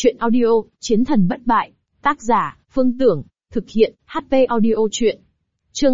Chuyện audio, Chiến thần bất bại. Tác giả, Phương Tưởng. Thực hiện, HP Audio Chuyện. Chương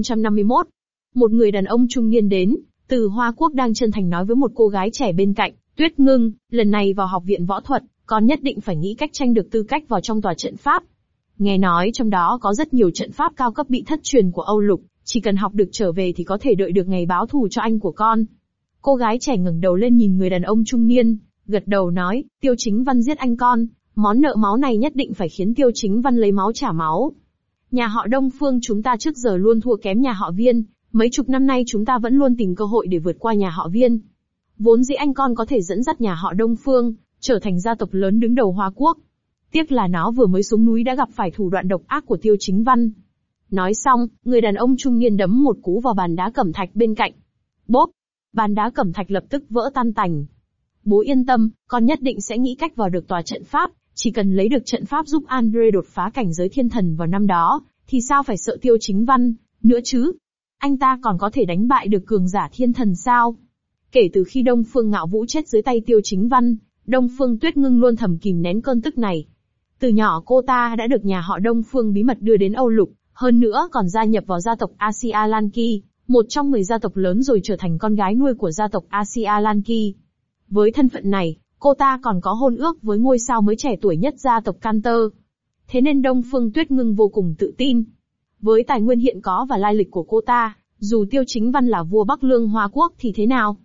2051. Một người đàn ông trung niên đến, từ Hoa Quốc đang chân thành nói với một cô gái trẻ bên cạnh. Tuyết Ngưng, lần này vào học viện võ thuật, con nhất định phải nghĩ cách tranh được tư cách vào trong tòa trận pháp. Nghe nói trong đó có rất nhiều trận pháp cao cấp bị thất truyền của Âu Lục, chỉ cần học được trở về thì có thể đợi được ngày báo thù cho anh của con. Cô gái trẻ ngẩng đầu lên nhìn người đàn ông trung niên, gật đầu nói, Tiêu Chính Văn giết anh con, món nợ máu này nhất định phải khiến Tiêu Chính Văn lấy máu trả máu. Nhà họ Đông Phương chúng ta trước giờ luôn thua kém nhà họ Viên, mấy chục năm nay chúng ta vẫn luôn tìm cơ hội để vượt qua nhà họ Viên. Vốn dĩ anh con có thể dẫn dắt nhà họ Đông Phương, trở thành gia tộc lớn đứng đầu Hoa Quốc. Tiếc là nó vừa mới xuống núi đã gặp phải thủ đoạn độc ác của Tiêu Chính Văn. Nói xong, người đàn ông trung niên đấm một cú vào bàn đá cẩm thạch bên cạnh. Bốp! Bàn đá cẩm thạch lập tức vỡ tan tành. Bố yên tâm, con nhất định sẽ nghĩ cách vào được tòa trận pháp, chỉ cần lấy được trận pháp giúp Andre đột phá cảnh giới thiên thần vào năm đó, thì sao phải sợ Tiêu Chính Văn nữa chứ? Anh ta còn có thể đánh bại được cường giả thiên thần sao? Kể từ khi Đông Phương Ngạo Vũ chết dưới tay Tiêu Chính Văn, Đông Phương Tuyết Ngưng luôn thầm kìm nén cơn tức này. Từ nhỏ cô ta đã được nhà họ Đông Phương bí mật đưa đến Âu Lục, hơn nữa còn gia nhập vào gia tộc Asia Lan Ki, một trong 10 gia tộc lớn rồi trở thành con gái nuôi của gia tộc Asia Lan Ki. Với thân phận này, cô ta còn có hôn ước với ngôi sao mới trẻ tuổi nhất gia tộc Canter. Thế nên Đông Phương Tuyết Ngưng vô cùng tự tin. Với tài nguyên hiện có và lai lịch của cô ta, dù Tiêu Chính Văn là vua Bắc Lương Hoa Quốc thì thế nào?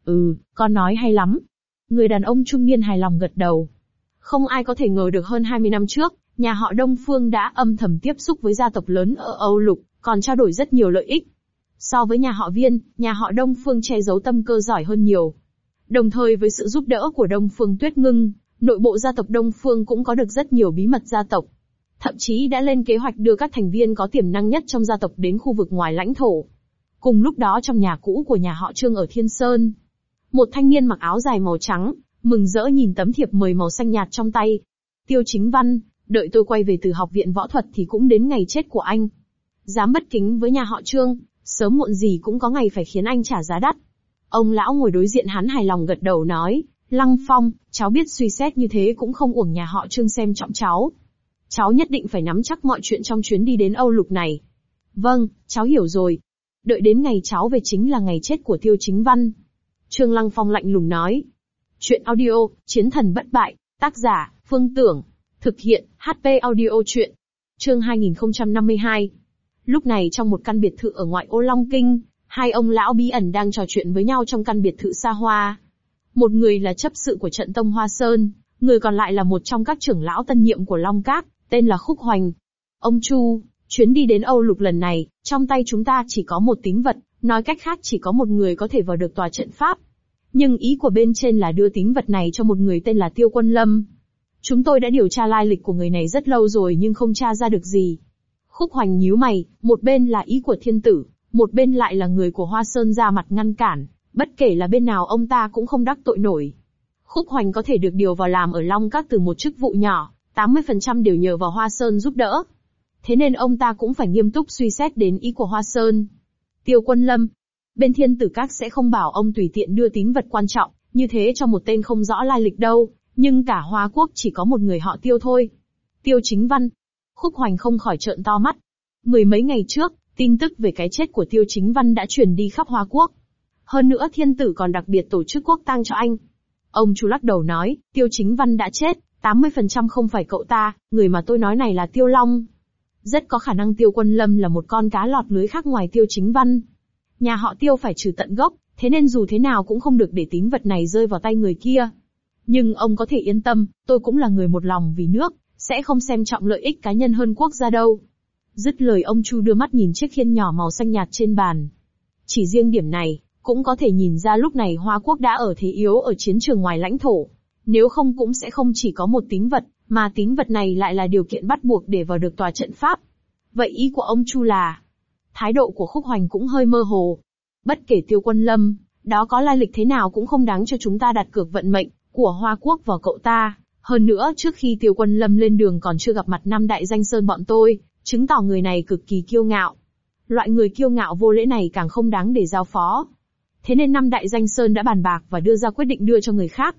Con nói hay lắm. Người đàn ông trung niên hài lòng gật đầu. Không ai có thể ngờ được hơn 20 năm trước, nhà họ Đông Phương đã âm thầm tiếp xúc với gia tộc lớn ở Âu Lục, còn trao đổi rất nhiều lợi ích. So với nhà họ Viên, nhà họ Đông Phương che giấu tâm cơ giỏi hơn nhiều. Đồng thời với sự giúp đỡ của Đông Phương Tuyết Ngưng, nội bộ gia tộc Đông Phương cũng có được rất nhiều bí mật gia tộc. Thậm chí đã lên kế hoạch đưa các thành viên có tiềm năng nhất trong gia tộc đến khu vực ngoài lãnh thổ. Cùng lúc đó trong nhà cũ của nhà họ Trương ở Thiên Sơn, một thanh niên mặc áo dài màu trắng, mừng rỡ nhìn tấm thiệp mời màu xanh nhạt trong tay. Tiêu Chính Văn, đợi tôi quay về từ học viện võ thuật thì cũng đến ngày chết của anh. Dám bất kính với nhà họ Trương, sớm muộn gì cũng có ngày phải khiến anh trả giá đắt. Ông lão ngồi đối diện hắn hài lòng gật đầu nói, Lăng Phong, cháu biết suy xét như thế cũng không uổng nhà họ Trương xem trọng cháu. Cháu nhất định phải nắm chắc mọi chuyện trong chuyến đi đến Âu Lục này. Vâng, cháu hiểu rồi. Đợi đến ngày cháu về chính là ngày chết của Tiêu Chính Văn. Trương Lăng Phong lạnh lùng nói. Chuyện audio, Chiến thần bất bại, tác giả, Phương Tưởng. Thực hiện, HP Audio Chuyện. Chương 2052. Lúc này trong một căn biệt thự ở ngoại ô Long Kinh, hai ông lão bí ẩn đang trò chuyện với nhau trong căn biệt thự xa hoa. Một người là chấp sự của trận tông Hoa Sơn, người còn lại là một trong các trưởng lão tân nhiệm của Long Các, tên là Khúc Hoành. Ông Chu, chuyến đi đến Âu Lục lần này, trong tay chúng ta chỉ có một tín vật, nói cách khác chỉ có một người có thể vào được tòa trận pháp. Nhưng ý của bên trên là đưa tín vật này cho một người tên là Tiêu Quân Lâm. Chúng tôi đã điều tra lai lịch của người này rất lâu rồi nhưng không tra ra được gì. Khúc Hoành nhíu mày, một bên là ý của thiên tử, một bên lại là người của Hoa Sơn ra mặt ngăn cản, bất kể là bên nào ông ta cũng không đắc tội nổi. Khúc Hoành có thể được điều vào làm ở Long Các từ một chức vụ nhỏ, 80% đều nhờ vào Hoa Sơn giúp đỡ. Thế nên ông ta cũng phải nghiêm túc suy xét đến ý của Hoa Sơn. Tiêu Quân Lâm, bên thiên tử các sẽ không bảo ông tùy tiện đưa tín vật quan trọng, như thế cho một tên không rõ lai lịch đâu, nhưng cả Hoa Quốc chỉ có một người họ Tiêu thôi. Tiêu Chính Văn. Khúc Hoành không khỏi trợn to mắt. Mười mấy ngày trước, tin tức về cái chết của Tiêu Chính Văn đã truyền đi khắp Hoa Quốc. Hơn nữa thiên tử còn đặc biệt tổ chức quốc tang cho anh. Ông Chu lắc đầu nói, Tiêu Chính Văn đã chết, 80% không phải cậu ta, người mà tôi nói này là Tiêu Long. Rất có khả năng Tiêu Quân Lâm là một con cá lọt lưới khác ngoài Tiêu Chính Văn. Nhà họ Tiêu phải trừ tận gốc, thế nên dù thế nào cũng không được để tín vật này rơi vào tay người kia. Nhưng ông có thể yên tâm, tôi cũng là người một lòng vì nước, sẽ không xem trọng lợi ích cá nhân hơn quốc gia đâu. Dứt lời ông Chu đưa mắt nhìn chiếc khiên nhỏ màu xanh nhạt trên bàn. Chỉ riêng điểm này, cũng có thể nhìn ra lúc này Hoa Quốc đã ở thế yếu ở chiến trường ngoài lãnh thổ. Nếu không cũng sẽ không chỉ có một tín vật, mà tín vật này lại là điều kiện bắt buộc để vào được tòa trận pháp. Vậy ý của ông Chu là... Thái độ của Khúc Hoành cũng hơi mơ hồ. Bất kể Tiêu Quân Lâm, đó có lai lịch thế nào cũng không đáng cho chúng ta đặt cược vận mệnh của Hoa Quốc vào cậu ta. Hơn nữa trước khi Tiêu Quân Lâm lên đường còn chưa gặp mặt năm đại danh sơn bọn tôi, chứng tỏ người này cực kỳ kiêu ngạo. Loại người kiêu ngạo vô lễ này càng không đáng để giao phó. Thế nên năm đại danh sơn đã bàn bạc và đưa ra quyết định đưa cho người khác.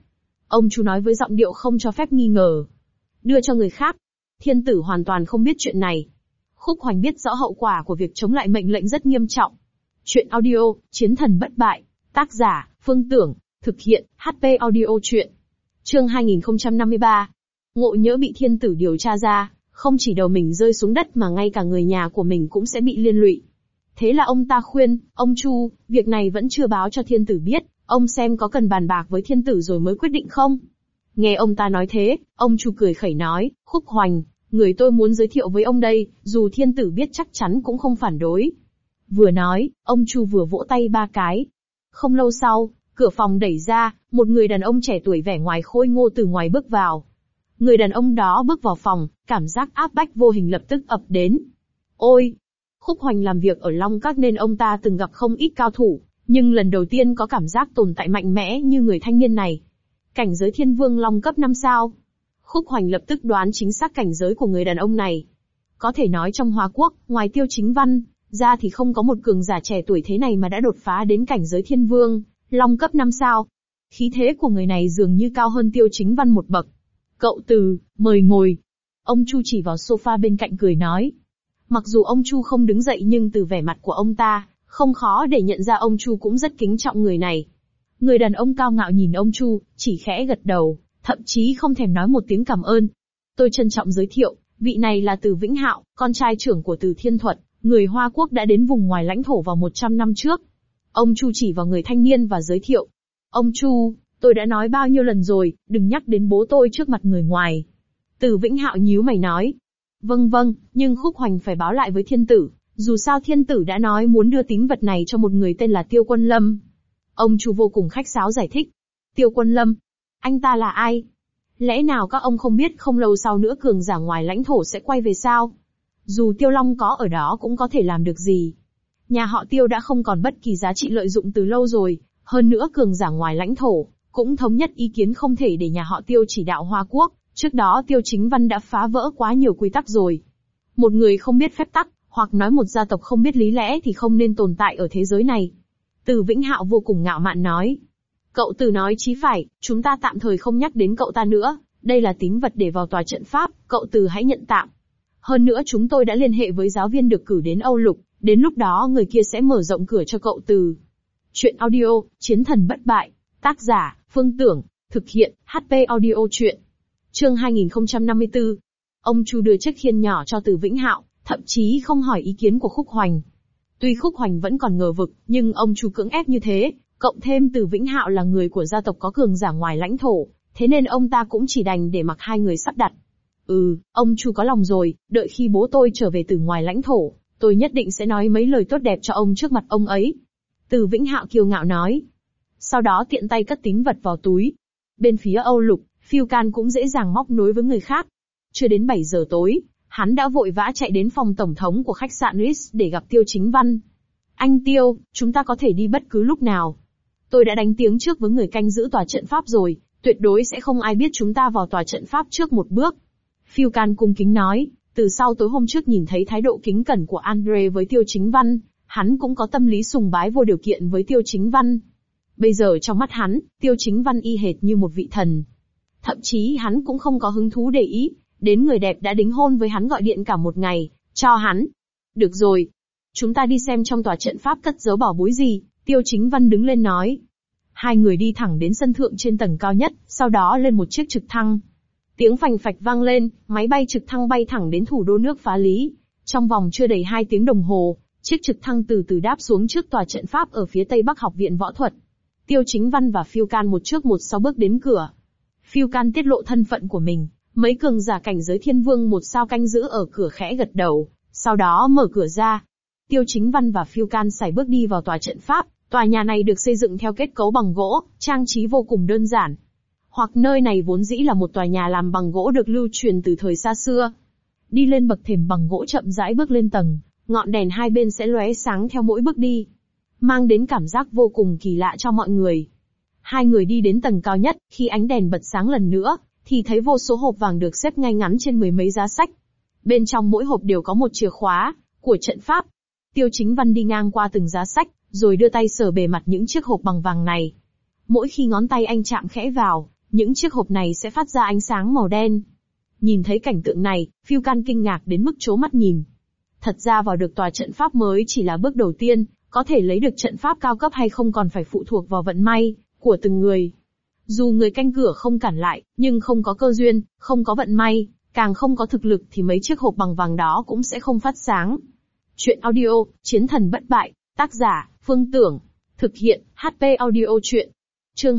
Ông Chu nói với giọng điệu không cho phép nghi ngờ. Đưa cho người khác. Thiên tử hoàn toàn không biết chuyện này. Khúc Hoành biết rõ hậu quả của việc chống lại mệnh lệnh rất nghiêm trọng. Chuyện audio, Chiến thần bất bại. Tác giả, Phương Tưởng. Thực hiện, HP Audio Chuyện. Chương 2053. Ngộ nhỡ bị thiên tử điều tra ra, không chỉ đầu mình rơi xuống đất mà ngay cả người nhà của mình cũng sẽ bị liên lụy. Thế là ông ta khuyên, ông Chu, việc này vẫn chưa báo cho thiên tử biết, ông xem có cần bàn bạc với thiên tử rồi mới quyết định không? Nghe ông ta nói thế, ông Chu cười khẩy nói, Khúc Hoành, người tôi muốn giới thiệu với ông đây, dù thiên tử biết chắc chắn cũng không phản đối. Vừa nói, ông Chu vừa vỗ tay ba cái. Không lâu sau, cửa phòng đẩy ra, một người đàn ông trẻ tuổi vẻ ngoài khôi ngô từ ngoài bước vào. Người đàn ông đó bước vào phòng, cảm giác áp bách vô hình lập tức ập đến. Ôi! Khúc Hoành làm việc ở Long Các nên ông ta từng gặp không ít cao thủ, nhưng lần đầu tiên có cảm giác tồn tại mạnh mẽ như người thanh niên này. Cảnh giới thiên vương Long cấp 5 sao. Khúc Hoành lập tức đoán chính xác cảnh giới của người đàn ông này. Có thể nói trong Hoa Quốc, ngoài Tiêu Chính Văn ra thì không có một cường giả trẻ tuổi thế này mà đã đột phá đến cảnh giới thiên vương, Long cấp 5 sao. Khí thế của người này dường như cao hơn Tiêu Chính Văn một bậc. Cậu Từ, mời ngồi. Ông Chu chỉ vào sofa bên cạnh cười nói. Mặc dù ông Chu không đứng dậy nhưng từ vẻ mặt của ông ta, không khó để nhận ra ông Chu cũng rất kính trọng người này. Người đàn ông cao ngạo nhìn ông Chu, chỉ khẽ gật đầu, thậm chí không thèm nói một tiếng cảm ơn. Tôi trân trọng giới thiệu, vị này là Từ Vĩnh Hạo, con trai trưởng của Từ Thiên Thuật, người Hoa Quốc đã đến vùng ngoài lãnh thổ vào 100 năm trước. Ông Chu chỉ vào người thanh niên và giới thiệu. Ông Chu, tôi đã nói bao nhiêu lần rồi, đừng nhắc đến bố tôi trước mặt người ngoài. Từ Vĩnh Hạo nhíu mày nói. Vâng, nhưng Khúc Hoành phải báo lại với thiên tử, dù sao thiên tử đã nói muốn đưa tín vật này cho một người tên là Tiêu Quân Lâm. Ông Chu vô cùng khách sáo giải thích. Tiêu Quân Lâm? Anh ta là ai? Lẽ nào các ông không biết không lâu sau nữa cường giả ngoài lãnh thổ sẽ quay về sao? Dù Tiêu Long có ở đó cũng có thể làm được gì. Nhà họ Tiêu đã không còn bất kỳ giá trị lợi dụng từ lâu rồi, hơn nữa cường giả ngoài lãnh thổ cũng thống nhất ý kiến không thể để nhà họ Tiêu chỉ đạo Hoa Quốc. Trước đó Tiêu Chính Văn đã phá vỡ quá nhiều quy tắc rồi. Một người không biết phép tắc, hoặc nói một gia tộc không biết lý lẽ thì không nên tồn tại ở thế giới này. Từ Vĩnh Hạo vô cùng ngạo mạn nói. Cậu Từ nói chí phải, chúng ta tạm thời không nhắc đến cậu ta nữa, đây là tín vật để vào tòa trận pháp, cậu Từ hãy nhận tạm. Hơn nữa chúng tôi đã liên hệ với giáo viên được cử đến Âu Lục, đến lúc đó người kia sẽ mở rộng cửa cho cậu Từ. Chuyện audio, Chiến thần bất bại, tác giả, Phương Tưởng, thực hiện, HP Audio Chuyện. Chương 2054. Ông Chu đưa chiếc khiên nhỏ cho Từ Vĩnh Hạo, thậm chí không hỏi ý kiến của Khúc Hoành. Tuy Khúc Hoành vẫn còn ngờ vực, nhưng ông Chu cưỡng ép như thế, cộng thêm Từ Vĩnh Hạo là người của gia tộc có cường giả ngoài lãnh thổ, thế nên ông ta cũng chỉ đành để mặc hai người sắp đặt. Ông Chu có lòng rồi, đợi khi bố tôi trở về từ ngoài lãnh thổ, tôi nhất định sẽ nói mấy lời tốt đẹp cho ông trước mặt ông ấy. Từ Vĩnh Hạo kiêu ngạo nói. Sau đó tiện tay cất tín vật vào túi. Bên phía Âu Lục, Phiêu Can cũng dễ dàng móc nối với người khác. Chưa đến 7 giờ tối, hắn đã vội vã chạy đến phòng tổng thống của khách sạn Ritz để gặp Tiêu Chính Văn. Anh Tiêu, chúng ta có thể đi bất cứ lúc nào. Tôi đã đánh tiếng trước với người canh giữ tòa trận pháp rồi, tuyệt đối sẽ không ai biết chúng ta vào tòa trận pháp trước một bước. Phiêu Can cung kính nói, từ sau tối hôm trước nhìn thấy thái độ kính cẩn của Andre với Tiêu Chính Văn, hắn cũng có tâm lý sùng bái vô điều kiện với Tiêu Chính Văn. Bây giờ trong mắt hắn, Tiêu Chính Văn y hệt như một vị thần. Thậm chí hắn cũng không có hứng thú để ý, đến người đẹp đã đính hôn với hắn gọi điện cả một ngày, cho hắn. Được rồi. Chúng ta đi xem trong tòa trận pháp cất giấu bảo bối gì, Tiêu Chính Văn đứng lên nói. Hai người đi thẳng đến sân thượng trên tầng cao nhất, sau đó lên một chiếc trực thăng. Tiếng phành phạch vang lên, máy bay trực thăng bay thẳng đến thủ đô nước Phá Lý. Trong vòng chưa đầy 2 tiếng đồng hồ, chiếc trực thăng từ từ đáp xuống trước tòa trận pháp ở phía tây bắc học viện võ thuật. Tiêu Chính Văn và Phiêu Can một trước một sau bước đến cửa. Phiêu Can tiết lộ thân phận của mình, mấy cường giả cảnh giới thiên vương một sao canh giữ ở cửa khẽ gật đầu, sau đó mở cửa ra. Tiêu Chính Văn và Phiêu Can sải bước đi vào tòa trận pháp, tòa nhà này được xây dựng theo kết cấu bằng gỗ, trang trí vô cùng đơn giản. Hoặc nơi này vốn dĩ là một tòa nhà làm bằng gỗ được lưu truyền từ thời xa xưa. Đi lên bậc thềm bằng gỗ chậm rãi bước lên tầng, ngọn đèn hai bên sẽ lóe sáng theo mỗi bước đi, mang đến cảm giác vô cùng kỳ lạ cho mọi người. Hai người đi đến tầng cao nhất, khi ánh đèn bật sáng lần nữa, thì thấy vô số hộp vàng được xếp ngay ngắn trên mười mấy giá sách. Bên trong mỗi hộp đều có một chìa khóa của trận pháp. Tiêu Chính Văn đi ngang qua từng giá sách, rồi đưa tay sờ bề mặt những chiếc hộp bằng vàng này. Mỗi khi ngón tay anh chạm khẽ vào, Những chiếc hộp này sẽ phát ra ánh sáng màu đen. Nhìn thấy cảnh tượng này, Phiêu Can kinh ngạc đến mức trố mắt nhìn. Thật ra vào được tòa trận pháp mới chỉ là bước đầu tiên, có thể lấy được trận pháp cao cấp hay không còn phải phụ thuộc vào vận may của từng người. Dù người canh cửa không cản lại, nhưng không có cơ duyên, không có vận may, càng không có thực lực thì mấy chiếc hộp bằng vàng đó cũng sẽ không phát sáng. Chuyện audio, Chiến thần bất bại, tác giả, Phương Tưởng. Thực hiện, HP Audio Chuyện. Chương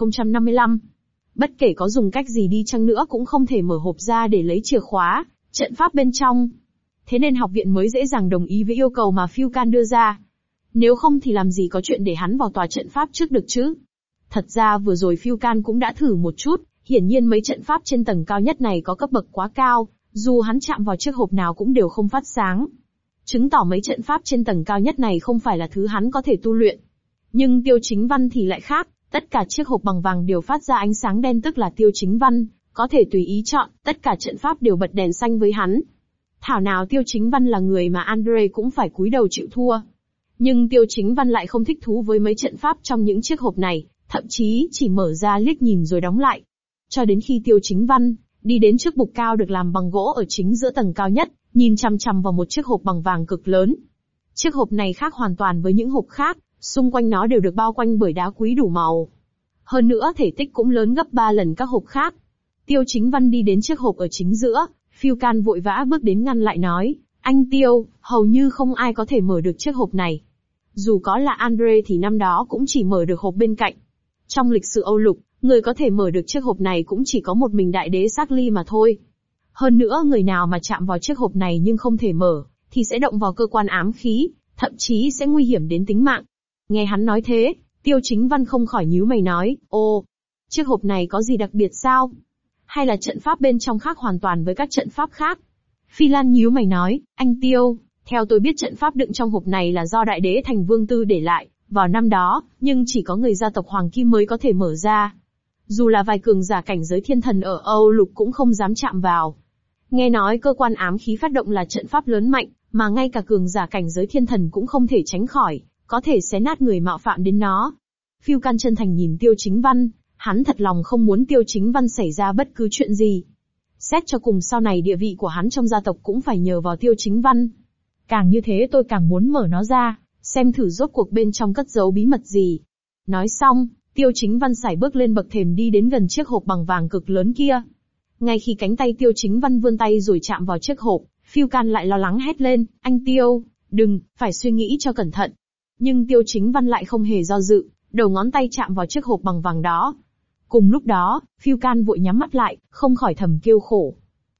2055. Bất kể có dùng cách gì đi chăng nữa cũng không thể mở hộp ra để lấy chìa khóa, trận pháp bên trong. Thế nên học viện mới dễ dàng đồng ý với yêu cầu mà Phiêu Can đưa ra. Nếu không thì làm gì có chuyện để hắn vào tòa trận pháp trước được chứ? Thật ra vừa rồi Phiêu Can cũng đã thử một chút, hiển nhiên mấy trận pháp trên tầng cao nhất này có cấp bậc quá cao, dù hắn chạm vào chiếc hộp nào cũng đều không phát sáng. Chứng tỏ mấy trận pháp trên tầng cao nhất này không phải là thứ hắn có thể tu luyện. Nhưng Tiêu Chính Văn thì lại khác, tất cả chiếc hộp bằng vàng đều phát ra ánh sáng đen tức là Tiêu Chính Văn, có thể tùy ý chọn, tất cả trận pháp đều bật đèn xanh với hắn. Thảo nào Tiêu Chính Văn là người mà Andre cũng phải cúi đầu chịu thua. Nhưng Tiêu Chính Văn lại không thích thú với mấy trận pháp trong những chiếc hộp này, thậm chí chỉ mở ra liếc nhìn rồi đóng lại. Cho đến khi Tiêu Chính Văn đi đến trước bục cao được làm bằng gỗ ở chính giữa tầng cao nhất, nhìn chằm chằm vào một chiếc hộp bằng vàng cực lớn. Chiếc hộp này khác hoàn toàn với những hộp khác, xung quanh nó đều được bao quanh bởi đá quý đủ màu. Hơn nữa thể tích cũng lớn gấp 3 lần các hộp khác. Tiêu Chính Văn đi đến chiếc hộp ở chính giữa, Phiêu Can vội vã bước đến ngăn lại nói, anh Tiêu, hầu như không ai có thể mở được chiếc hộp này. Dù có là Andre thì năm đó cũng chỉ mở được hộp bên cạnh. Trong lịch sử Âu Lục, người có thể mở được chiếc hộp này cũng chỉ có một mình đại đế Xác Ly mà thôi. Hơn nữa người nào mà chạm vào chiếc hộp này nhưng không thể mở, thì sẽ động vào cơ quan ám khí, thậm chí sẽ nguy hiểm đến tính mạng. Nghe hắn nói thế, Tiêu Chính Văn không khỏi nhíu mày nói, ô, chiếc hộp này có gì đặc biệt sao? Hay là trận pháp bên trong khác hoàn toàn với các trận pháp khác? Phi Lan nhíu mày nói, anh Tiêu, theo tôi biết trận pháp đựng trong hộp này là do đại đế Thành Vương Tư để lại, vào năm đó, nhưng chỉ có người gia tộc Hoàng Kim mới có thể mở ra. Dù là vài cường giả cảnh giới thiên thần ở Âu Lục cũng không dám chạm vào. Nghe nói cơ quan ám khí phát động là trận pháp lớn mạnh, mà ngay cả cường giả cảnh giới thiên thần cũng không thể tránh khỏi, có thể xé nát người mạo phạm đến nó. Phiêu Can chân thành nhìn Tiêu Chính Văn, hắn thật lòng không muốn Tiêu Chính Văn xảy ra bất cứ chuyện gì. Xét cho cùng sau này địa vị của hắn trong gia tộc cũng phải nhờ vào Tiêu Chính Văn. Càng như thế tôi càng muốn mở nó ra, xem thử rốt cuộc bên trong cất giấu bí mật gì. Nói xong, Tiêu Chính Văn sải bước lên bậc thềm đi đến gần chiếc hộp bằng vàng cực lớn kia. Ngay khi cánh tay Tiêu Chính Văn vươn tay rồi chạm vào chiếc hộp, Phiêu Can lại lo lắng hét lên, anh Tiêu, đừng, phải suy nghĩ cho cẩn thận. Nhưng Tiêu Chính Văn lại không hề do dự, đầu ngón tay chạm vào chiếc hộp bằng vàng đó. Cùng lúc đó, Phiêu Can vội nhắm mắt lại, không khỏi thầm kêu khổ.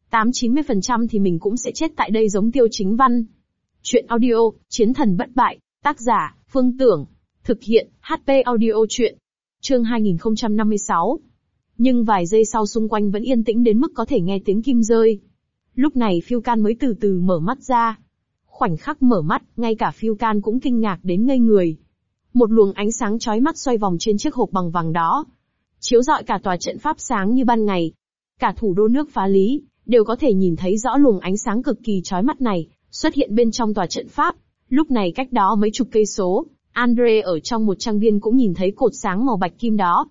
80-90% thì mình cũng sẽ chết tại đây giống Tiêu Chính Văn. Chuyện audio, Chiến thần bất bại, tác giả, Phương Tưởng. Thực hiện, HP Audio Chuyện. Chương 2056. Nhưng vài giây sau xung quanh vẫn yên tĩnh đến mức có thể nghe tiếng kim rơi. Lúc này Phiêu Can mới từ từ mở mắt ra. Khoảnh khắc mở mắt, ngay cả Phiêu Can cũng kinh ngạc đến ngây người. Một luồng ánh sáng chói mắt xoay vòng trên chiếc hộp bằng vàng đó, chiếu rọi cả tòa trận pháp sáng như ban ngày. Cả thủ đô nước Phá Lý đều có thể nhìn thấy rõ luồng ánh sáng cực kỳ chói mắt này xuất hiện bên trong tòa trận pháp. Lúc này cách đó mấy chục cây số, Andre ở trong một trang viên cũng nhìn thấy cột sáng màu bạch kim đó.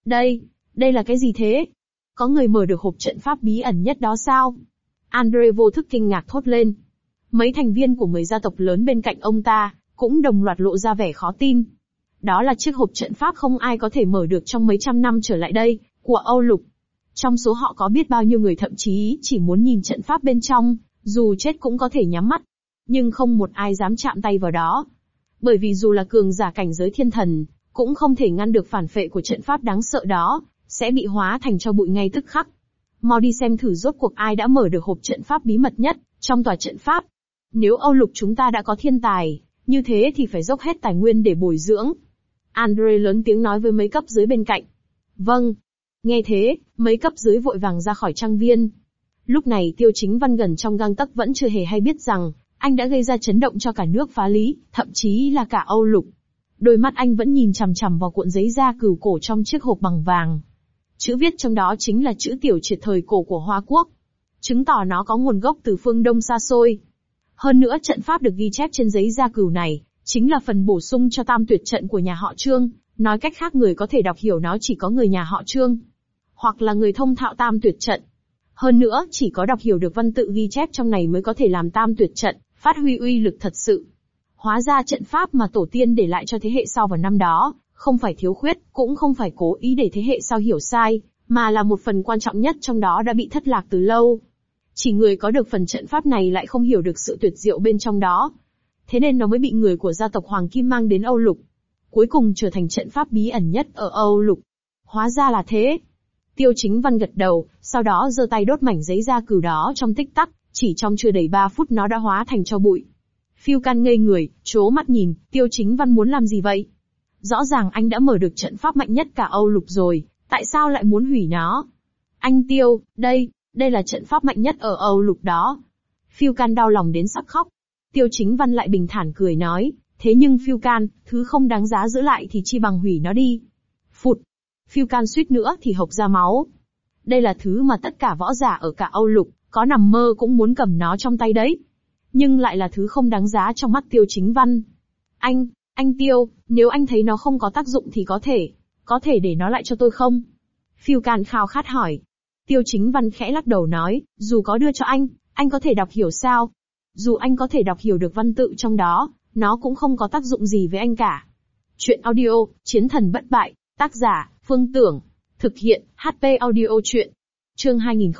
Đây là cái gì thế? Có người mở được hộp trận pháp bí ẩn nhất đó sao? Andre vô thức kinh ngạc thốt lên. Mấy thành viên của 10 gia tộc lớn bên cạnh ông ta cũng đồng loạt lộ ra vẻ khó tin. Đó là chiếc hộp trận pháp không ai có thể mở được trong mấy trăm năm trở lại đây, của Âu Lục. Trong số họ có biết bao nhiêu người thậm chí chỉ muốn nhìn trận pháp bên trong, dù chết cũng có thể nhắm mắt. Nhưng không một ai dám chạm tay vào đó. Bởi vì dù là cường giả cảnh giới thiên thần, cũng không thể ngăn được phản phệ của trận pháp đáng sợ đó, sẽ bị hóa thành tro bụi ngay tức khắc. Mau đi xem thử rốt cuộc ai đã mở được hộp trận pháp bí mật nhất trong tòa trận pháp. Nếu Âu Lục chúng ta đã có thiên tài, như thế thì phải dốc hết tài nguyên để bồi dưỡng. Andre lớn tiếng nói với mấy cấp dưới bên cạnh. Vâng. Nghe thế, mấy cấp dưới vội vàng ra khỏi trang viên. Lúc này Tiêu Chính Văn gần trong gang tấc vẫn chưa hề hay biết rằng, anh đã gây ra chấn động cho cả nước Phá Lý, thậm chí là cả Âu Lục. Đôi mắt anh vẫn nhìn chằm chằm vào cuộn giấy da cừu cổ trong chiếc hộp bằng vàng. Chữ viết trong đó chính là chữ tiểu triệt thời cổ của Hoa Quốc, chứng tỏ nó có nguồn gốc từ phương Đông xa xôi. Hơn nữa trận pháp được ghi chép trên giấy da cừu này, chính là phần bổ sung cho tam tuyệt trận của nhà họ Trương, nói cách khác người có thể đọc hiểu nó chỉ có người nhà họ Trương. hoặc là người thông thạo tam tuyệt trận. Hơn nữa, chỉ có đọc hiểu được văn tự ghi chép trong này mới có thể làm tam tuyệt trận, phát huy uy lực thật sự. Hóa ra trận pháp mà tổ tiên để lại cho thế hệ sau vào năm đó, không phải thiếu khuyết, cũng không phải cố ý để thế hệ sau hiểu sai, mà là một phần quan trọng nhất trong đó đã bị thất lạc từ lâu. Chỉ người có được phần trận pháp này lại không hiểu được sự tuyệt diệu bên trong đó. Thế nên nó mới bị người của gia tộc Hoàng Kim mang đến Âu Lục. Cuối cùng trở thành trận pháp bí ẩn nhất ở Âu Lục. Hóa ra là thế. Tiêu Chính Văn gật đầu, sau đó giơ tay đốt mảnh giấy da cừu đó trong tích tắc, chỉ trong chưa đầy 3 phút nó đã hóa thành tro bụi. Phiêu Can ngây người, trố mắt nhìn, Tiêu Chính Văn muốn làm gì vậy? Rõ ràng anh đã mở được trận pháp mạnh nhất cả Âu Lục rồi, tại sao lại muốn hủy nó? Anh Tiêu, đây là trận pháp mạnh nhất ở Âu Lục đó. Phiêu Can đau lòng đến sắp khóc. Tiêu Chính Văn lại bình thản cười nói, thế nhưng Phiêu Can, thứ không đáng giá giữ lại thì chi bằng hủy nó đi. Phụt! Phiêu Can suýt nữa thì hộc ra máu. Đây là thứ mà tất cả võ giả ở cả Âu Lục, có nằm mơ cũng muốn cầm nó trong tay đấy. Nhưng lại là thứ không đáng giá trong mắt Tiêu Chính Văn. Anh Tiêu, nếu anh thấy nó không có tác dụng thì có thể để nó lại cho tôi không? Phiêu Can khao khát hỏi. Tiêu Chính Văn khẽ lắc đầu nói, dù có đưa cho anh có thể đọc hiểu sao? Dù anh có thể đọc hiểu được văn tự trong đó, nó cũng không có tác dụng gì với anh cả. Chuyện audio, Chiến thần bất bại, tác giả, Phương Tưởng. Thực hiện, HP audio chuyện. Chương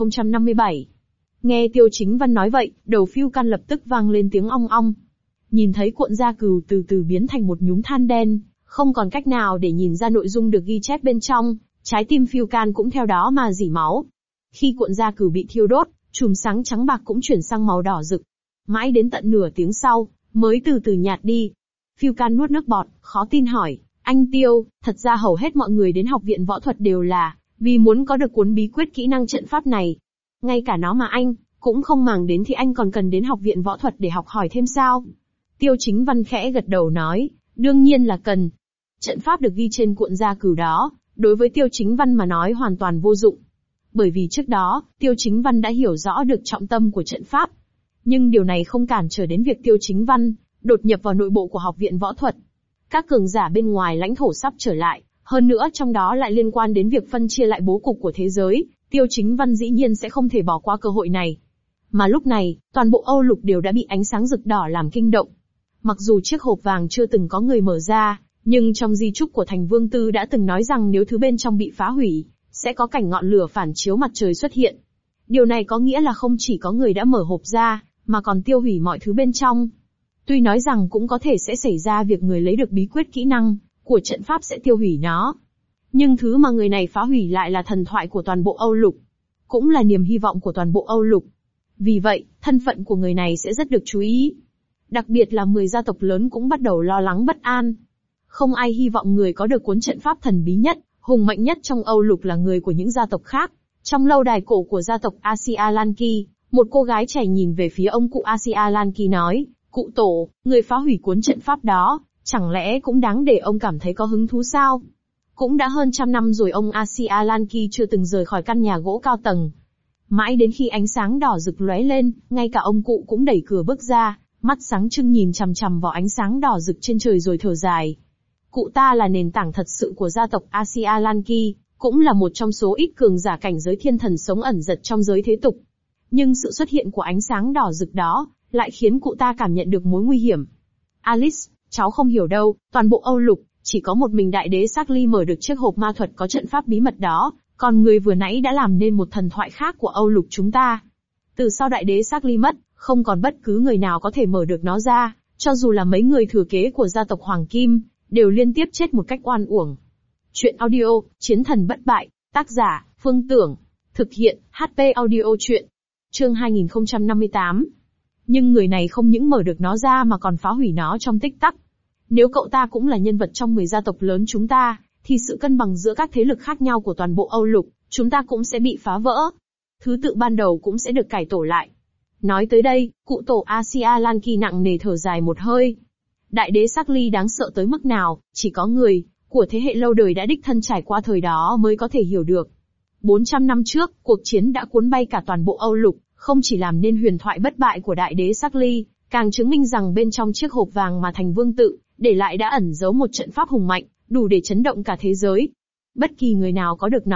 2057. Nghe Tiêu Chính Văn nói vậy, đầu Phiêu Can lập tức vang lên tiếng ong ong. Nhìn thấy cuộn da cừu từ từ biến thành một nhúm than đen, không còn cách nào để nhìn ra nội dung được ghi chép bên trong, trái tim Phiêu Can cũng theo đó mà rỉ máu. Khi cuộn da cừu bị thiêu đốt, chùm sáng trắng bạc cũng chuyển sang màu đỏ rực. Mãi đến tận nửa tiếng sau, mới từ từ nhạt đi. Phiêu Can nuốt nước bọt, khó tin hỏi, anh Tiêu, thật ra hầu hết mọi người đến học viện võ thuật đều là vì muốn có được cuốn bí quyết kỹ năng trận pháp này. Ngay cả nó mà anh cũng không màng đến thì anh còn cần đến học viện võ thuật để học hỏi thêm sao? Tiêu Chính Văn khẽ gật đầu nói, đương nhiên là cần. Trận pháp được ghi trên cuộn da cừu đó, đối với Tiêu Chính Văn mà nói hoàn toàn vô dụng. Bởi vì trước đó, Tiêu Chính Văn đã hiểu rõ được trọng tâm của trận pháp. Nhưng điều này không cản trở đến việc Tiêu Chính Văn đột nhập vào nội bộ của học viện võ thuật. Các cường giả bên ngoài lãnh thổ sắp trở lại, hơn nữa trong đó lại liên quan đến việc phân chia lại bố cục của thế giới, Tiêu Chính Văn dĩ nhiên sẽ không thể bỏ qua cơ hội này. Mà lúc này, toàn bộ Âu Lục đều đã bị ánh sáng rực đỏ làm kinh động. Mặc dù chiếc hộp vàng chưa từng có người mở ra, nhưng trong di chúc của Thành Vương Tư đã từng nói rằng nếu thứ bên trong bị phá hủy, sẽ có cảnh ngọn lửa phản chiếu mặt trời xuất hiện. Điều này có nghĩa là không chỉ có người đã mở hộp ra, mà còn tiêu hủy mọi thứ bên trong. Tuy nói rằng cũng có thể sẽ xảy ra việc người lấy được bí quyết kỹ năng của trận pháp sẽ tiêu hủy nó. Nhưng thứ mà người này phá hủy lại là thần thoại của toàn bộ Âu Lục. Cũng là niềm hy vọng của toàn bộ Âu Lục. Vì vậy, thân phận của người này sẽ rất được chú ý. Đặc biệt là 10 gia tộc lớn cũng bắt đầu lo lắng bất an. Không ai hy vọng người có được cuốn trận pháp thần bí nhất, hùng mạnh nhất trong Âu Lục là người của những gia tộc khác. Trong lâu đài cổ của gia tộc Asia Lanki, một cô gái trẻ nhìn về phía ông cụ Asia Lanki nói, cụ tổ, người phá hủy cuốn trận pháp đó, chẳng lẽ cũng đáng để ông cảm thấy có hứng thú sao? Cũng đã hơn 100 năm rồi ông Asia Lanki chưa từng rời khỏi căn nhà gỗ cao tầng. Mãi đến khi ánh sáng đỏ rực lóe lên, ngay cả ông cụ cũng đẩy cửa bước ra, mắt sáng trưng nhìn chằm chằm vào ánh sáng đỏ rực trên trời rồi thở dài. Cụ ta là nền tảng thật sự của gia tộc Asia Lanki, cũng là một trong số ít cường giả cảnh giới thiên thần sống ẩn giật trong giới thế tục. Nhưng sự xuất hiện của ánh sáng đỏ rực đó, lại khiến cụ ta cảm nhận được mối nguy hiểm. Alice, cháu không hiểu đâu, toàn bộ Âu Lục, chỉ có một mình đại đế Sakli mở được chiếc hộp ma thuật có trận pháp bí mật đó, còn người vừa nãy đã làm nên một thần thoại khác của Âu Lục chúng ta. Từ sau đại đế Sakli mất, không còn bất cứ người nào có thể mở được nó ra, cho dù là mấy người thừa kế của gia tộc Hoàng Kim, đều liên tiếp chết một cách oan uổng. Chuyện audio, Chiến thần bất bại, tác giả, Phương Tưởng. Thực hiện, HP audio chuyện. Chương 2058. Nhưng người này không những mở được nó ra mà còn phá hủy nó trong tích tắc. Nếu cậu ta cũng là nhân vật trong 10 gia tộc lớn chúng ta, thì sự cân bằng giữa các thế lực khác nhau của toàn bộ Âu Lục, chúng ta cũng sẽ bị phá vỡ. Thứ tự ban đầu cũng sẽ được cải tổ lại. Nói tới đây, cụ tổ Asia Lanki nặng nề thở dài một hơi. Đại đế Sakli đáng sợ tới mức nào, chỉ có người của thế hệ lâu đời đã đích thân trải qua thời đó mới có thể hiểu được. 400 năm trước, cuộc chiến đã cuốn bay cả toàn bộ Âu Lục, không chỉ làm nên huyền thoại bất bại của đại đế Sakli, càng chứng minh rằng bên trong chiếc hộp vàng mà Thành Vương tự để lại đã ẩn giấu một trận pháp hùng mạnh, đủ để chấn động cả thế giới. Bất kỳ người nào có được nó,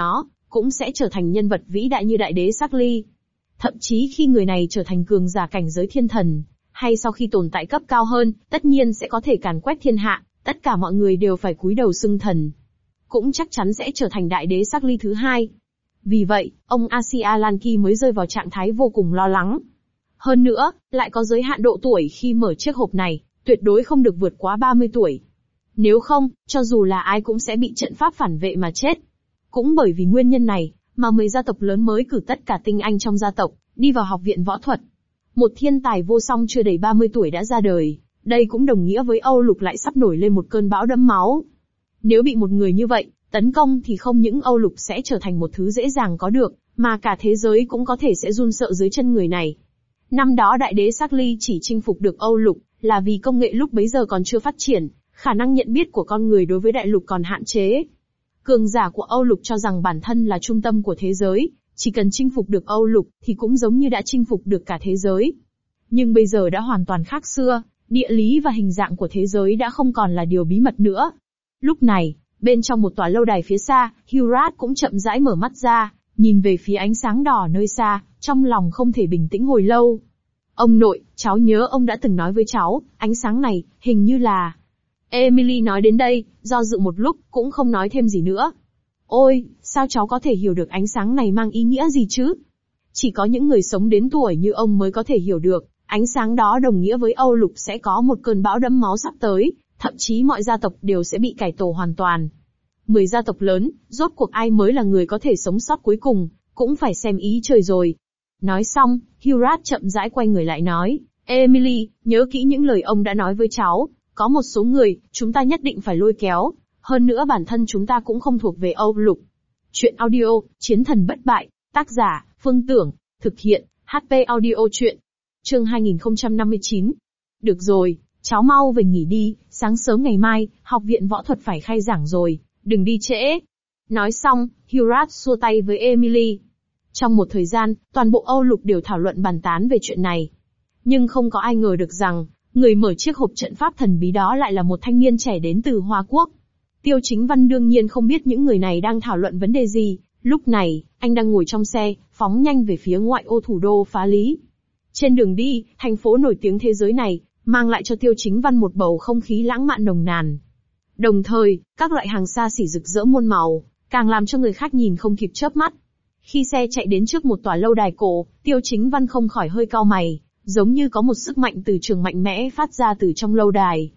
cũng sẽ trở thành nhân vật vĩ đại như đại đế Sắc Ly. Thậm chí khi người này trở thành cường giả cảnh giới thiên thần, hay sau khi tồn tại cấp cao hơn, tất nhiên sẽ có thể càn quét thiên hạ, tất cả mọi người đều phải cúi đầu xưng thần. Cũng chắc chắn sẽ trở thành đại đế Sắc Ly thứ hai. Vì vậy, ông Asia Lan Ki mới rơi vào trạng thái vô cùng lo lắng. Hơn nữa, lại có giới hạn độ tuổi khi mở chiếc hộp này, tuyệt đối không được vượt quá 30 tuổi. Nếu không, cho dù là ai cũng sẽ bị trận pháp phản vệ mà chết. Cũng bởi vì nguyên nhân này, mà 10 gia tộc lớn mới cử tất cả tinh anh trong gia tộc, đi vào học viện võ thuật. Một thiên tài vô song chưa đầy 30 tuổi đã ra đời, đây cũng đồng nghĩa với Âu Lục lại sắp nổi lên một cơn bão đẫm máu. Nếu bị một người như vậy tấn công thì không những Âu Lục sẽ trở thành một thứ dễ dàng có được, mà cả thế giới cũng có thể sẽ run sợ dưới chân người này. Năm đó đại đế Sắc Ly chỉ chinh phục được Âu Lục, là vì công nghệ lúc bấy giờ còn chưa phát triển, khả năng nhận biết của con người đối với đại lục còn hạn chế. Cường giả của Âu Lục cho rằng bản thân là trung tâm của thế giới, chỉ cần chinh phục được Âu Lục thì cũng giống như đã chinh phục được cả thế giới. Nhưng bây giờ đã hoàn toàn khác xưa, địa lý và hình dạng của thế giới đã không còn là điều bí mật nữa. Lúc này, bên trong một tòa lâu đài phía xa, Hirat cũng chậm rãi mở mắt ra, nhìn về phía ánh sáng đỏ nơi xa, trong lòng không thể bình tĩnh hồi lâu. Ông nội, cháu nhớ ông đã từng nói với cháu, ánh sáng này, hình như là... Emily nói đến đây, do dự một lúc, cũng không nói thêm gì nữa. Ôi, sao cháu có thể hiểu được ánh sáng này mang ý nghĩa gì chứ? Chỉ có những người sống đến tuổi như ông mới có thể hiểu được, ánh sáng đó đồng nghĩa với Âu Lục sẽ có một cơn bão đẫm máu sắp tới, thậm chí mọi gia tộc đều sẽ bị cải tổ hoàn toàn. 10 gia tộc lớn, rốt cuộc ai mới là người có thể sống sót cuối cùng, cũng phải xem ý trời rồi. Nói xong, Hirat chậm rãi quay người lại nói, Emily, nhớ kỹ những lời ông đã nói với cháu, có một số người, chúng ta nhất định phải lôi kéo, hơn nữa bản thân chúng ta cũng không thuộc về Âu Lục. Chuyện audio, Chiến thần bất bại, tác giả, Phương Tưởng, thực hiện, HP Audio Chuyện. Chương 2059. Được rồi, cháu mau về nghỉ đi, sáng sớm ngày mai, học viện võ thuật phải khai giảng rồi, đừng đi trễ. Nói xong, Hirat xua tay với Emily. Trong một thời gian, toàn bộ Âu Lục đều thảo luận bàn tán về chuyện này. Nhưng không có ai ngờ được rằng, người mở chiếc hộp trận pháp thần bí đó lại là một thanh niên trẻ đến từ Hoa Quốc. Tiêu Chính Văn đương nhiên không biết những người này đang thảo luận vấn đề gì, lúc này, anh đang ngồi trong xe, phóng nhanh về phía ngoại ô thủ đô Phá Lý. Trên đường đi, thành phố nổi tiếng thế giới này, mang lại cho Tiêu Chính Văn một bầu không khí lãng mạn nồng nàn. Đồng thời, các loại hàng xa xỉ rực rỡ muôn màu, càng làm cho người khác nhìn không kịp chớp mắt. Khi xe chạy đến trước một tòa lâu đài cổ, Tiêu Chính Văn không khỏi hơi cau mày, giống như có một sức mạnh từ trường mạnh mẽ phát ra từ trong lâu đài.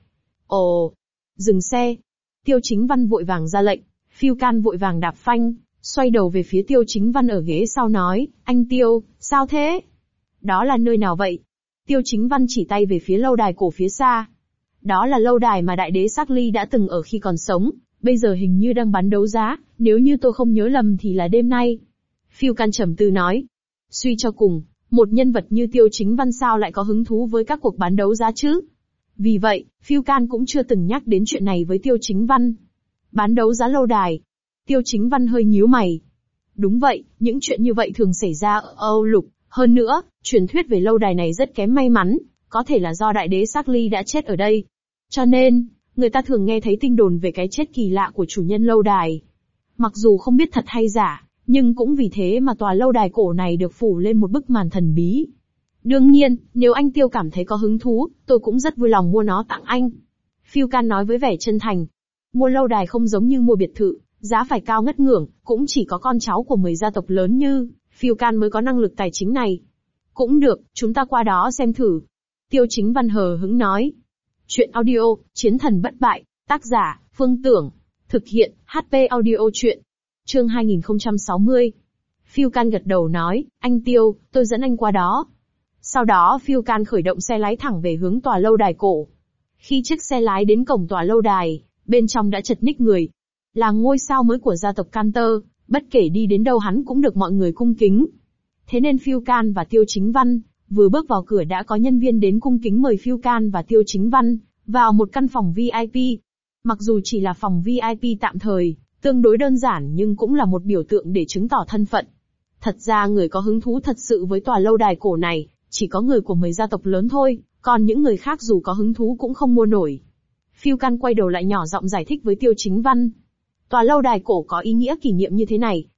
Ồ! Dừng xe! Tiêu Chính Văn vội vàng ra lệnh, Phiêu Can vội vàng đạp phanh, xoay đầu về phía Tiêu Chính Văn ở ghế sau nói, anh Tiêu, sao thế? Đó là nơi nào vậy? Tiêu Chính Văn chỉ tay về phía lâu đài cổ phía xa. Đó là lâu đài mà đại đế Sắc Ly đã từng ở khi còn sống, bây giờ hình như đang bán đấu giá, nếu như tôi không nhớ lầm thì là đêm nay. Phiêu Can trầm tư nói. Suy cho cùng, một nhân vật như Tiêu Chính Văn sao lại có hứng thú với các cuộc bán đấu giá chứ? Vì vậy, Phiêu Can cũng chưa từng nhắc đến chuyện này với Tiêu Chính Văn. Bán đấu giá lâu đài. Tiêu Chính Văn hơi nhíu mày. Đúng vậy, những chuyện như vậy thường xảy ra ở Âu Lục. Hơn nữa, truyền thuyết về lâu đài này rất kém may mắn, có thể là do đại đế Sắc Ly đã chết ở đây. Cho nên, người ta thường nghe thấy tin đồn về cái chết kỳ lạ của chủ nhân lâu đài. Mặc dù không biết thật hay giả, nhưng cũng vì thế mà tòa lâu đài cổ này được phủ lên một bức màn thần bí. Đương nhiên, nếu anh Tiêu cảm thấy có hứng thú, tôi cũng rất vui lòng mua nó tặng anh. Phiêu Can nói với vẻ chân thành. Mua lâu đài không giống như mua biệt thự, giá phải cao ngất ngưởng, cũng chỉ có con cháu của 10 gia tộc lớn như Phiêu Can mới có năng lực tài chính này. Cũng được, chúng ta qua đó xem thử. Tiêu Chính Văn hờ hững nói. Chuyện audio, Chiến thần bất bại, tác giả, Phương Tưởng, thực hiện, HP Audio Chuyện. Chương 2060. Phiêu Can gật đầu nói, anh Tiêu, tôi dẫn anh qua đó. Sau đó Phiêu Can khởi động xe lái thẳng về hướng tòa lâu đài cổ. Khi chiếc xe lái đến cổng tòa lâu đài, bên trong đã chật ních người. Là ngôi sao mới của gia tộc Canter, bất kể đi đến đâu hắn cũng được mọi người cung kính. Thế nên Phiêu Can và Tiêu Chính Văn, vừa bước vào cửa đã có nhân viên đến cung kính mời Phiêu Can và Tiêu Chính Văn vào một căn phòng VIP. Mặc dù chỉ là phòng VIP tạm thời, tương đối đơn giản nhưng cũng là một biểu tượng để chứng tỏ thân phận. Thật ra người có hứng thú thật sự với tòa lâu đài cổ này, chỉ có người của 10 gia tộc lớn thôi, còn những người khác dù có hứng thú cũng không mua nổi. Phiêu Can quay đầu lại nhỏ giọng giải thích với Tiêu Chính Văn. Tòa lâu đài cổ có ý nghĩa kỷ niệm như thế này,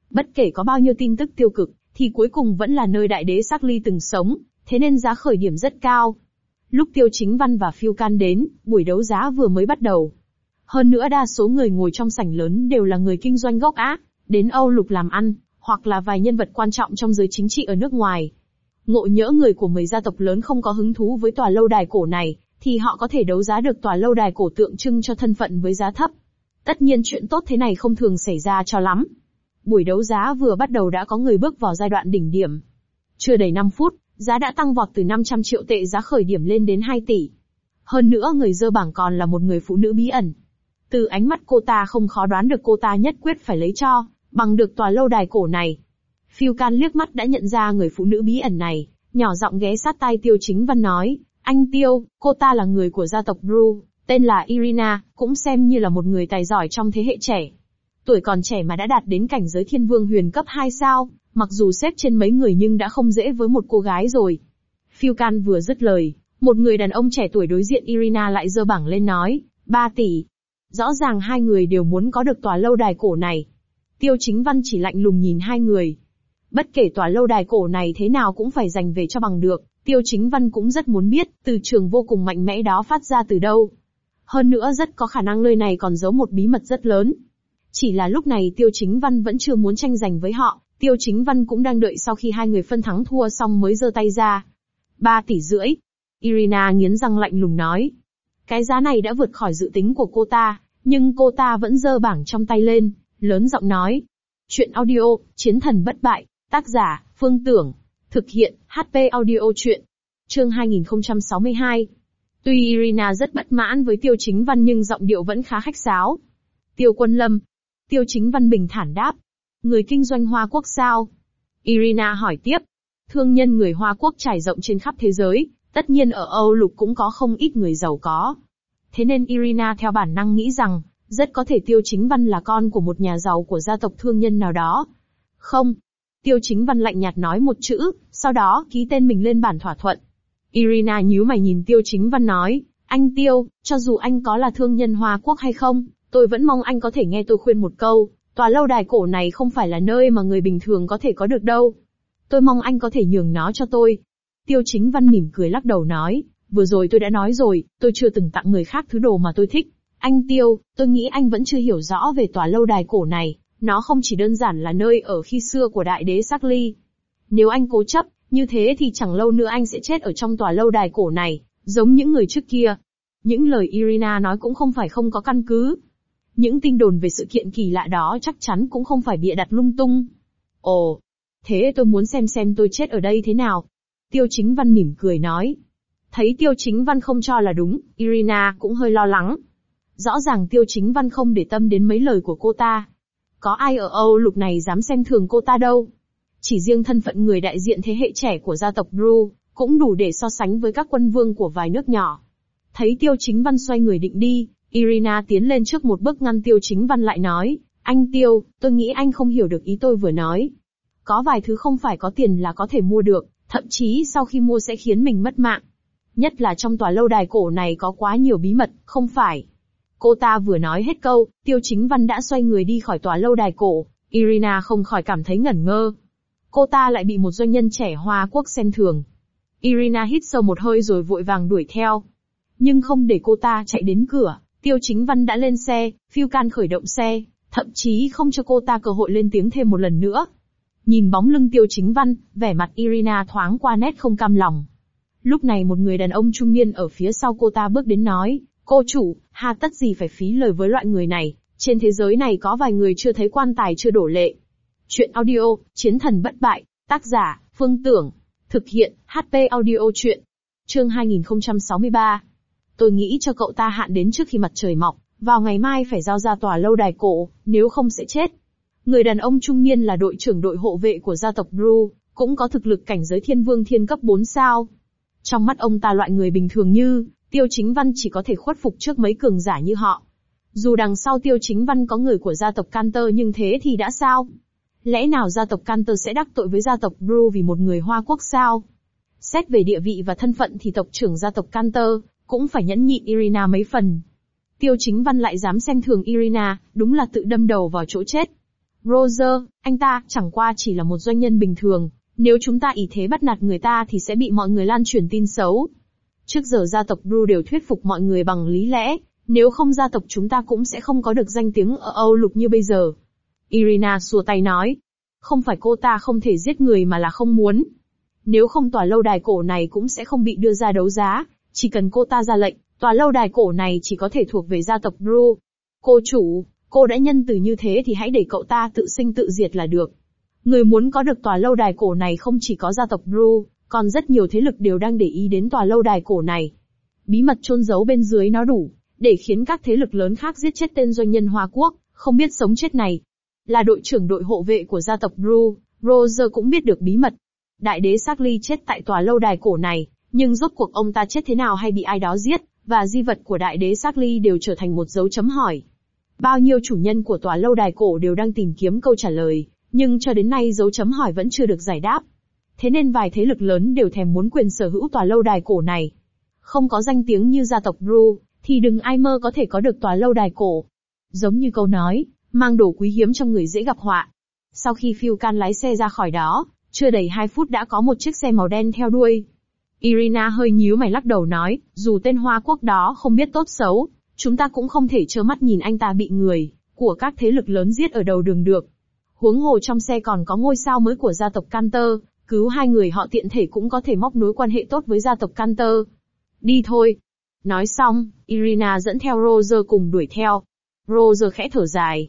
Bất kể có bao nhiêu tin tức tiêu cực, thì cuối cùng vẫn là nơi đại đế Sắc Ly từng sống, thế nên giá khởi điểm rất cao. Lúc Tiêu Chính Văn và Phiêu Can đến, buổi đấu giá vừa mới bắt đầu. Hơn nữa đa số người ngồi trong sảnh lớn đều là người kinh doanh gốc Á, đến Âu Lục làm ăn, hoặc là vài nhân vật quan trọng trong giới chính trị ở nước ngoài. Ngộ nhỡ người của 10 gia tộc lớn không có hứng thú với tòa lâu đài cổ này, thì họ có thể đấu giá được tòa lâu đài cổ tượng trưng cho thân phận với giá thấp. Tất nhiên chuyện tốt thế này không thường xảy ra cho lắm. Buổi đấu giá vừa bắt đầu đã có người bước vào giai đoạn đỉnh điểm. Chưa đầy 5 phút, giá đã tăng vọt từ 500 triệu tệ giá khởi điểm lên đến 2 tỷ. Hơn nữa người dơ bảng còn là một người phụ nữ bí ẩn. Từ ánh mắt cô ta không khó đoán được cô ta nhất quyết phải lấy cho bằng được tòa lâu đài cổ này. Phiêu Can liếc mắt đã nhận ra người phụ nữ bí ẩn này, nhỏ giọng ghé sát tai Tiêu Chính Văn nói, anh Tiêu, cô ta là người của gia tộc Bru, tên là Irina, cũng xem như là một người tài giỏi trong thế hệ trẻ. Tuổi còn trẻ mà đã đạt đến cảnh giới thiên vương huyền cấp 2 sao, mặc dù xếp trên mấy người nhưng đã không dễ với một cô gái rồi. Phiêu Can vừa dứt lời, một người đàn ông trẻ tuổi đối diện Irina lại giơ bảng lên nói, 3 tỷ. Rõ ràng hai người đều muốn có được tòa lâu đài cổ này. Tiêu Chính Văn chỉ lạnh lùng nhìn hai người. Bất kể tòa lâu đài cổ này thế nào cũng phải giành về cho bằng được, Tiêu Chính Văn cũng rất muốn biết, từ trường vô cùng mạnh mẽ đó phát ra từ đâu. Hơn nữa rất có khả năng nơi này còn giấu một bí mật rất lớn. Chỉ là lúc này Tiêu Chính Văn vẫn chưa muốn tranh giành với họ, Tiêu Chính Văn cũng đang đợi sau khi hai người phân thắng thua xong mới giơ tay ra. 3,5 tỷ. Irina nghiến răng lạnh lùng nói. Cái giá này đã vượt khỏi dự tính của cô ta, nhưng cô ta vẫn giơ bảng trong tay lên, lớn giọng nói. Chuyện audio, Chiến thần bất bại, tác giả, Phương Tưởng. Thực hiện, HP audio chuyện. Chương 2062. Tuy Irina rất bất mãn với Tiêu Chính Văn nhưng giọng điệu vẫn khá khách sáo. Tiêu Quân Lâm. Tiêu Chính Văn bình thản đáp. Người kinh doanh Hoa Quốc sao? Irina hỏi tiếp. Thương nhân người Hoa Quốc trải rộng trên khắp thế giới, tất nhiên ở Âu Lục cũng có không ít người giàu có. Thế nên Irina theo bản năng nghĩ rằng, rất có thể Tiêu Chính Văn là con của một nhà giàu của gia tộc thương nhân nào đó. Không. Tiêu Chính Văn lạnh nhạt nói một chữ, sau đó ký tên mình lên bản thỏa thuận. Irina nhíu mày nhìn Tiêu Chính Văn nói, anh Tiêu, cho dù anh có là thương nhân Hoa Quốc hay không, tôi vẫn mong anh có thể nghe tôi khuyên một câu, tòa lâu đài cổ này không phải là nơi mà người bình thường có thể có được đâu. Tôi mong anh có thể nhường nó cho tôi. Tiêu Chính Văn mỉm cười lắc đầu nói, vừa rồi tôi đã nói rồi, tôi chưa từng tặng người khác thứ đồ mà tôi thích. Anh Tiêu, tôi nghĩ anh vẫn chưa hiểu rõ về tòa lâu đài cổ này, nó không chỉ đơn giản là nơi ở khi xưa của đại đế Sắc Ly. Nếu anh cố chấp, như thế thì chẳng lâu nữa anh sẽ chết ở trong tòa lâu đài cổ này, giống những người trước kia. Những lời Irina nói cũng không phải không có căn cứ. Những tin đồn về sự kiện kỳ lạ đó chắc chắn cũng không phải bịa đặt lung tung. Ồ, thế tôi muốn xem tôi chết ở đây thế nào. Tiêu Chính Văn mỉm cười nói. Thấy Tiêu Chính Văn không cho là đúng, Irina cũng hơi lo lắng. Rõ ràng Tiêu Chính Văn không để tâm đến mấy lời của cô ta. Có ai ở Âu Lục này dám xem thường cô ta đâu. Chỉ riêng thân phận người đại diện thế hệ trẻ của gia tộc Bru, cũng đủ để so sánh với các quân vương của vài nước nhỏ. Thấy Tiêu Chính Văn xoay người định đi, Irina tiến lên trước một bước ngăn Tiêu Chính Văn lại nói, anh Tiêu, tôi nghĩ anh không hiểu được ý tôi vừa nói. Có vài thứ không phải có tiền là có thể mua được, thậm chí sau khi mua sẽ khiến mình mất mạng. Nhất là trong tòa lâu đài cổ này có quá nhiều bí mật, không phải. Cô ta vừa nói hết câu, Tiêu Chính Văn đã xoay người đi khỏi tòa lâu đài cổ, Irina không khỏi cảm thấy ngẩn ngơ. Cô ta lại bị một doanh nhân trẻ Hoa Quốc xem thường. Irina hít sâu một hơi rồi vội vàng đuổi theo. Nhưng không để cô ta chạy đến cửa, Tiêu Chính Văn đã lên xe, Phiêu Can khởi động xe, thậm chí không cho cô ta cơ hội lên tiếng thêm một lần nữa. Nhìn bóng lưng Tiêu Chính Văn, vẻ mặt Irina thoáng qua nét không cam lòng. Lúc này một người đàn ông trung niên ở phía sau cô ta bước đến nói, cô chủ, hà tất gì phải phí lời với loại người này, trên thế giới này có vài người chưa thấy quan tài chưa đổ lệ. Chuyện audio, Chiến thần bất bại, tác giả, Phương Tưởng. Thực hiện, HP audio chuyện. Chương 2063. Tôi nghĩ cho cậu ta hạn đến trước khi mặt trời mọc, vào ngày mai phải giao ra tòa lâu đài cổ, nếu không sẽ chết. Người đàn ông trung niên là đội trưởng đội hộ vệ của gia tộc Bru, cũng có thực lực cảnh giới thiên vương thiên cấp 4 sao. Trong mắt ông ta loại người bình thường như Tiêu Chính Văn chỉ có thể khuất phục trước mấy cường giả như họ. Dù đằng sau Tiêu Chính Văn có người của gia tộc Cantor nhưng thế thì đã sao? Lẽ nào gia tộc Cantor sẽ đắc tội với gia tộc Bru vì một người Hoa Quốc sao? Xét về địa vị và thân phận thì tộc trưởng gia tộc Cantor cũng phải nhẫn nhịn Irina mấy phần. Tiêu Chính Văn lại dám xem thường Irina, đúng là tự đâm đầu vào chỗ chết. Roger, anh ta chẳng qua chỉ là một doanh nhân bình thường, nếu chúng ta ỷ thế bắt nạt người ta thì sẽ bị mọi người lan truyền tin xấu. Trước giờ gia tộc Bru đều thuyết phục mọi người bằng lý lẽ, nếu không gia tộc chúng ta cũng sẽ không có được danh tiếng ở Âu Lục như bây giờ. Irina xua tay nói. Không phải cô ta không thể giết người mà là không muốn. Nếu không tòa lâu đài cổ này cũng sẽ không bị đưa ra đấu giá, chỉ cần cô ta ra lệnh, tòa lâu đài cổ này chỉ có thể thuộc về gia tộc Bru. Cô chủ, cô đã nhân từ như thế thì hãy để cậu ta tự sinh tự diệt là được. Người muốn có được tòa lâu đài cổ này không chỉ có gia tộc Bru, còn rất nhiều thế lực đều đang để ý đến tòa lâu đài cổ này. Bí mật chôn giấu bên dưới nó đủ, để khiến các thế lực lớn khác giết chết tên doanh nhân Hoa Quốc, không biết sống chết này. Là đội trưởng đội hộ vệ của gia tộc Bru, Roger cũng biết được bí mật. Đại đế Charlie chết tại tòa lâu đài cổ này, nhưng rốt cuộc ông ta chết thế nào hay bị ai đó giết, và di vật của đại đế Charlie đều trở thành một dấu chấm hỏi. Bao nhiêu chủ nhân của tòa lâu đài cổ đều đang tìm kiếm câu trả lời, nhưng cho đến nay dấu chấm hỏi vẫn chưa được giải đáp. Thế nên vài thế lực lớn đều thèm muốn quyền sở hữu tòa lâu đài cổ này. Không có danh tiếng như gia tộc Bru, thì đừng ai mơ có thể có được tòa lâu đài cổ. Giống như câu nói, mang đồ quý hiếm trong người dễ gặp họa. Sau khi Phiêu Can lái xe ra khỏi đó, chưa đầy 2 phút đã có một chiếc xe màu đen theo đuôi. Irina hơi nhíu mày lắc đầu nói, dù tên Hoa Quốc đó không biết tốt xấu, chúng ta cũng không thể trơ mắt nhìn anh ta bị người của các thế lực lớn giết ở đầu đường được. Huống hồ trong xe còn có ngôi sao mới của gia tộc Cantor, cứu hai người họ tiện thể cũng có thể móc nối quan hệ tốt với gia tộc Cantor. Đi thôi. Nói xong, Irina dẫn theo Roger cùng đuổi theo. Roger khẽ thở dài.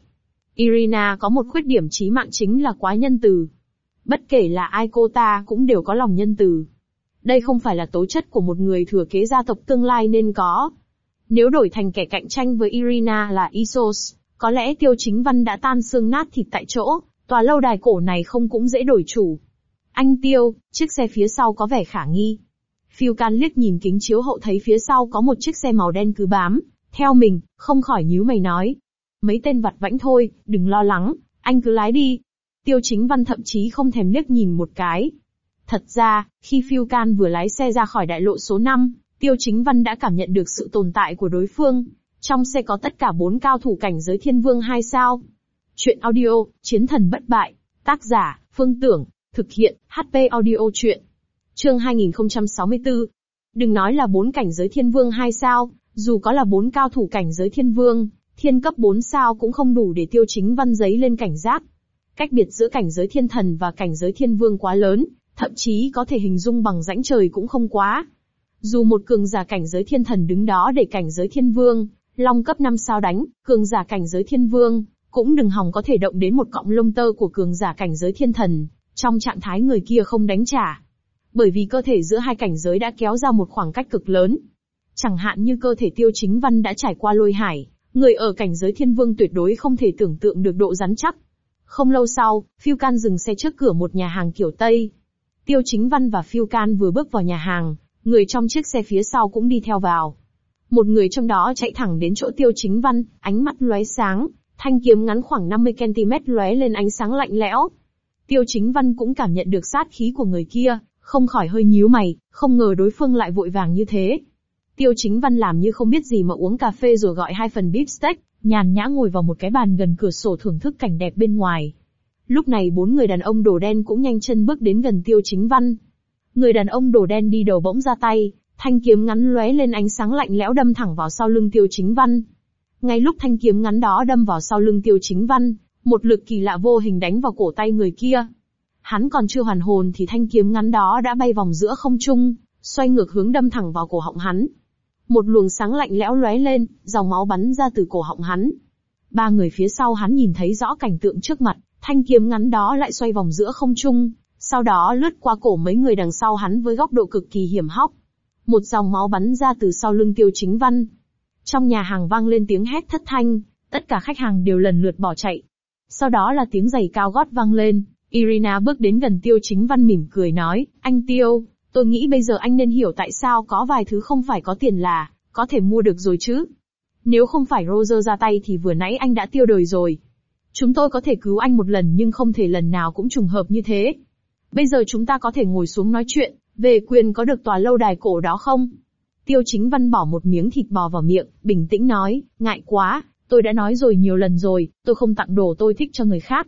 Irina có một khuyết điểm chí mạng chính là quá nhân từ. Bất kể là ai cô ta cũng đều có lòng nhân từ. Đây không phải là tố chất của một người thừa kế gia tộc tương lai nên có. Nếu đổi thành kẻ cạnh tranh với Irina là Isos, có lẽ Tiêu Chính Văn đã tan xương nát thịt tại chỗ, tòa lâu đài cổ này không cũng dễ đổi chủ. Anh Tiêu, chiếc xe phía sau có vẻ khả nghi. Phiêu Can liếc nhìn kính chiếu hậu thấy phía sau có một chiếc xe màu đen cứ bám theo mình, không khỏi nhíu mày nói. Mấy tên vặt vãnh thôi, đừng lo lắng, anh cứ lái đi. Tiêu Chính Văn thậm chí không thèm liếc nhìn một cái. Thật ra, khi Phiêu Can vừa lái xe ra khỏi đại lộ số 5, Tiêu Chính Văn đã cảm nhận được sự tồn tại của đối phương. Trong xe có tất cả 4 cao thủ cảnh giới Thiên Vương 2 sao. Chuyện audio, Chiến thần bất bại. Tác giả, Phương Tưởng. Thực hiện, HP audio chuyện. Chương 2064. Đừng nói là 4 cảnh giới Thiên Vương 2 sao, dù có là 4 cao thủ cảnh giới Thiên Vương, thiên cấp 4 sao cũng không đủ để Tiêu Chính Văn giấy lên cảnh giác. Cách biệt giữa cảnh giới Thiên Thần và cảnh giới Thiên Vương quá lớn, thậm chí có thể hình dung bằng rãnh trời cũng không quá. Dù một cường giả cảnh giới Thiên Thần đứng đó để cảnh giới Thiên Vương, Long cấp 5 sao đánh, cường giả cảnh giới Thiên Vương, cũng đừng hòng có thể động đến một cọng lông tơ của cường giả cảnh giới Thiên Thần, trong trạng thái người kia không đánh trả. Bởi vì cơ thể giữa hai cảnh giới đã kéo ra một khoảng cách cực lớn. Chẳng hạn như cơ thể Tiêu Chính Văn đã trải qua lôi hải, người ở cảnh giới Thiên Vương tuyệt đối không thể tưởng tượng được độ rắn chắc. Không lâu sau, Phiêu Can dừng xe trước cửa một nhà hàng kiểu Tây. Tiêu Chính Văn và Phiêu Can vừa bước vào nhà hàng, người trong chiếc xe phía sau cũng đi theo vào. Một người trong đó chạy thẳng đến chỗ Tiêu Chính Văn, ánh mắt lóe sáng, thanh kiếm ngắn khoảng 50cm lóe lên ánh sáng lạnh lẽo. Tiêu Chính Văn cũng cảm nhận được sát khí của người kia, không khỏi hơi nhíu mày, không ngờ đối phương lại vội vàng như thế. Tiêu Chính Văn làm như không biết gì mà uống cà phê rồi gọi 2 phần beef steak, nhàn nhã ngồi vào một cái bàn gần cửa sổ thưởng thức cảnh đẹp bên ngoài. Lúc này 4 người đàn ông đồ đen cũng nhanh chân bước đến gần Tiêu Chính Văn. Người đàn ông đồ đen đi đầu bỗng ra tay, thanh kiếm ngắn lóe lên ánh sáng lạnh lẽo đâm thẳng vào sau lưng Tiêu Chính Văn. Ngay lúc thanh kiếm ngắn đó đâm vào sau lưng Tiêu Chính Văn, một lực kỳ lạ vô hình đánh vào cổ tay người kia. Hắn còn chưa hoàn hồn thì thanh kiếm ngắn đó đã bay vòng giữa không trung, xoay ngược hướng đâm thẳng vào cổ họng hắn. Một luồng sáng lạnh lẽo lóe lên, dòng máu bắn ra từ cổ họng hắn. 3 người phía sau hắn nhìn thấy rõ cảnh tượng trước mặt, thanh kiếm ngắn đó lại xoay vòng giữa không trung, sau đó lướt qua cổ mấy người đằng sau hắn với góc độ cực kỳ hiểm hóc. Một dòng máu bắn ra từ sau lưng Tiêu Chính Văn. Trong nhà hàng vang lên tiếng hét thất thanh, tất cả khách hàng đều lần lượt bỏ chạy. Sau đó là tiếng giày cao gót vang lên, Irina bước đến gần Tiêu Chính Văn mỉm cười nói, anh Tiêu, tôi nghĩ bây giờ anh nên hiểu tại sao có vài thứ không phải có tiền là có thể mua được rồi chứ. Nếu không phải Roger ra tay thì vừa nãy anh đã tiêu đời rồi. Chúng tôi có thể cứu anh một lần nhưng không thể lần nào cũng trùng hợp như thế. Bây giờ chúng ta có thể ngồi xuống nói chuyện, về quyền có được tòa lâu đài cổ đó không? Tiêu Chính Văn bỏ một miếng thịt bò vào miệng, bình tĩnh nói, ngại quá, tôi đã nói rồi nhiều lần rồi, tôi không tặng đồ tôi thích cho người khác.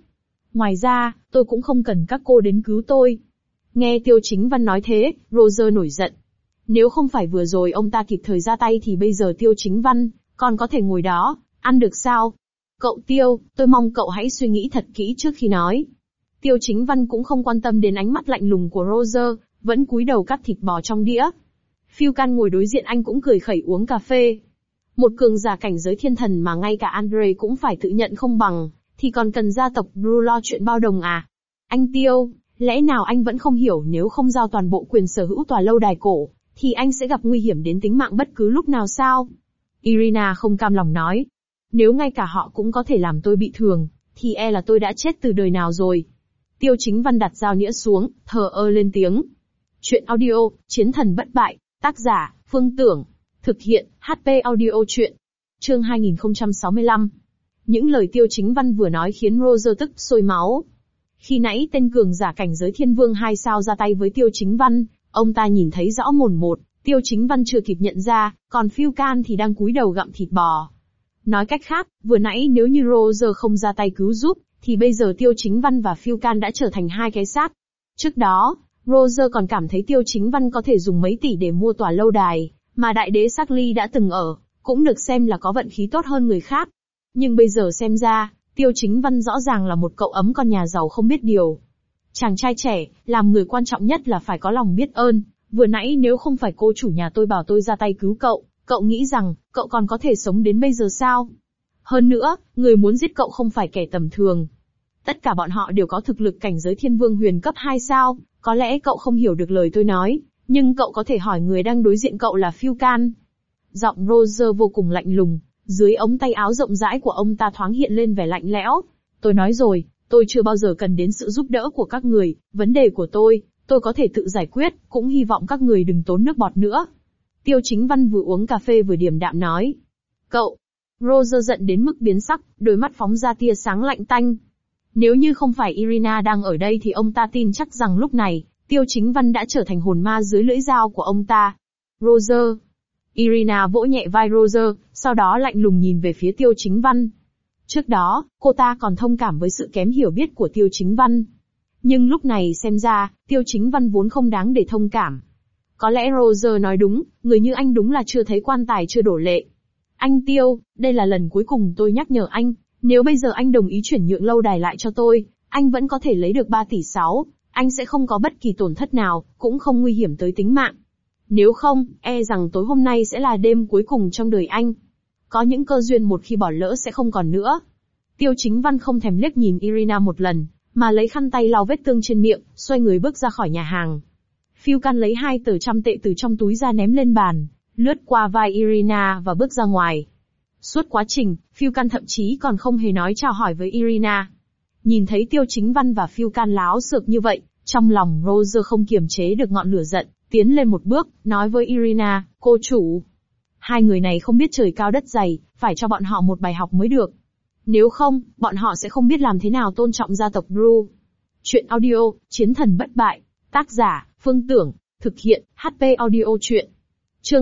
Ngoài ra, tôi cũng không cần các cô đến cứu tôi. Nghe Tiêu Chính Văn nói thế, Roger nổi giận. Nếu không phải vừa rồi ông ta kịp thời ra tay thì bây giờ Tiêu Chính Văn còn có thể ngồi đó, ăn được sao? Cậu Tiêu, tôi mong cậu hãy suy nghĩ thật kỹ trước khi nói. Tiêu Chính Văn cũng không quan tâm đến ánh mắt lạnh lùng của Roger, vẫn cúi đầu cắt thịt bò trong đĩa. Phiêu Can ngồi đối diện anh cũng cười khẩy uống cà phê. Một cường giả cảnh giới thiên thần mà ngay cả Andre cũng phải tự nhận không bằng, thì còn cần gia tộc Bru lo chuyện bao đồng à? Anh Tiêu, lẽ nào anh vẫn không hiểu nếu không giao toàn bộ quyền sở hữu tòa lâu đài cổ, thì anh sẽ gặp nguy hiểm đến tính mạng bất cứ lúc nào sao? Irina không cam lòng nói. Nếu ngay cả họ cũng có thể làm tôi bị thương, thì e là tôi đã chết từ đời nào rồi. Tiêu Chính Văn đặt dao nĩa xuống, thờ ơ lên tiếng. Chuyện audio, Chiến thần bất bại, tác giả, Phương Tưởng. Thực hiện, HP audio chuyện. Chương 2065. Những lời Tiêu Chính Văn vừa nói khiến Roger tức sôi máu. Khi nãy tên cường giả cảnh giới thiên vương 2 sao ra tay với Tiêu Chính Văn, ông ta nhìn thấy rõ mồn một, Tiêu Chính Văn chưa kịp nhận ra, còn Phiêu Can thì đang cúi đầu gặm thịt bò. Nói cách khác, vừa nãy nếu như Roger không ra tay cứu giúp, thì bây giờ Tiêu Chính Văn và Phiêu Can đã trở thành hai cái xác. Trước đó, Roger còn cảm thấy Tiêu Chính Văn có thể dùng mấy tỷ để mua tòa lâu đài, mà đại đế Sarkly đã từng ở, cũng được xem là có vận khí tốt hơn người khác. Nhưng bây giờ xem ra, Tiêu Chính Văn rõ ràng là một cậu ấm con nhà giàu không biết điều. Chàng trai trẻ, làm người quan trọng nhất là phải có lòng biết ơn. Vừa nãy nếu không phải cô chủ nhà tôi bảo tôi ra tay cứu cậu, cậu nghĩ rằng, cậu còn có thể sống đến bây giờ sao? Hơn nữa, người muốn giết cậu không phải kẻ tầm thường. Tất cả bọn họ đều có thực lực cảnh giới thiên vương huyền cấp 2 sao, có lẽ cậu không hiểu được lời tôi nói, nhưng cậu có thể hỏi người đang đối diện cậu là Phiêu Can. Giọng Roger vô cùng lạnh lùng, dưới ống tay áo rộng rãi của ông ta thoáng hiện lên vẻ lạnh lẽo. Tôi nói rồi, tôi chưa bao giờ cần đến sự giúp đỡ của các người, vấn đề của tôi có thể tự giải quyết, cũng hy vọng các người đừng tốn nước bọt nữa. Tiêu Chính Văn vừa uống cà phê vừa điềm đạm nói. Cậu! Roger giận đến mức biến sắc, đôi mắt phóng ra tia sáng lạnh tanh. Nếu như không phải Irina đang ở đây thì ông ta tin chắc rằng lúc này, Tiêu Chính Văn đã trở thành hồn ma dưới lưỡi dao của ông ta. Roger! Irina vỗ nhẹ vai Roger, sau đó lạnh lùng nhìn về phía Tiêu Chính Văn. Trước đó, cô ta còn thông cảm với sự kém hiểu biết của Tiêu Chính Văn. Nhưng lúc này xem ra, Tiêu Chính Văn vốn không đáng để thông cảm. Có lẽ Roger nói đúng, người như anh đúng là chưa thấy quan tài chưa đổ lệ. Anh Tiêu, đây là lần cuối cùng tôi nhắc nhở anh, nếu bây giờ anh đồng ý chuyển nhượng lâu đài lại cho tôi, anh vẫn có thể lấy được 3 tỷ 6, anh sẽ không có bất kỳ tổn thất nào, cũng không nguy hiểm tới tính mạng. Nếu không, e rằng tối hôm nay sẽ là đêm cuối cùng trong đời anh. Có những cơ duyên một khi bỏ lỡ sẽ không còn nữa. Tiêu Chính Văn không thèm liếc nhìn Irina một lần, mà lấy khăn tay lau vết thương trên miệng, xoay người bước ra khỏi nhà hàng. Phiêu Can lấy 2 tờ trăm tệ từ trong túi ra ném lên bàn, lướt qua vai Irina và bước ra ngoài. Suốt quá trình, Phiêu Can thậm chí còn không hề nói chào hỏi với Irina. Nhìn thấy Tiêu Chính Văn và Phiêu Can láo xược như vậy, trong lòng Roger không kiềm chế được ngọn lửa giận, tiến lên một bước, nói với Irina, cô chủ. Hai người này không biết trời cao đất dày, phải cho bọn họ một bài học mới được. Nếu không, bọn họ sẽ không biết làm thế nào tôn trọng gia tộc Bru. Chuyện audio, Chiến thần bất bại. Tác giả, Phương Tưởng. Thực hiện, HP audio chuyện. Chương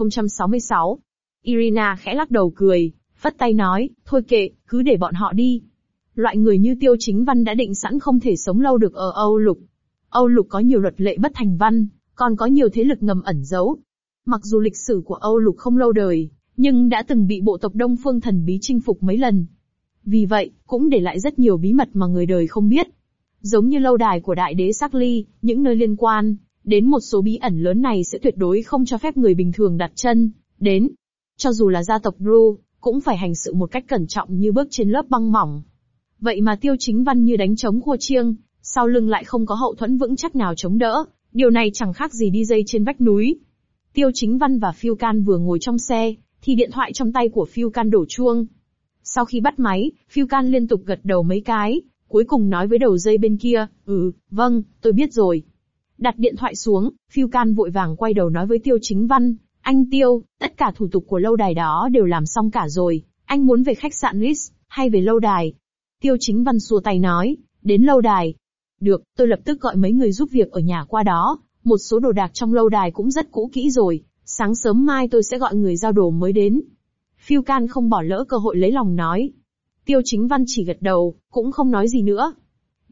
2066. Irina khẽ lắc đầu cười, phất tay nói, thôi kệ, cứ để bọn họ đi. Loại người như Tiêu Chính Văn đã định sẵn không thể sống lâu được ở Âu Lục. Âu Lục có nhiều luật lệ bất thành văn, còn có nhiều thế lực ngầm ẩn giấu. Mặc dù lịch sử của Âu Lục không lâu đời, nhưng đã từng bị bộ tộc Đông Phương thần bí chinh phục mấy lần. Vì vậy, cũng để lại rất nhiều bí mật mà người đời không biết. Giống như lâu đài của đại đế Sarkly, những nơi liên quan đến một số bí ẩn lớn này sẽ tuyệt đối không cho phép người bình thường đặt chân đến. Cho dù là gia tộc Bru, cũng phải hành sự một cách cẩn trọng như bước trên lớp băng mỏng. Vậy mà Tiêu Chính Văn như đánh trống khua chiêng, sau lưng lại không có hậu thuẫn vững chắc nào chống đỡ, điều này chẳng khác gì đi dây trên vách núi. Tiêu Chính Văn và Phiêu Can vừa ngồi trong xe, thì điện thoại trong tay của Phiêu Can đổ chuông. Sau khi bắt máy, Phiêu Can liên tục gật đầu mấy cái, cuối cùng nói với đầu dây bên kia, vâng, tôi biết rồi. Đặt điện thoại xuống, Phiêu Can vội vàng quay đầu nói với Tiêu Chính Văn, anh Tiêu, tất cả thủ tục của lâu đài đó đều làm xong cả rồi, anh muốn về khách sạn Ritz, hay về lâu đài? Tiêu Chính Văn xua tay nói, đến lâu đài. Được, tôi lập tức gọi mấy người giúp việc ở nhà qua đó, một số đồ đạc trong lâu đài cũng rất cũ kỹ rồi, sáng sớm mai tôi sẽ gọi người giao đồ mới đến. Phiêu Can không bỏ lỡ cơ hội lấy lòng nói. Tiêu Chính Văn chỉ gật đầu, cũng không nói gì nữa.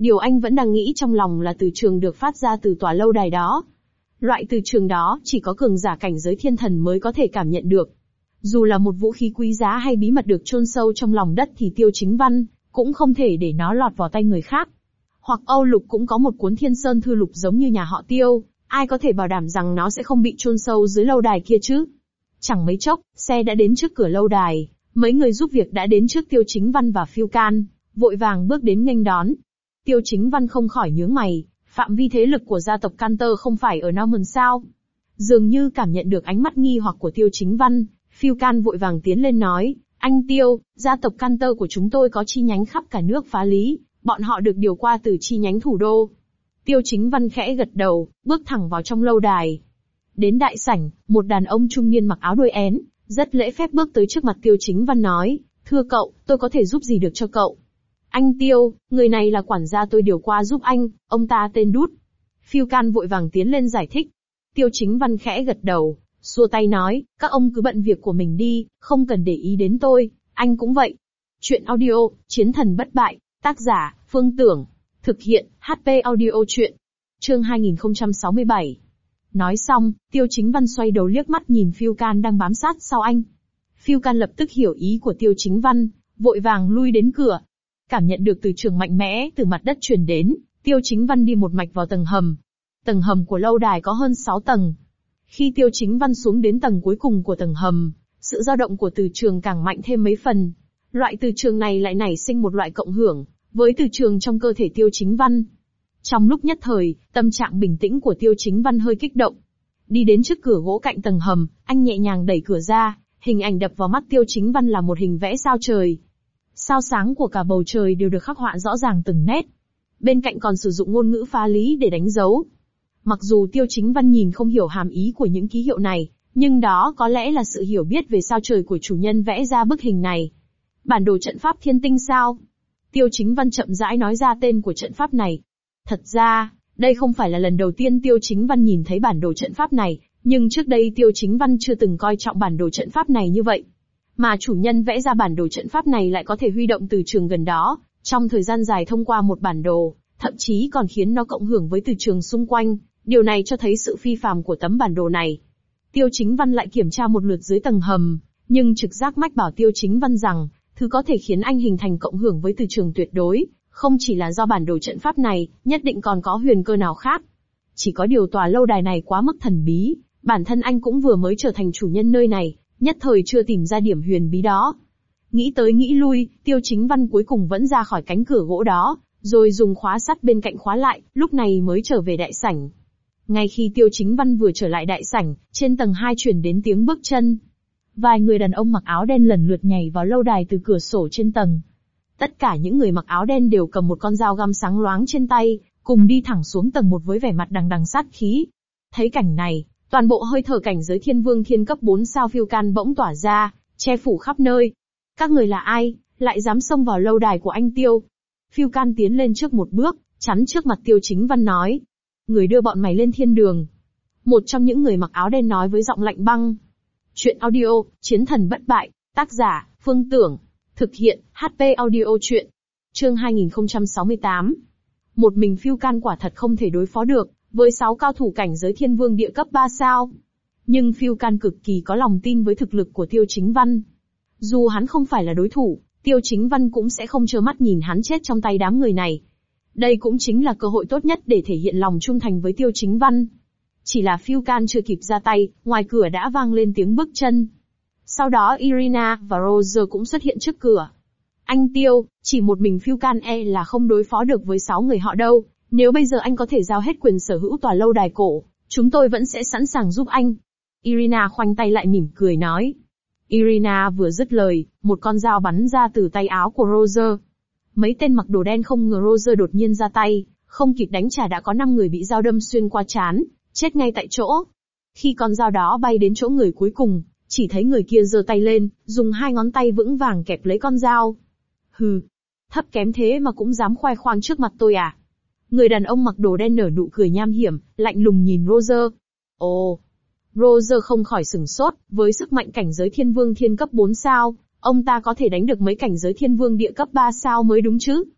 Điều anh vẫn đang nghĩ trong lòng là từ trường được phát ra từ tòa lâu đài đó. Loại từ trường đó chỉ có cường giả cảnh giới thiên thần mới có thể cảm nhận được. Dù là một vũ khí quý giá hay bí mật được chôn sâu trong lòng đất thì Tiêu Chính Văn cũng không thể để nó lọt vào tay người khác. Hoặc Âu Lục cũng có một cuốn Thiên Sơn Thư Lục giống như nhà họ Tiêu, ai có thể bảo đảm rằng nó sẽ không bị chôn sâu dưới lâu đài kia chứ? Chẳng mấy chốc, xe đã đến trước cửa lâu đài, mấy người giúp việc đã đến trước Tiêu Chính Văn và Phiêu Can, vội vàng bước đến nghênh đón. Tiêu Chính Văn không khỏi nhướng mày, phạm vi thế lực của gia tộc Cantor không phải ở Norman sao? Dường như cảm nhận được ánh mắt nghi hoặc của Tiêu Chính Văn, Phiêu Can vội vàng tiến lên nói, anh Tiêu, gia tộc Cantor của chúng tôi có chi nhánh khắp cả nước Phá Lý, bọn họ được điều qua từ chi nhánh thủ đô. Tiêu Chính Văn khẽ gật đầu, bước thẳng vào trong lâu đài. Đến đại sảnh, một đàn ông trung niên mặc áo đuôi én, rất lễ phép bước tới trước mặt Tiêu Chính Văn nói, thưa cậu, tôi có thể giúp gì được cho cậu? Anh Tiêu, người này là quản gia tôi điều qua giúp anh, ông ta tên Đút. Phiêu Can vội vàng tiến lên giải thích. Tiêu Chính Văn khẽ gật đầu, xua tay nói, các ông cứ bận việc của mình đi, không cần để ý đến tôi, anh cũng vậy. Chuyện audio, Chiến thần bất bại, tác giả, Phương Tưởng. Thực hiện, HP audio chuyện. Chương 2067. Nói xong, Tiêu Chính Văn xoay đầu liếc mắt nhìn Phiêu Can đang bám sát sau anh. Phiêu Can lập tức hiểu ý của Tiêu Chính Văn, vội vàng lui đến cửa. Cảm nhận được từ trường mạnh mẽ từ mặt đất truyền đến, Tiêu Chính Văn đi một mạch vào tầng hầm. Tầng hầm của lâu đài có hơn 6 tầng. Khi Tiêu Chính Văn xuống đến tầng cuối cùng của tầng hầm, sự dao động của từ trường càng mạnh thêm mấy phần. Loại từ trường này lại nảy sinh một loại cộng hưởng với từ trường trong cơ thể Tiêu Chính Văn. Trong lúc nhất thời, tâm trạng bình tĩnh của Tiêu Chính Văn hơi kích động. Đi đến trước cửa gỗ cạnh tầng hầm, anh nhẹ nhàng đẩy cửa ra, hình ảnh đập vào mắt Tiêu Chính Văn là một hình vẽ sao trời. Sao sáng của cả bầu trời đều được khắc họa rõ ràng từng nét. Bên cạnh còn sử dụng ngôn ngữ Phá Lý để đánh dấu. Mặc dù Tiêu Chính Văn nhìn không hiểu hàm ý của những ký hiệu này, nhưng đó có lẽ là sự hiểu biết về sao trời của chủ nhân vẽ ra bức hình này. Bản đồ trận pháp thiên tinh sao? Tiêu Chính Văn chậm rãi nói ra tên của trận pháp này. Thật ra, đây không phải là lần đầu tiên Tiêu Chính Văn nhìn thấy bản đồ trận pháp này, nhưng trước đây Tiêu Chính Văn chưa từng coi trọng bản đồ trận pháp này như vậy. Mà chủ nhân vẽ ra bản đồ trận pháp này lại có thể huy động từ trường gần đó, trong thời gian dài thông qua một bản đồ, thậm chí còn khiến nó cộng hưởng với từ trường xung quanh, điều này cho thấy sự phi phàm của tấm bản đồ này. Tiêu Chính Văn lại kiểm tra một lượt dưới tầng hầm, nhưng trực giác mách bảo Tiêu Chính Văn rằng, thứ có thể khiến anh hình thành cộng hưởng với từ trường tuyệt đối, không chỉ là do bản đồ trận pháp này, nhất định còn có huyền cơ nào khác. Chỉ có điều tòa lâu đài này quá mức thần bí, bản thân anh cũng vừa mới trở thành chủ nhân nơi này, nhất thời chưa tìm ra điểm huyền bí đó. Nghĩ tới nghĩ lui, Tiêu Chính Văn cuối cùng vẫn ra khỏi cánh cửa gỗ đó, rồi dùng khóa sắt bên cạnh khóa lại, lúc này mới trở về đại sảnh. Ngay khi Tiêu Chính Văn vừa trở lại đại sảnh, trên tầng 2 truyền đến tiếng bước chân. Vài người đàn ông mặc áo đen lần lượt nhảy vào lâu đài từ cửa sổ trên tầng. Tất cả những người mặc áo đen đều cầm một con dao găm sáng loáng trên tay, cùng đi thẳng xuống tầng 1 với vẻ mặt đằng đằng sát khí. Thấy cảnh này, toàn bộ hơi thở cảnh giới thiên vương thiên cấp 4 sao Phiêu Can bỗng tỏa ra, che phủ khắp nơi. Các người là ai, lại dám xông vào lâu đài của anh Tiêu? Phiêu Can tiến lên trước một bước, chắn trước mặt Tiêu Chính Văn nói. Người đưa bọn mày lên thiên đường. Một trong những người mặc áo đen nói với giọng lạnh băng. Chuyện audio, Chiến thần bất bại, tác giả, Phương Tưởng. Thực hiện, HP audio chuyện. Chương 2068. Một mình Phiêu Can quả thật không thể đối phó được, với 6 cao thủ cảnh giới thiên vương địa cấp 3 sao. Nhưng Phiêu Can cực kỳ có lòng tin với thực lực của Tiêu Chính Văn. Dù hắn không phải là đối thủ, Tiêu Chính Văn cũng sẽ không trơ mắt nhìn hắn chết trong tay đám người này. Đây cũng chính là cơ hội tốt nhất để thể hiện lòng trung thành với Tiêu Chính Văn. Chỉ là Phiêu Can chưa kịp ra tay, ngoài cửa đã vang lên tiếng bước chân. Sau đó Irina và Roger cũng xuất hiện trước cửa. Anh Tiêu, chỉ một mình Phiêu Can là không đối phó được với 6 người họ đâu. Nếu bây giờ anh có thể giao hết quyền sở hữu tòa lâu đài cổ, chúng tôi vẫn sẽ sẵn sàng giúp anh. Irina khoanh tay lại mỉm cười nói. Irina vừa dứt lời, một con dao bắn ra từ tay áo của Roger. Mấy tên mặc đồ đen không ngờ Roger đột nhiên ra tay, không kịp đánh trả đã có 5 người bị dao đâm xuyên qua trán, chết ngay tại chỗ. Khi con dao đó bay đến chỗ người cuối cùng, chỉ thấy người kia giơ tay lên, dùng 2 ngón tay vững vàng kẹp lấy con dao. Hừ, thấp kém thế mà cũng dám khoe khoang trước mặt tôi à? Người đàn ông mặc đồ đen nở nụ cười nham hiểm, lạnh lùng nhìn Roger. Ồ, Roger không khỏi sửng sốt, với sức mạnh cảnh giới thiên vương thiên cấp 4 sao, ông ta có thể đánh được mấy cảnh giới thiên vương địa cấp 3 sao mới đúng chứ.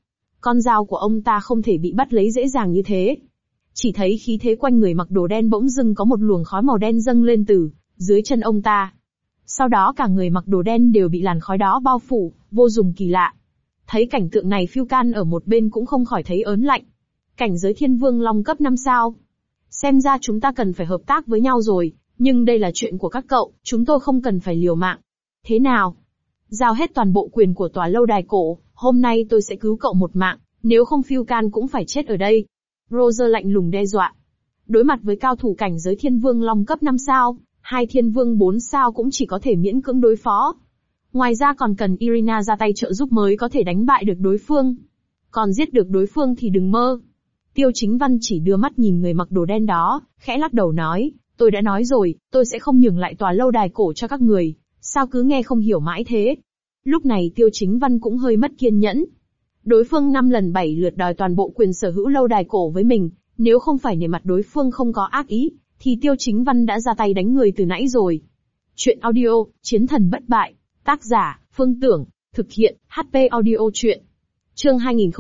Con dao của ông ta không thể bị bắt lấy dễ dàng như thế. Chỉ thấy khí thế quanh người mặc đồ đen bỗng dưng có một luồng khói màu đen dâng lên từ dưới chân ông ta. Sau đó cả người mặc đồ đen đều bị làn khói đó bao phủ, vô cùng kỳ lạ. Thấy cảnh tượng này Phiêu Can ở một bên cũng không khỏi thấy ớn lạnh. Cảnh giới thiên vương long cấp 5 sao. Xem ra chúng ta cần phải hợp tác với nhau rồi, nhưng đây là chuyện của các cậu, chúng tôi không cần phải liều mạng. Thế nào? Giao hết toàn bộ quyền của tòa lâu đài cổ, hôm nay tôi sẽ cứu cậu một mạng, nếu không Phiêu Can cũng phải chết ở đây. Roger lạnh lùng đe dọa. Đối mặt với cao thủ cảnh giới thiên vương long cấp 5 sao, hai thiên vương 4 sao cũng chỉ có thể miễn cưỡng đối phó. Ngoài ra còn cần Irina ra tay trợ giúp mới có thể đánh bại được đối phương. Còn giết được đối phương thì đừng mơ. Tiêu Chính Văn chỉ đưa mắt nhìn người mặc đồ đen đó, khẽ lắc đầu nói, tôi đã nói rồi, tôi sẽ không nhường lại tòa lâu đài cổ cho các người, sao cứ nghe không hiểu mãi thế. Lúc này Tiêu Chính Văn cũng hơi mất kiên nhẫn. Đối phương 5 lần 7 lượt đòi toàn bộ quyền sở hữu lâu đài cổ với mình, nếu không phải nể mặt đối phương không có ác ý, thì Tiêu Chính Văn đã ra tay đánh người từ nãy rồi. Chuyện audio, Chiến thần bất bại, tác giả, Phương Tưởng, thực hiện, HP audio chuyện. Chương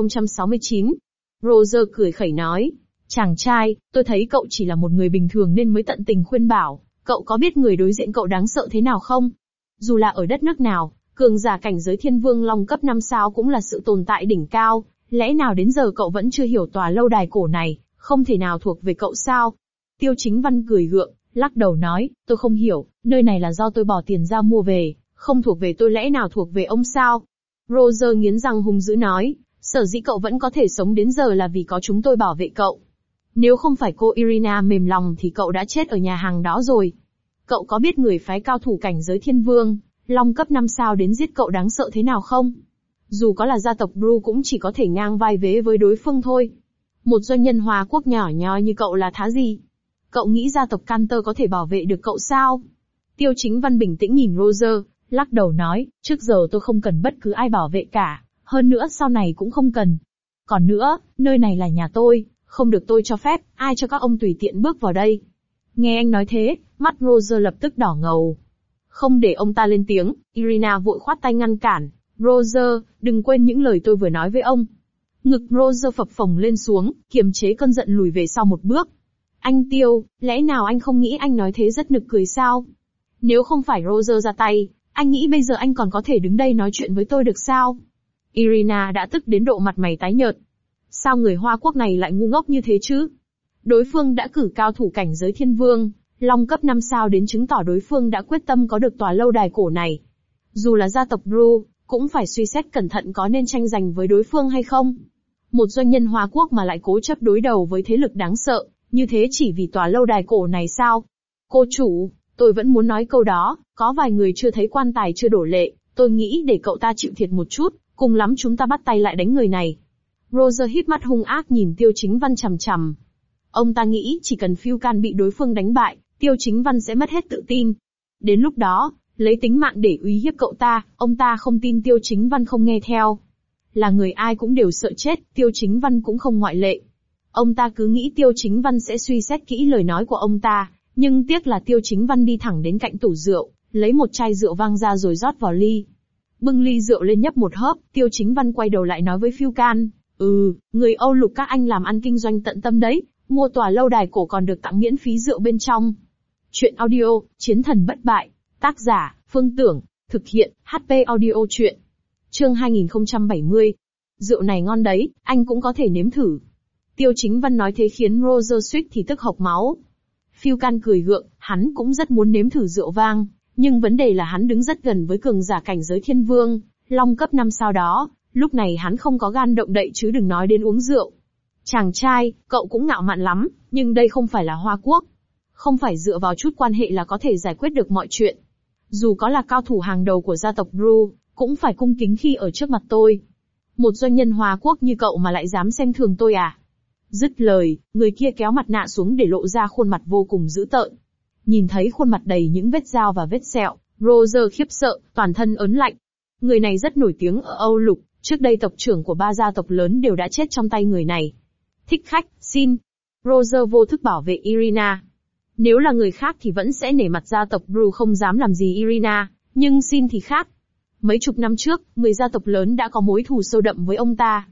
2069. Roger cười khẩy nói, chàng trai, tôi thấy cậu chỉ là một người bình thường nên mới tận tình khuyên bảo, cậu có biết người đối diện cậu đáng sợ thế nào không? Dù là ở đất nước nào, cường giả cảnh giới thiên vương long cấp 5 sao cũng là sự tồn tại đỉnh cao, lẽ nào đến giờ cậu vẫn chưa hiểu tòa lâu đài cổ này, không thể nào thuộc về cậu sao? Tiêu Chính Văn cười gượng, lắc đầu nói, tôi không hiểu, nơi này là do tôi bỏ tiền ra mua về, không thuộc về tôi lẽ nào thuộc về ông sao? Roger nghiến răng hung dữ nói, sở dĩ cậu vẫn có thể sống đến giờ là vì có chúng tôi bảo vệ cậu. Nếu không phải cô Irina mềm lòng thì cậu đã chết ở nhà hàng đó rồi. Cậu có biết người phái cao thủ cảnh giới thiên vương, long cấp 5 sao đến giết cậu đáng sợ thế nào không? Dù có là gia tộc Bru cũng chỉ có thể ngang vai vế với đối phương thôi. Một doanh nhân Hoa Quốc nhỏ nhoi như cậu là thá gì? Cậu nghĩ gia tộc Cantor có thể bảo vệ được cậu sao? Tiêu Chính Văn bình tĩnh nhìn Roger, lắc đầu nói, trước giờ tôi không cần bất cứ ai bảo vệ cả, hơn nữa sau này cũng không cần. Còn nữa, nơi này là nhà tôi, không được tôi cho phép, ai cho các ông tùy tiện bước vào đây. Nghe anh nói thế, mắt Roger lập tức đỏ ngầu. Không để ông ta lên tiếng, Irina vội khoát tay ngăn cản. Roger, đừng quên những lời tôi vừa nói với ông. Ngực Roger phập phồng lên xuống, kiềm chế cơn giận lùi về sau một bước. Anh Tiêu, lẽ nào anh không nghĩ anh nói thế rất nực cười sao? Nếu không phải Roger ra tay, anh nghĩ bây giờ anh còn có thể đứng đây nói chuyện với tôi được sao? Irina đã tức đến độ mặt mày tái nhợt. Sao người Hoa Quốc này lại ngu ngốc như thế chứ? Đối phương đã cử cao thủ cảnh giới thiên vương, long cấp 5 sao đến chứng tỏ đối phương đã quyết tâm có được tòa lâu đài cổ này. Dù là gia tộc Bru, cũng phải suy xét cẩn thận có nên tranh giành với đối phương hay không. Một doanh nhân Hoa Quốc mà lại cố chấp đối đầu với thế lực đáng sợ, như thế chỉ vì tòa lâu đài cổ này sao? Cô chủ, tôi vẫn muốn nói câu đó, có vài người chưa thấy quan tài chưa đổ lệ, tôi nghĩ để cậu ta chịu thiệt một chút, cùng lắm chúng ta bắt tay lại đánh người này. Roger híp mắt hung ác nhìn Tiêu Chính Văn chằm chằm. Ông ta nghĩ chỉ cần Phiêu Can bị đối phương đánh bại, Tiêu Chính Văn sẽ mất hết tự tin. Đến lúc đó, lấy tính mạng để uy hiếp cậu ta, ông ta không tin Tiêu Chính Văn không nghe theo. Là người ai cũng đều sợ chết, Tiêu Chính Văn cũng không ngoại lệ. Ông ta cứ nghĩ Tiêu Chính Văn sẽ suy xét kỹ lời nói của ông ta, nhưng tiếc là Tiêu Chính Văn đi thẳng đến cạnh tủ rượu, lấy một chai rượu vang ra rồi rót vào ly. Bưng ly rượu lên nhấp một hớp, Tiêu Chính Văn quay đầu lại nói với Phiêu Can, người Âu Lục các anh làm ăn kinh doanh tận tâm đấy, mua tòa lâu đài cổ còn được tặng miễn phí rượu bên trong. Chuyện audio, Chiến thần bất bại, tác giả, Phương Tưởng, thực hiện, HP audio chuyện. Chương 2070. Rượu này ngon đấy, anh cũng có thể nếm thử. Tiêu Chính Văn nói thế khiến Roger suýt thì tức hộc máu. Phiêu Can cười gượng, hắn cũng rất muốn nếm thử rượu vang, nhưng vấn đề là hắn đứng rất gần với cường giả cảnh giới thiên vương, long cấp 5 sao đó, lúc này hắn không có gan động đậy chứ đừng nói đến uống rượu. Chàng trai, cậu cũng ngạo mạn lắm, nhưng đây không phải là Hoa Quốc. Không phải dựa vào chút quan hệ là có thể giải quyết được mọi chuyện. Dù có là cao thủ hàng đầu của gia tộc Bru, cũng phải cung kính khi ở trước mặt tôi. Một doanh nhân Hoa Quốc như cậu mà lại dám xem thường tôi à? Dứt lời, người kia kéo mặt nạ xuống để lộ ra khuôn mặt vô cùng dữ tợn. Nhìn thấy khuôn mặt đầy những vết dao và vết sẹo, Roger khiếp sợ, toàn thân ớn lạnh. Người này rất nổi tiếng ở Âu Lục, trước đây tộc trưởng của 3 gia tộc lớn đều đã chết trong tay người này. Thích khách, xin. Roger vô thức bảo vệ Irina. Nếu là người khác thì vẫn sẽ nể mặt gia tộc Bru không dám làm gì Irina, nhưng xin thì khác. Mấy chục năm trước, người gia tộc lớn đã có mối thù sâu đậm với ông ta.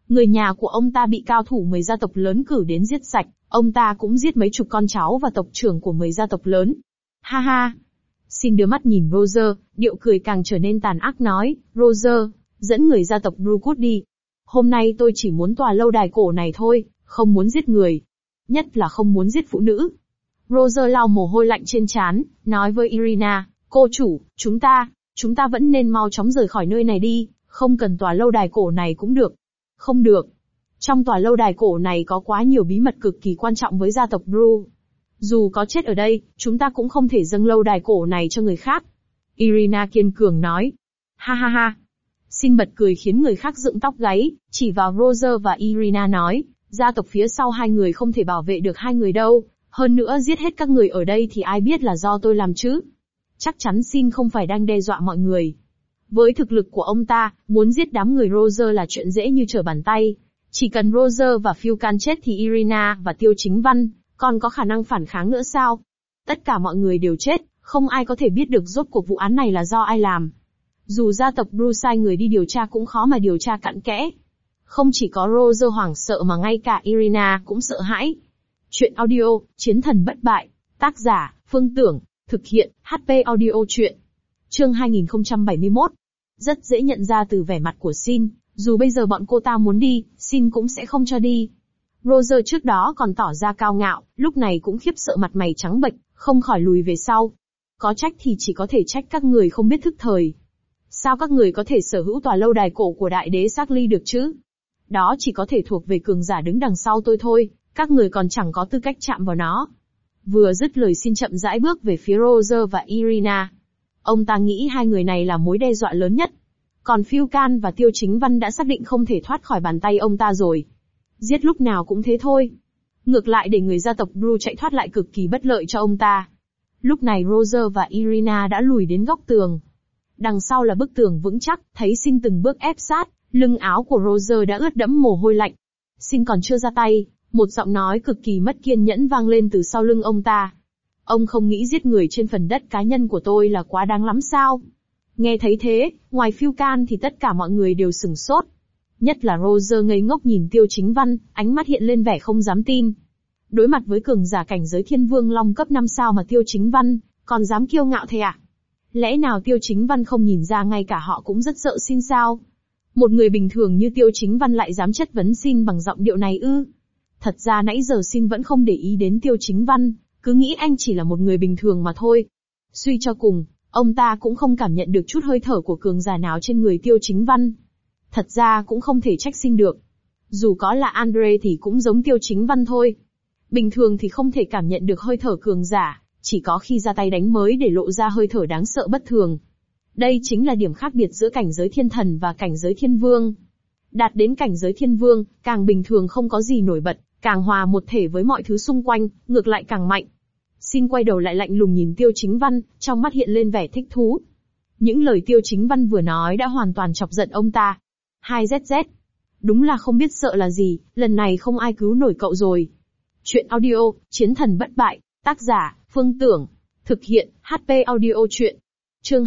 Người nhà của ông ta bị cao thủ 10 gia tộc lớn cử đến giết sạch, ông ta cũng giết mấy chục con cháu và tộc trưởng của 10 gia tộc lớn. Ha ha. Xin đưa mắt nhìn Roger, điệu cười càng trở nên tàn ác nói, Roger, dẫn người gia tộc Brookwood đi. Hôm nay tôi chỉ muốn tòa lâu đài cổ này thôi, không muốn giết người. Nhất là không muốn giết phụ nữ. Roger lau mồ hôi lạnh trên trán, nói với Irina, cô chủ, chúng ta vẫn nên mau chóng rời khỏi nơi này đi, không cần tòa lâu đài cổ này cũng được. Không được. Trong tòa lâu đài cổ này có quá nhiều bí mật cực kỳ quan trọng với gia tộc Bru. Dù có chết ở đây, chúng ta cũng không thể dâng lâu đài cổ này cho người khác. Irina kiên cường nói. Ha ha ha. Xin bật cười khiến người khác dựng tóc gáy, chỉ vào Roger và Irina nói, gia tộc phía sau hai người không thể bảo vệ được hai người đâu, hơn nữa giết hết các người ở đây thì ai biết là do tôi làm chứ. Chắc chắn Xin không phải đang đe dọa mọi người. Với thực lực của ông ta, muốn giết đám người Roger là chuyện dễ như trở bàn tay. Chỉ cần Roger và Philcan chết thì Irina và Tiêu Chính Văn còn có khả năng phản kháng nữa sao? Tất cả mọi người đều chết, không ai có thể biết được rốt cuộc vụ án này là do ai làm. Dù gia tộc Bru sai người đi điều tra cũng khó mà điều tra cặn kẽ. Không chỉ có Roger hoảng sợ mà ngay cả Irina cũng sợ hãi. Chuyện audio, Chiến thần bất bại. Tác giả, Phương Tưởng. Thực hiện, HP Audio Chuyện. Chương 2071. Rất dễ nhận ra từ vẻ mặt của Xin, dù bây giờ bọn cô ta muốn đi, Xin cũng sẽ không cho đi. Roger trước đó còn tỏ ra cao ngạo, lúc này cũng khiếp sợ mặt mày trắng bệch, không khỏi lùi về sau. Có trách thì chỉ có thể trách các người không biết thức thời. Sao các người có thể sở hữu tòa lâu đài cổ của đại đế Charlie được chứ? Đó chỉ có thể thuộc về cường giả đứng đằng sau tôi thôi, các người còn chẳng có tư cách chạm vào nó. Vừa dứt lời Xin chậm rãi bước về phía Roger và Irina. Ông ta nghĩ hai người này là mối đe dọa lớn nhất. Còn Philcan và Tiêu Chính Văn đã xác định không thể thoát khỏi bàn tay ông ta rồi. Giết lúc nào cũng thế thôi. Ngược lại để người gia tộc Bru chạy thoát lại cực kỳ bất lợi cho ông ta. Lúc này Roger và Irina đã lùi đến góc tường. Đằng sau là bức tường vững chắc, thấy Xin từng bước ép sát, lưng áo của Roger đã ướt đẫm mồ hôi lạnh. Xin còn chưa ra tay, một giọng nói cực kỳ mất kiên nhẫn vang lên từ sau lưng ông ta. Ông không nghĩ giết người trên phần đất cá nhân của tôi là quá đáng lắm sao? Nghe thấy thế, ngoài Philcan thì tất cả mọi người đều sửng sốt. Nhất là Roger ngây ngốc nhìn Tiêu Chính Văn, ánh mắt hiện lên vẻ không dám tin. Đối mặt với cường giả cảnh giới Thiên Vương Long cấp 5 sao mà Tiêu Chính Văn còn dám kiêu ngạo thế à? Lẽ nào Tiêu Chính Văn không nhìn ra ngay cả họ cũng rất sợ Xin sao? Một người bình thường như Tiêu Chính Văn lại dám chất vấn Xin bằng giọng điệu này ư? Thật ra nãy giờ Xin vẫn không để ý đến Tiêu Chính Văn, cứ nghĩ anh chỉ là một người bình thường mà thôi. Suy cho cùng, ông ta cũng không cảm nhận được chút hơi thở của cường giả nào trên người Tiêu Chính Văn. Thật ra cũng không thể trách Xin được. Dù có là Andre thì cũng giống Tiêu Chính Văn thôi. Bình thường thì không thể cảm nhận được hơi thở cường giả, chỉ có khi ra tay đánh mới để lộ ra hơi thở đáng sợ bất thường. Đây chính là điểm khác biệt giữa cảnh giới thiên thần và cảnh giới thiên vương. Đạt đến cảnh giới thiên vương, càng bình thường không có gì nổi bật, càng hòa một thể với mọi thứ xung quanh, ngược lại càng mạnh. Xin quay đầu lại lạnh lùng nhìn Tiêu Chính Văn, trong mắt hiện lên vẻ thích thú. Những lời Tiêu Chính Văn vừa nói đã hoàn toàn chọc giận ông ta. 2ZZ. Đúng là không biết sợ là gì, lần này không ai cứu nổi cậu rồi. Chuyện audio, Chiến thần bất bại. Tác giả, Phương Tưởng. Thực hiện, HP Audio Chuyện. Chương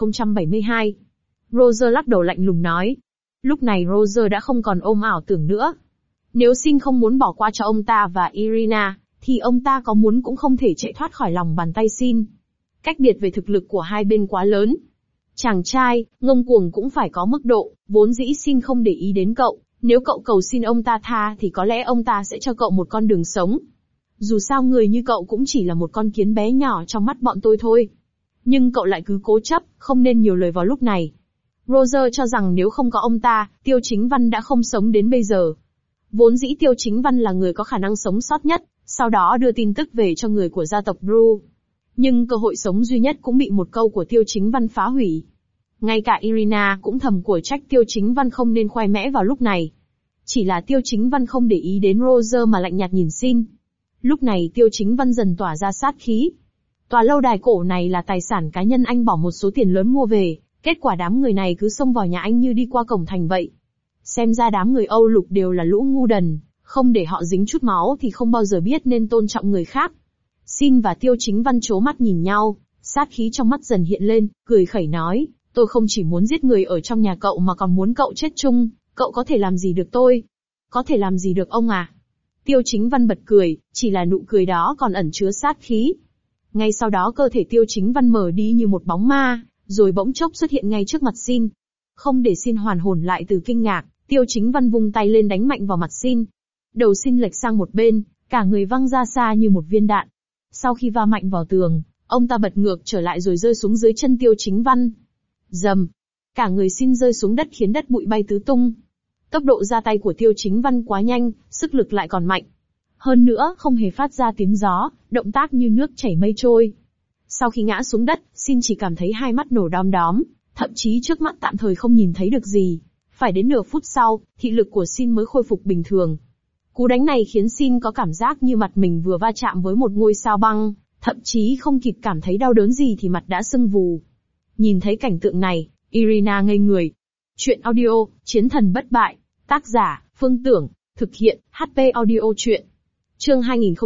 2072. Roger lắc đầu lạnh lùng nói. Lúc này Roger đã không còn ôm ảo tưởng nữa. Nếu Xin không muốn bỏ qua cho ông ta và Irina, thì ông ta có muốn cũng không thể chạy thoát khỏi lòng bàn tay Xin. Cách biệt về thực lực của hai bên quá lớn. Chàng trai, ngông cuồng cũng phải có mức độ, vốn dĩ Xin không để ý đến cậu, nếu cậu cầu xin ông ta tha thì có lẽ ông ta sẽ cho cậu một con đường sống. Dù sao người như cậu cũng chỉ là một con kiến bé nhỏ trong mắt bọn tôi thôi. Nhưng cậu lại cứ cố chấp, không nên nhiều lời vào lúc này. Roger cho rằng nếu không có ông ta, Tiêu Chính Văn đã không sống đến bây giờ. Vốn dĩ Tiêu Chính Văn là người có khả năng sống sót nhất, sau đó đưa tin tức về cho người của gia tộc Bru. Nhưng cơ hội sống duy nhất cũng bị một câu của Tiêu Chính Văn phá hủy. Ngay cả Irina cũng thầm của trách Tiêu Chính Văn không nên khoe mẽ vào lúc này. Chỉ là Tiêu Chính Văn không để ý đến Roger mà lạnh nhạt nhìn Xin. Lúc này Tiêu Chính Văn dần tỏa ra sát khí. Tòa lâu đài cổ này là tài sản cá nhân anh bỏ một số tiền lớn mua về, kết quả đám người này cứ xông vào nhà anh như đi qua cổng thành vậy. Xem ra đám người Âu Lục đều là lũ ngu đần, không để họ dính chút máu thì không bao giờ biết nên tôn trọng người khác. Xin và Tiêu Chính Văn chố mắt nhìn nhau, sát khí trong mắt dần hiện lên, cười khẩy nói, tôi không chỉ muốn giết người ở trong nhà cậu mà còn muốn cậu chết chung, cậu có thể làm gì được tôi? có thể làm gì được ông à? Tiêu Chính Văn bật cười, chỉ là nụ cười đó còn ẩn chứa sát khí. Ngay sau đó cơ thể Tiêu Chính Văn mở đi như một bóng ma, rồi bỗng chốc xuất hiện ngay trước mặt Xin. Không để Xin hoàn hồn lại từ kinh ngạc, Tiêu Chính Văn vung tay lên đánh mạnh vào mặt Xin. Đầu Xin lệch sang một bên, cả người văng ra xa như một viên đạn. Sau khi va mạnh vào tường, ông ta bật ngược trở lại rồi rơi xuống dưới chân Tiêu Chính Văn. Rầm! Cả người Xin rơi xuống đất khiến đất bụi bay tứ tung. Tốc độ ra tay của Tiêu Chính Văn quá nhanh, sức lực lại còn mạnh. Hơn nữa, không hề phát ra tiếng gió, động tác như nước chảy mây trôi. Sau khi ngã xuống đất, Xin chỉ cảm thấy hai mắt nổ đom đóm, thậm chí trước mắt tạm thời không nhìn thấy được gì. Phải đến nửa phút sau, thị lực của Xin mới khôi phục bình thường. Cú đánh này khiến Xin có cảm giác như mặt mình vừa va chạm với một ngôi sao băng, thậm chí không kịp cảm thấy đau đớn gì thì mặt đã sưng vù. Nhìn thấy cảnh tượng này, Irina ngây người. Chuyện audio, Chiến thần bất bại. Tác giả, Phương Tưởng. Thực hiện, HP Audio Chuyện. Chương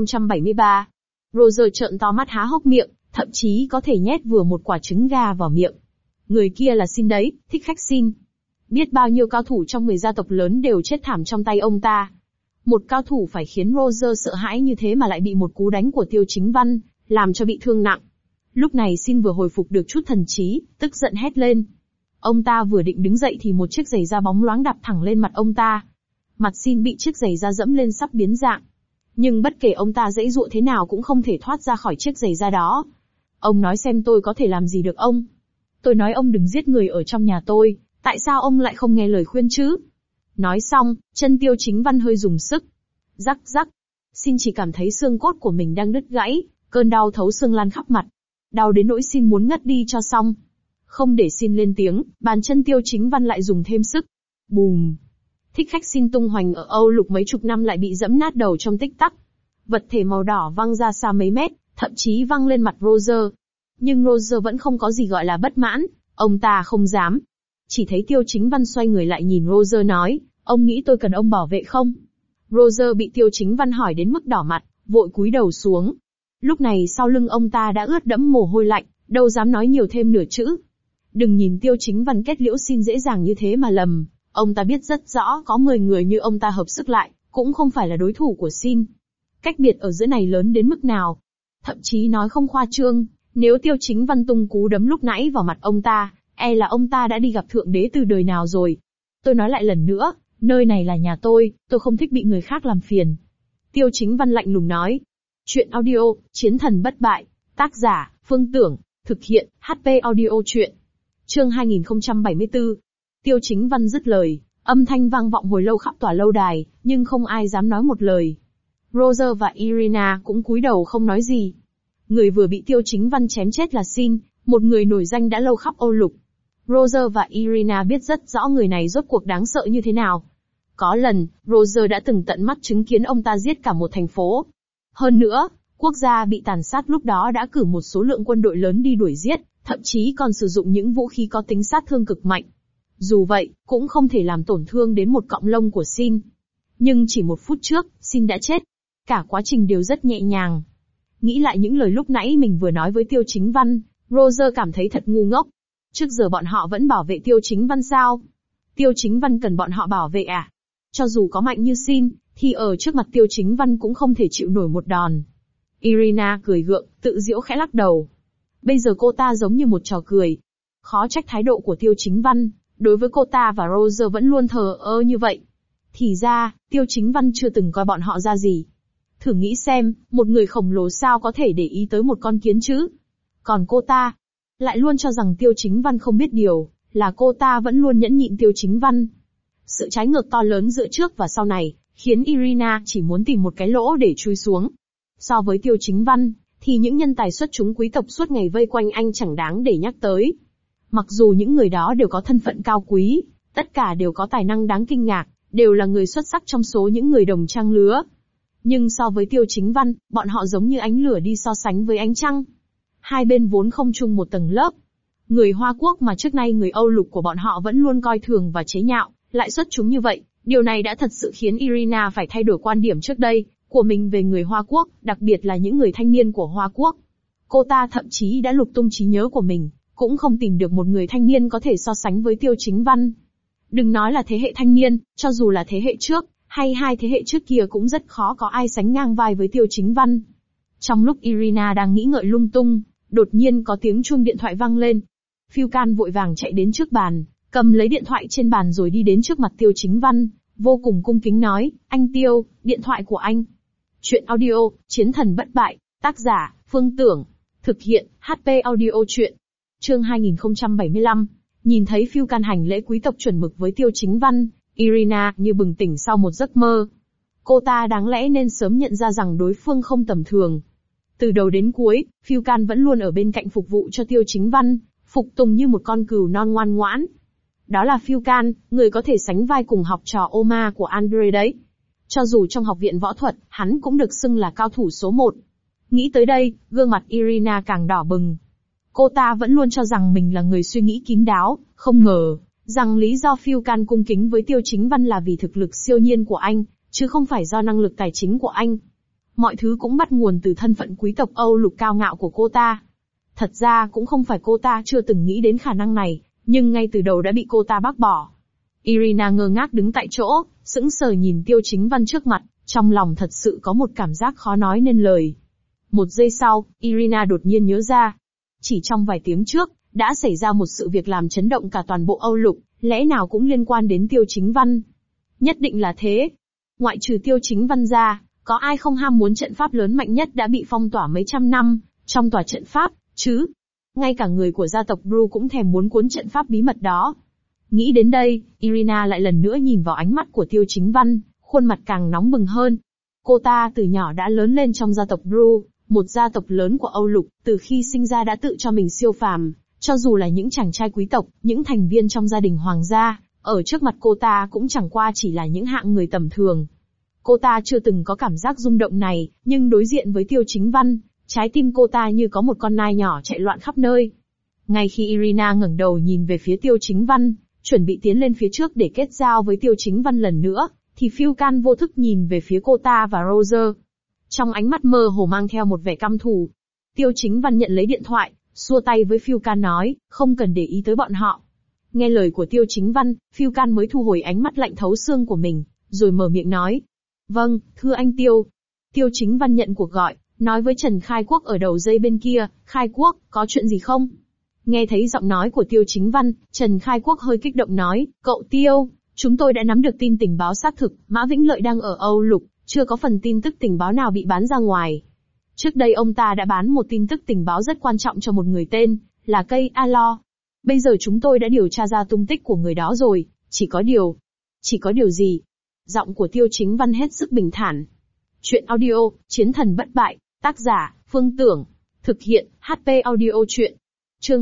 2073. Roger trợn to mắt há hốc miệng, thậm chí có thể nhét vừa một quả trứng gà vào miệng. Người kia là Xin đấy, thích khách Xin. Biết bao nhiêu cao thủ trong 10 gia tộc lớn đều chết thảm trong tay ông ta. Một cao thủ phải khiến Roger sợ hãi như thế mà lại bị một cú đánh của Tiêu Chính Văn, làm cho bị thương nặng. Lúc này Xin vừa hồi phục được chút thần trí, tức giận hét lên. Ông ta vừa định đứng dậy thì một chiếc giày da bóng loáng đạp thẳng lên mặt ông ta. Mặt Xin bị chiếc giày da dẫm lên sắp biến dạng. Nhưng bất kể ông ta giãy giụa thế nào cũng không thể thoát ra khỏi chiếc giày da đó. Ông nói xem tôi có thể làm gì được ông? Tôi nói ông đừng giết người ở trong nhà tôi, tại sao ông lại không nghe lời khuyên chứ? Nói xong, chân Tiêu Chính Văn hơi dùng sức. Rắc rắc. Xin chỉ cảm thấy xương cốt của mình đang đứt gãy, cơn đau thấu xương lan khắp mặt. Đau đến nỗi Xin muốn ngất đi cho xong. Không để Xin lên tiếng, bàn chân Tiêu Chính Văn lại dùng thêm sức. Bùm! Thích khách Xin tung hoành ở Âu Lục mấy chục năm lại bị dẫm nát đầu trong tích tắc. Vật thể màu đỏ văng ra xa mấy mét, thậm chí văng lên mặt Roger. Nhưng Roger vẫn không có gì gọi là bất mãn, ông ta không dám. Chỉ thấy Tiêu Chính Văn xoay người lại nhìn Roger nói, ông nghĩ tôi cần ông bảo vệ không? Roger bị Tiêu Chính Văn hỏi đến mức đỏ mặt, vội cúi đầu xuống. Lúc này sau lưng ông ta đã ướt đẫm mồ hôi lạnh, đâu dám nói nhiều thêm nửa chữ. Đừng nhìn Tiêu Chính Văn kết liễu Xin dễ dàng như thế mà lầm, ông ta biết rất rõ có 10 người như ông ta hợp sức lại, cũng không phải là đối thủ của Xin. Cách biệt ở giữa này lớn đến mức nào? Thậm chí nói không khoa trương, nếu Tiêu Chính Văn tung cú đấm lúc nãy vào mặt ông ta, e là ông ta đã đi gặp Thượng Đế từ đời nào rồi. Tôi nói lại lần nữa, nơi này là nhà tôi không thích bị người khác làm phiền. Tiêu Chính Văn lạnh lùng nói. Chuyện audio, Chiến thần bất bại. Tác giả, Phương Tưởng. Thực hiện, HP Audio Chuyện. Chương 2074. Tiêu Chính Văn dứt lời, âm thanh vang vọng hồi lâu khắp tòa lâu đài, nhưng không ai dám nói một lời. Roger và Irina cũng cúi đầu không nói gì. Người vừa bị Tiêu Chính Văn chém chết là Xin, một người nổi danh đã lâu khắp Âu Lục. Roger và Irina biết rất rõ người này rốt cuộc đáng sợ như thế nào. Có lần, Roger đã từng tận mắt chứng kiến ông ta giết cả một thành phố. Hơn nữa, quốc gia bị tàn sát lúc đó đã cử một số lượng quân đội lớn đi đuổi giết, thậm chí còn sử dụng những vũ khí có tính sát thương cực mạnh. Dù vậy, cũng không thể làm tổn thương đến một cọng lông của Xin. Nhưng chỉ một phút trước, Xin đã chết. Cả quá trình đều rất nhẹ nhàng. Nghĩ lại những lời lúc nãy mình vừa nói với Tiêu Chính Văn, Roger cảm thấy thật ngu ngốc. Trước giờ bọn họ vẫn bảo vệ Tiêu Chính Văn sao? Tiêu Chính Văn cần bọn họ bảo vệ à? Cho dù có mạnh như Xin, thì ở trước mặt Tiêu Chính Văn cũng không thể chịu nổi một đòn. Irina cười gượng, tự giễu khẽ lắc đầu. Bây giờ cô ta giống như một trò cười. Khó trách thái độ của Tiêu Chính Văn, đối với cô ta và Roger vẫn luôn thờ ơ như vậy. Thì ra, Tiêu Chính Văn chưa từng coi bọn họ ra gì. Thử nghĩ xem, một người khổng lồ sao có thể để ý tới một con kiến chứ? Còn cô ta, lại luôn cho rằng Tiêu Chính Văn không biết điều, là cô ta vẫn luôn nhẫn nhịn Tiêu Chính Văn. Sự trái ngược to lớn giữa trước và sau này, khiến Irina chỉ muốn tìm một cái lỗ để chui xuống. So với Tiêu Chính Văn, thì những nhân tài xuất chúng quý tộc suốt ngày vây quanh anh chẳng đáng để nhắc tới. Mặc dù những người đó đều có thân phận cao quý, tất cả đều có tài năng đáng kinh ngạc, đều là người xuất sắc trong số những người đồng trang lứa. Nhưng so với Tiêu Chính Văn, bọn họ giống như ánh lửa đi so sánh với ánh trăng. Hai bên vốn không chung một tầng lớp. Người Hoa Quốc mà trước nay người Âu Lục của bọn họ vẫn luôn coi thường và chế nhạo, lại xuất chúng như vậy, điều này đã thật sự khiến Irina phải thay đổi quan điểm trước đây của mình về người Hoa Quốc, đặc biệt là những người thanh niên của Hoa Quốc. Cô ta thậm chí đã lục tung trí nhớ của mình, cũng không tìm được một người thanh niên có thể so sánh với Tiêu Chính Văn. Đừng nói là thế hệ thanh niên, cho dù là thế hệ trước, hay hai thế hệ trước kia cũng rất khó có ai sánh ngang vai với Tiêu Chính Văn. Trong lúc Irina đang nghĩ ngợi lung tung, đột nhiên có tiếng chuông điện thoại vang lên. Phiêu vội vàng chạy đến trước bàn, cầm lấy điện thoại trên bàn rồi đi đến trước mặt Tiêu Chính Văn, vô cùng cung kính nói, anh Tiêu, điện thoại của anh. Chuyện audio, Chiến thần bất bại, tác giả, Phương Tưởng, thực hiện, HP audio chuyện. Chương 2075, nhìn thấy Phiêu hành lễ quý tộc chuẩn mực với Tiêu Chính Văn, Irina như bừng tỉnh sau một giấc mơ. Cô ta đáng lẽ nên sớm nhận ra rằng đối phương không tầm thường. Từ đầu đến cuối, Phiêu vẫn luôn ở bên cạnh phục vụ cho Tiêu Chính Văn, phục tùng như một con cừu non ngoan ngoãn. Đó là Phiêu người có thể sánh vai cùng học trò Oma của Andre đấy. Cho dù trong học viện võ thuật, hắn cũng được xưng là cao thủ số 1. Nghĩ tới đây, gương mặt Irina càng đỏ bừng. Cô ta vẫn luôn cho rằng mình là người suy nghĩ kín đáo, không ngờ rằng lý do Phiêu cung kính với Tiêu Chính Văn là vì thực lực siêu nhiên của anh, chứ không phải do năng lực tài chính của anh. Mọi thứ cũng bắt nguồn từ thân phận quý tộc Âu Lục cao ngạo của cô ta. Thật ra cũng không phải cô ta chưa từng nghĩ đến khả năng này, nhưng ngay từ đầu đã bị cô ta bác bỏ. Irina ngơ ngác đứng tại chỗ, sững sờ nhìn Tiêu Chính Văn trước mặt, trong lòng thật sự có một cảm giác khó nói nên lời. Một giây sau, Irina đột nhiên nhớ ra. Chỉ trong vài tiếng trước, đã xảy ra một sự việc làm chấn động cả toàn bộ Âu Lục, lẽ nào cũng liên quan đến Tiêu Chính Văn. Nhất định là thế. Ngoại trừ Tiêu Chính Văn ra, có ai không ham muốn trận pháp lớn mạnh nhất đã bị phong tỏa mấy trăm năm, trong tòa trận pháp, chứ? Ngay cả người của gia tộc Bru cũng thèm muốn cuốn trận pháp bí mật đó. Nghĩ đến đây, Irina lại lần nữa nhìn vào ánh mắt của Tiêu Chính Văn, khuôn mặt càng nóng bừng hơn. Cô ta từ nhỏ đã lớn lên trong gia tộc Bru, một gia tộc lớn của Âu Lục, từ khi sinh ra đã tự cho mình siêu phàm, cho dù là những chàng trai quý tộc, những thành viên trong gia đình hoàng gia, ở trước mặt cô ta cũng chẳng qua chỉ là những hạng người tầm thường. Cô ta chưa từng có cảm giác rung động này, nhưng đối diện với Tiêu Chính Văn, trái tim cô ta như có một con nai nhỏ chạy loạn khắp nơi. Ngay khi Irina ngẩng đầu nhìn về phía Tiêu Chính Văn, chuẩn bị tiến lên phía trước để kết giao với Tiêu Chính Văn lần nữa, thì Phiêu vô thức nhìn về phía cô ta và Roger. Trong ánh mắt mơ hồ mang theo một vẻ căm thù. Tiêu Chính Văn nhận lấy điện thoại, xua tay với Phiêu nói, không cần để ý tới bọn họ. Nghe lời của Tiêu Chính Văn, Phiêu mới thu hồi ánh mắt lạnh thấu xương của mình, rồi mở miệng nói. Vâng, thưa anh Tiêu. Tiêu Chính Văn nhận cuộc gọi, nói với Trần Khai Quốc ở đầu dây bên kia, Khai Quốc, có chuyện gì không? Nghe thấy giọng nói của Tiêu Chính Văn, Trần Khai Quốc hơi kích động nói, cậu Tiêu, chúng tôi đã nắm được tin tình báo xác thực, Mã Vĩnh Lợi đang ở Âu Lục, chưa có phần tin tức tình báo nào bị bán ra ngoài. Trước đây ông ta đã bán một tin tức tình báo rất quan trọng cho một người tên, là cây Alo. Bây giờ chúng tôi đã điều tra ra tung tích của người đó rồi, chỉ có điều gì? Giọng của Tiêu Chính Văn hết sức bình thản. Chuyện audio, Chiến thần bất bại, tác giả, Phương Tưởng, thực hiện, HP audio chuyện. Chương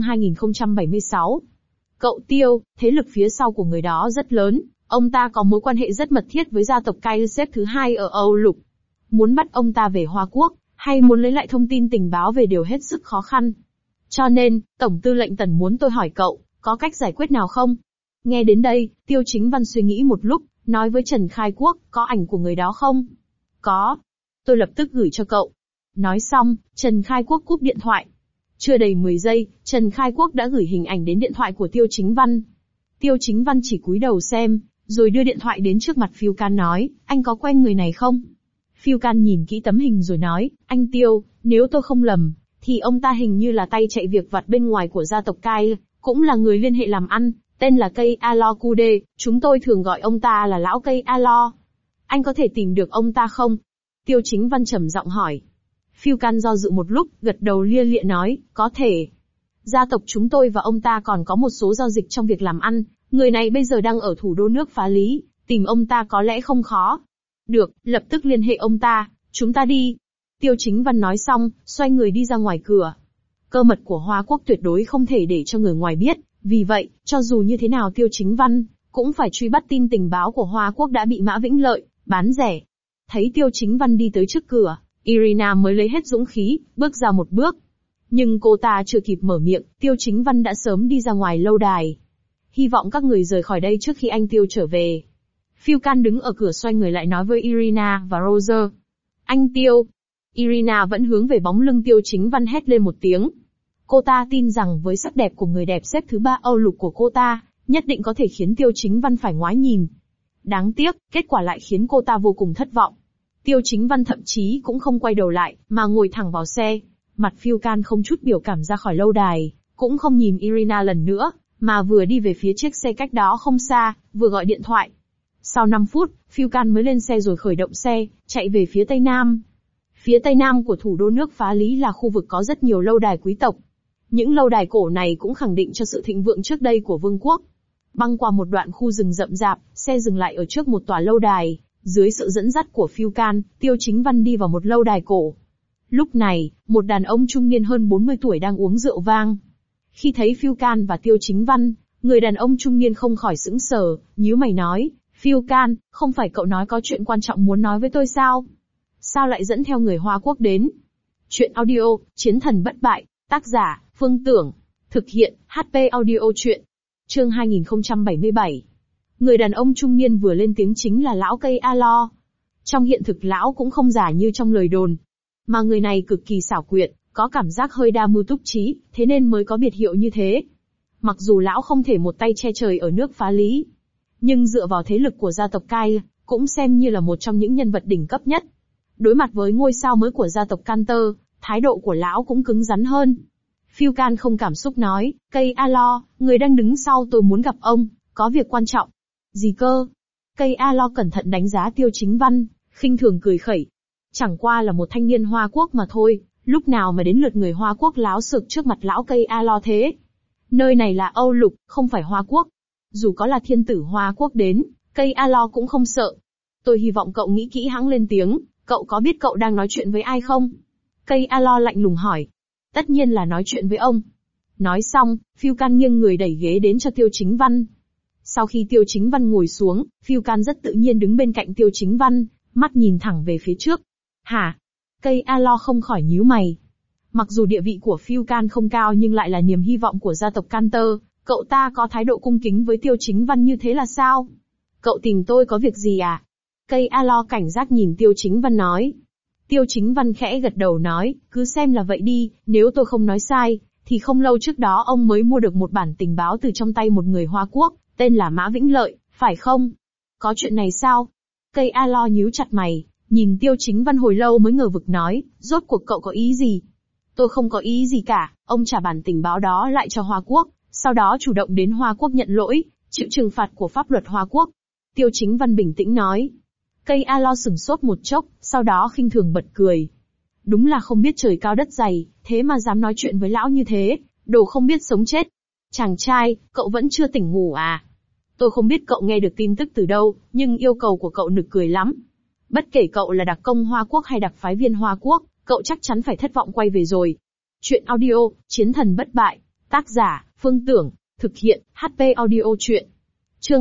2076. Cậu Tiêu, thế lực phía sau của người đó rất lớn, ông ta có mối quan hệ rất mật thiết với gia tộc Kai xếp thứ 2 ở Âu Lục. Muốn bắt ông ta về Hoa Quốc, hay muốn lấy lại thông tin tình báo về đều hết sức khó khăn. Cho nên, Tổng tư lệnh Tần muốn tôi hỏi cậu, có cách giải quyết nào không? Nghe đến đây, Tiêu Chính Văn suy nghĩ một lúc, nói với Trần Khai Quốc, có ảnh của người đó không? Có. Tôi lập tức gửi cho cậu. Nói xong, Trần Khai Quốc cúp điện thoại. Chưa đầy 10 giây, Trần Khai Quốc đã gửi hình ảnh đến điện thoại của Tiêu Chính Văn. Tiêu Chính Văn chỉ cúi đầu xem, rồi đưa điện thoại đến trước mặt Phiêu nói, anh có quen người này không? Phiêu nhìn kỹ tấm hình rồi nói, anh Tiêu, nếu tôi không lầm, thì ông ta hình như là tay chạy việc vặt bên ngoài của gia tộc Kai, cũng là người liên hệ làm ăn, tên là cây Alo Kude, chúng tôi thường gọi ông ta là lão cây Alo. Anh có thể tìm được ông ta không? Tiêu Chính Văn trầm giọng hỏi. Phiêu do dự một lúc, gật đầu lia lịa nói, có thể. Gia tộc chúng tôi và ông ta còn có một số giao dịch trong việc làm ăn, người này bây giờ đang ở thủ đô nước Phá Lý, tìm ông ta có lẽ không khó. Được, lập tức liên hệ ông ta, chúng ta đi. Tiêu Chính Văn nói xong, xoay người đi ra ngoài cửa. Cơ mật của Hoa Quốc tuyệt đối không thể để cho người ngoài biết, vì vậy, cho dù như thế nào Tiêu Chính Văn cũng phải truy bắt tin tình báo của Hoa Quốc đã bị Mã Vĩnh Lợi bán rẻ. Thấy Tiêu Chính Văn đi tới trước cửa, Irina mới lấy hết dũng khí, bước ra một bước. Nhưng cô ta chưa kịp mở miệng, Tiêu Chính Văn đã sớm đi ra ngoài lâu đài. Hy vọng các người rời khỏi đây trước khi anh Tiêu trở về. Phiêu đứng ở cửa xoay người lại nói với Irina và Roger. Anh Tiêu. Irina vẫn hướng về bóng lưng Tiêu Chính Văn hét lên một tiếng. Cô ta tin rằng với sắc đẹp của người đẹp xếp thứ 3 Âu Lục của cô ta, nhất định có thể khiến Tiêu Chính Văn phải ngoái nhìn. Đáng tiếc, kết quả lại khiến cô ta vô cùng thất vọng. Tiêu Chính Văn thậm chí cũng không quay đầu lại, mà ngồi thẳng vào xe. Mặt phiêu can không chút biểu cảm ra khỏi lâu đài, cũng không nhìn Irina lần nữa, mà vừa đi về phía chiếc xe cách đó không xa, vừa gọi điện thoại. Sau 5 phút, phiêu can mới lên xe rồi khởi động xe, chạy về phía Tây Nam. Phía Tây Nam của thủ đô nước Phá Lý là khu vực có rất nhiều lâu đài quý tộc. Những lâu đài cổ này cũng khẳng định cho sự thịnh vượng trước đây của vương quốc. Băng qua một đoạn khu rừng rậm rạp, xe dừng lại ở trước một tòa lâu đài. Dưới sự dẫn dắt của phiêu can, Tiêu Chính Văn đi vào một lâu đài cổ. Lúc này, một đàn ông trung niên hơn 40 tuổi đang uống rượu vang. Khi thấy phiêu can và Tiêu Chính Văn, người đàn ông trung niên không khỏi sững sờ, nhíu mày nói, phiêu can, không phải cậu nói có chuyện quan trọng muốn nói với tôi sao? Sao lại dẫn theo người Hoa Quốc đến? Chuyện audio, Chiến thần bất bại, tác giả, Phương Tưởng. Thực hiện, HP audio chuyện. Chương 2077. Người đàn ông trung niên vừa lên tiếng chính là lão cây A-lo. Trong hiện thực lão cũng không giả như trong lời đồn. Mà người này cực kỳ xảo quyệt, có cảm giác hơi đa mưu túc trí, thế nên mới có biệt hiệu như thế. Mặc dù lão không thể một tay che trời ở nước Phá Lý, nhưng dựa vào thế lực của gia tộc Kai, cũng xem như là một trong những nhân vật đỉnh cấp nhất. Đối mặt với ngôi sao mới của gia tộc Canter, thái độ của lão cũng cứng rắn hơn. Phiêu can không cảm xúc nói, cây A-lo, người đang đứng sau tôi muốn gặp ông, có việc quan trọng. Gì cơ? Cây A-lo cẩn thận đánh giá Tiêu Chính Văn, khinh thường cười khẩy. Chẳng qua là một thanh niên Hoa Quốc mà thôi, lúc nào mà đến lượt người Hoa Quốc láo xược trước mặt lão cây A-lo thế? Nơi này là Âu Lục, không phải Hoa Quốc. Dù có là thiên tử Hoa Quốc đến, cây A-lo cũng không sợ. Tôi hy vọng cậu nghĩ kỹ hãng lên tiếng, cậu có biết cậu đang nói chuyện với ai không? Cây A-lo lạnh lùng hỏi. Tất nhiên là nói chuyện với ông. Nói xong, phiêu can nghiêng người đẩy ghế đến cho Tiêu Chính Văn. Sau khi Tiêu Chính Văn ngồi xuống, phiêu can rất tự nhiên đứng bên cạnh Tiêu Chính Văn, mắt nhìn thẳng về phía trước. Hả? Cây A-lo không khỏi nhíu mày. Mặc dù địa vị của phiêu can không cao nhưng lại là niềm hy vọng của gia tộc Canter, cậu ta có thái độ cung kính với Tiêu Chính Văn như thế là sao? Cậu tìm tôi có việc gì à? Cây A-lo cảnh giác nhìn Tiêu Chính Văn nói. Tiêu Chính Văn khẽ gật đầu nói, cứ xem là vậy đi, nếu tôi không nói sai, thì không lâu trước đó ông mới mua được một bản tình báo từ trong tay một người Hoa Quốc, tên là Mã Vĩnh Lợi, phải không? Có chuyện này sao? Cây A-lo nhíu chặt mày, nhìn Tiêu Chính Văn hồi lâu mới ngờ vực nói, rốt cuộc cậu có ý gì? Tôi không có ý gì cả, ông trả bản tình báo đó lại cho Hoa Quốc, sau đó chủ động đến Hoa Quốc nhận lỗi, chịu trừng phạt của pháp luật Hoa Quốc. Tiêu Chính Văn bình tĩnh nói. Cây A-lo sửng sốt một chốc, sau đó khinh thường bật cười. Đúng là không biết trời cao đất dày, thế mà dám nói chuyện với lão như thế, đồ không biết sống chết. Chàng trai, cậu vẫn chưa tỉnh ngủ à? Tôi không biết cậu nghe được tin tức từ đâu, nhưng yêu cầu của cậu nực cười lắm. Bất kể cậu là đặc công Hoa Quốc hay đặc phái viên Hoa Quốc, cậu chắc chắn phải thất vọng quay về rồi. Chuyện audio, Chiến thần bất bại, tác giả, Phương Tưởng, thực hiện, HP audio chuyện. Chương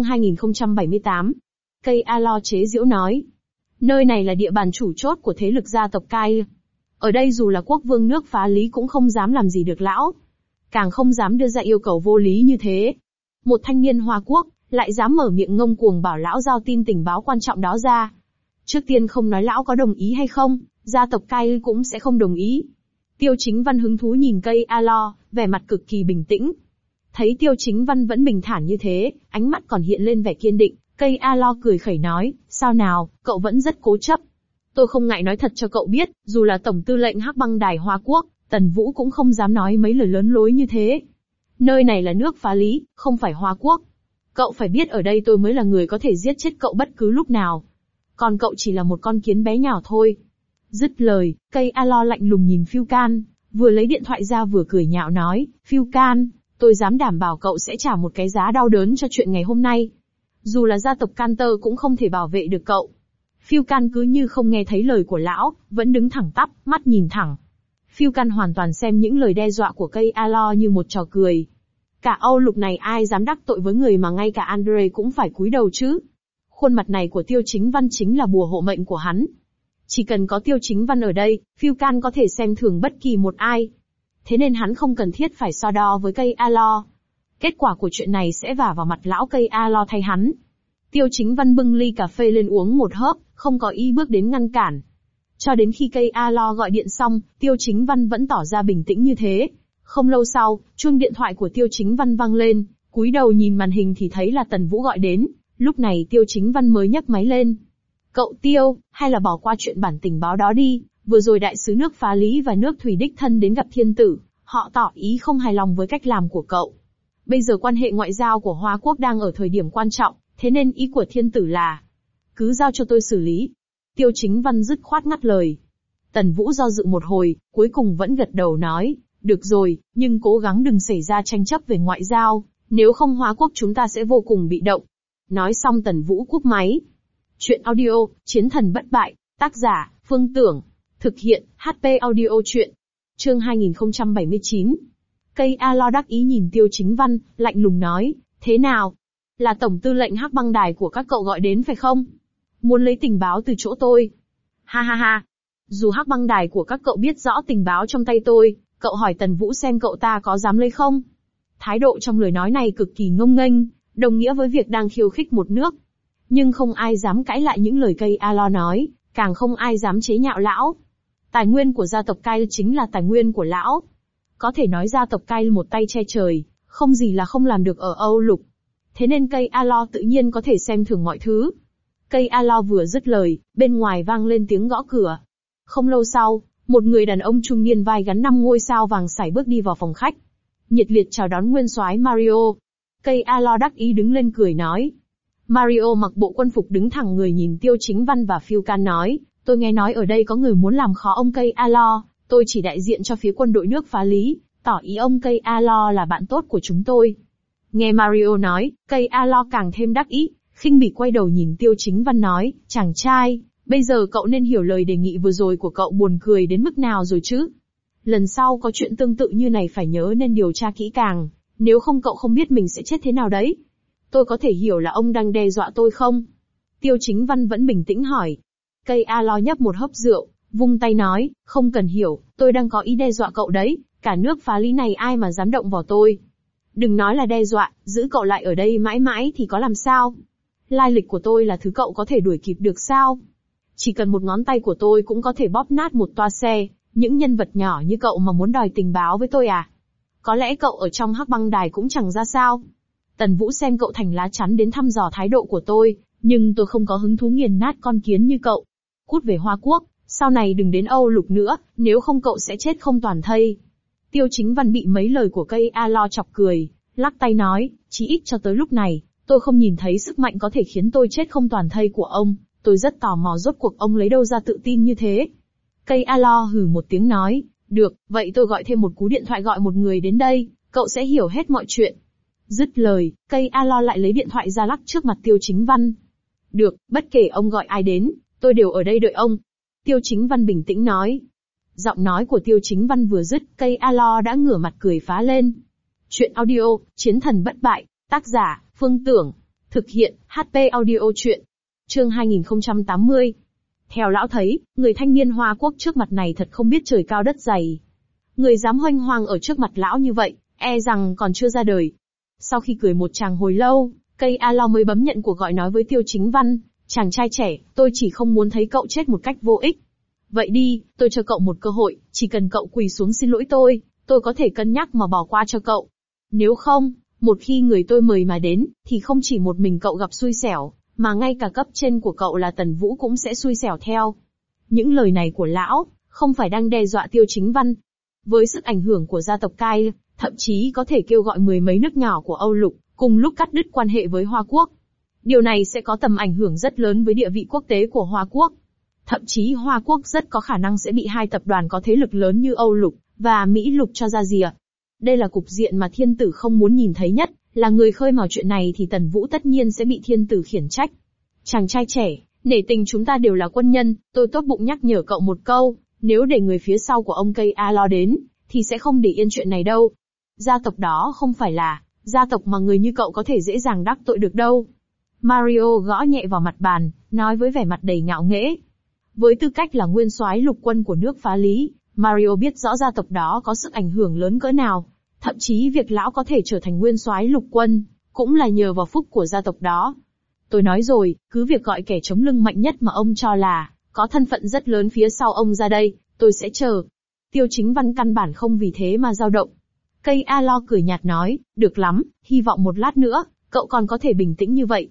2078. Cây A-lo chế giễu nói. Nơi này là địa bàn chủ chốt của thế lực gia tộc Kai. Ở đây dù là quốc vương nước Phá Lý cũng không dám làm gì được lão. Càng không dám đưa ra yêu cầu vô lý như thế. Một thanh niên Hoa Quốc, lại dám mở miệng ngông cuồng bảo lão giao tin tình báo quan trọng đó ra. Trước tiên không nói lão có đồng ý hay không, gia tộc Kai cũng sẽ không đồng ý. Tiêu Chính Văn hứng thú nhìn cây A-lo, vẻ mặt cực kỳ bình tĩnh. Thấy Tiêu Chính Văn vẫn bình thản như thế, ánh mắt còn hiện lên vẻ kiên định, cây A-lo cười khẩy nói, sao nào, cậu vẫn rất cố chấp. Tôi không ngại nói thật cho cậu biết, dù là Tổng tư lệnh Hắc Băng Đài Hoa Quốc, Tần Vũ cũng không dám nói mấy lời lớn lối như thế. Nơi này là nước Phá Lý, không phải Hoa Quốc. Cậu phải biết ở đây tôi mới là người có thể giết chết cậu bất cứ lúc nào. Còn cậu chỉ là một con kiến bé nhỏ thôi. Dứt lời, cây A-lo lạnh lùng nhìn Phiêu Can, vừa lấy điện thoại ra vừa cười nhạo nói, Phiêu Can, tôi dám đảm bảo cậu sẽ trả một cái giá đau đớn cho chuyện ngày hôm nay. Dù là gia tộc Canter cũng không thể bảo vệ được cậu. Phiêu Can cứ như không nghe thấy lời của lão, vẫn đứng thẳng tắp, mắt nhìn thẳng. Phiêu Can hoàn toàn xem những lời đe dọa của cây A-lo như một trò cười. Cả Âu Lục này ai dám đắc tội với người mà ngay cả Andre cũng phải cúi đầu chứ? Khuôn mặt này của Tiêu Chính Văn chính là bùa hộ mệnh của hắn. Chỉ cần có Tiêu Chính Văn ở đây, Phiêu Can có thể xem thường bất kỳ một ai. Thế nên hắn không cần thiết phải so đo với cây A-lo. Kết quả của chuyện này sẽ vả vào mặt lão cây A-lo thay hắn. Tiêu Chính Văn bưng ly cà phê lên uống một hớp, không có ý bước đến ngăn cản. Cho đến khi cây A-lo gọi điện xong, Tiêu Chính Văn vẫn tỏ ra bình tĩnh như thế. Không lâu sau, chuông điện thoại của Tiêu Chính Văn vang lên, cúi đầu nhìn màn hình thì thấy là Tần Vũ gọi đến. Lúc này Tiêu Chính Văn mới nhấc máy lên. Cậu Tiêu, hay là bỏ qua chuyện bản tình báo đó đi, vừa rồi đại sứ nước Phá Lý và nước Thủy đích thân đến gặp thiên tử, họ tỏ ý không hài lòng với cách làm của cậu. Bây giờ quan hệ ngoại giao của Hoa Quốc đang ở thời điểm quan trọng, thế nên ý của thiên tử là cứ giao cho tôi xử lý. Tiêu Chính Văn dứt khoát ngắt lời. Tần Vũ do dự một hồi, cuối cùng vẫn gật đầu nói, được rồi, nhưng cố gắng đừng xảy ra tranh chấp về ngoại giao, nếu không Hoa Quốc chúng ta sẽ vô cùng bị động. Nói xong Tần Vũ cúp máy. Chuyện audio, Chiến thần bất bại, tác giả, Phương Tưởng, thực hiện, HP audio chuyện. Chương 2079. Cây A-lo đắc ý nhìn Tiêu Chính Văn, lạnh lùng nói, thế nào? Là tổng tư lệnh Hắc Băng Đài của các cậu gọi đến phải không? Muốn lấy tình báo từ chỗ tôi? Ha ha ha. Dù Hắc Băng Đài của các cậu biết rõ tình báo trong tay tôi, cậu hỏi Tần Vũ xem cậu ta có dám lấy không? Thái độ trong lời nói này cực kỳ ngông nghênh, đồng nghĩa với việc đang khiêu khích một nước. Nhưng không ai dám cãi lại những lời cây A-lo nói, càng không ai dám chế nhạo lão. Tài nguyên của gia tộc Kyle chính là tài nguyên của lão. Có thể nói gia tộc Kyle một tay che trời, không gì là không làm được ở Âu Lục. Thế nên cây A-lo tự nhiên có thể xem thường mọi thứ. Cây A-lo vừa dứt lời, bên ngoài vang lên tiếng gõ cửa. Không lâu sau, một người đàn ông trung niên vai gắn 5 ngôi sao vàng sải bước đi vào phòng khách. Nhiệt liệt chào đón nguyên soái Mario. Cây A-lo đắc ý đứng lên cười nói. Mario mặc bộ quân phục đứng thẳng người nhìn Tiêu Chính Văn và Phiêu Can nói, tôi nghe nói ở đây có người muốn làm khó ông cây A-lo, tôi chỉ đại diện cho phía quân đội nước Phá Lý, tỏ ý ông cây A-lo là bạn tốt của chúng tôi. Nghe Mario nói, cây A-lo càng thêm đắc ý, khinh bỉ quay đầu nhìn Tiêu Chính Văn nói, chàng trai, bây giờ cậu nên hiểu lời đề nghị vừa rồi của cậu buồn cười đến mức nào rồi chứ. Lần sau có chuyện tương tự như này phải nhớ nên điều tra kỹ càng, nếu không cậu không biết mình sẽ chết thế nào đấy. Tôi có thể hiểu là ông đang đe dọa tôi không? Tiêu Chính Văn vẫn bình tĩnh hỏi. Cây A-lo nhấp một hớp rượu, vung tay nói, không cần hiểu, tôi đang có ý đe dọa cậu đấy, cả nước Phá Lý này ai mà dám động vào tôi. Đừng nói là đe dọa, giữ cậu lại ở đây mãi mãi thì có làm sao? Lai lịch của tôi là thứ cậu có thể đuổi kịp được sao? Chỉ cần một ngón tay của tôi cũng có thể bóp nát một toa xe, những nhân vật nhỏ như cậu mà muốn đòi tình báo với tôi à? Có lẽ cậu ở trong Hắc Băng Đài cũng chẳng ra sao. Tần Vũ xem cậu thành lá chắn đến thăm dò thái độ của tôi, nhưng tôi không có hứng thú nghiền nát con kiến như cậu. Cút về Hoa Quốc, sau này đừng đến Âu Lục nữa, nếu không cậu sẽ chết không toàn thây. Tiêu Chính Văn bị mấy lời của cây A-lo chọc cười, lắc tay nói, chí ít cho tới lúc này, tôi không nhìn thấy sức mạnh có thể khiến tôi chết không toàn thây của ông, tôi rất tò mò rốt cuộc ông lấy đâu ra tự tin như thế. Cây A-lo hừ một tiếng nói, được, vậy tôi gọi thêm một cú điện thoại gọi một người đến đây, cậu sẽ hiểu hết mọi chuyện. Dứt lời, cây A-lo lại lấy điện thoại ra lắc trước mặt Tiêu Chính Văn. Được, bất kể ông gọi ai đến, tôi đều ở đây đợi ông. Tiêu Chính Văn bình tĩnh nói. Giọng nói của Tiêu Chính Văn vừa dứt, cây A-lo đã ngửa mặt cười phá lên. Chuyện audio, Chiến thần bất bại, tác giả, Phương Tưởng, thực hiện, HP audio chuyện. Chương 2080. Theo lão thấy, người thanh niên Hoa Quốc trước mặt này thật không biết trời cao đất dày. Người dám hoanh hoang ở trước mặt lão như vậy, e rằng còn chưa ra đời. Sau khi cười một tràng hồi lâu, cây A-lo mới bấm nhận cuộc gọi nói với Tiêu Chính Văn, chàng trai trẻ, tôi chỉ không muốn thấy cậu chết một cách vô ích. Vậy đi, tôi cho cậu một cơ hội, chỉ cần cậu quỳ xuống xin lỗi tôi có thể cân nhắc mà bỏ qua cho cậu. Nếu không, một khi người tôi mời mà đến, thì không chỉ một mình cậu gặp xui xẻo, mà ngay cả cấp trên của cậu là Tần Vũ cũng sẽ xui xẻo theo. Những lời này của lão, không phải đang đe dọa Tiêu Chính Văn. Với sức ảnh hưởng của gia tộc Kyle, thậm chí có thể kêu gọi mười mấy nước nhỏ của Âu Lục, cùng lúc cắt đứt quan hệ với Hoa Quốc. Điều này sẽ có tầm ảnh hưởng rất lớn với địa vị quốc tế của Hoa Quốc. Thậm chí Hoa Quốc rất có khả năng sẽ bị hai tập đoàn có thế lực lớn như Âu Lục và Mỹ Lục cho ra rìa. Đây là cục diện mà thiên tử không muốn nhìn thấy nhất, là người khơi mào chuyện này thì Tần Vũ tất nhiên sẽ bị thiên tử khiển trách. Chàng trai trẻ, nể tình chúng ta đều là quân nhân, tôi tốt bụng nhắc nhở cậu một câu, nếu để người phía sau của ông cây A-lo đến, thì sẽ không để yên chuyện này đâu. Gia tộc đó không phải là gia tộc mà người như cậu có thể dễ dàng đắc tội được đâu. Mario gõ nhẹ vào mặt bàn, nói với vẻ mặt đầy ngạo nghễ. Với tư cách là nguyên soái lục quân của nước Phá Lý, Mario biết rõ gia tộc đó có sức ảnh hưởng lớn cỡ nào. Thậm chí việc lão có thể trở thành nguyên soái lục quân, cũng là nhờ vào phúc của gia tộc đó. Tôi nói rồi, cứ việc gọi kẻ chống lưng mạnh nhất mà ông cho là có thân phận rất lớn phía sau ông ra đây, tôi sẽ chờ. Tiêu Chính Văn căn bản không vì thế mà dao động. Cây A-lo cười nhạt nói, được lắm, hy vọng một lát nữa, cậu còn có thể bình tĩnh như vậy.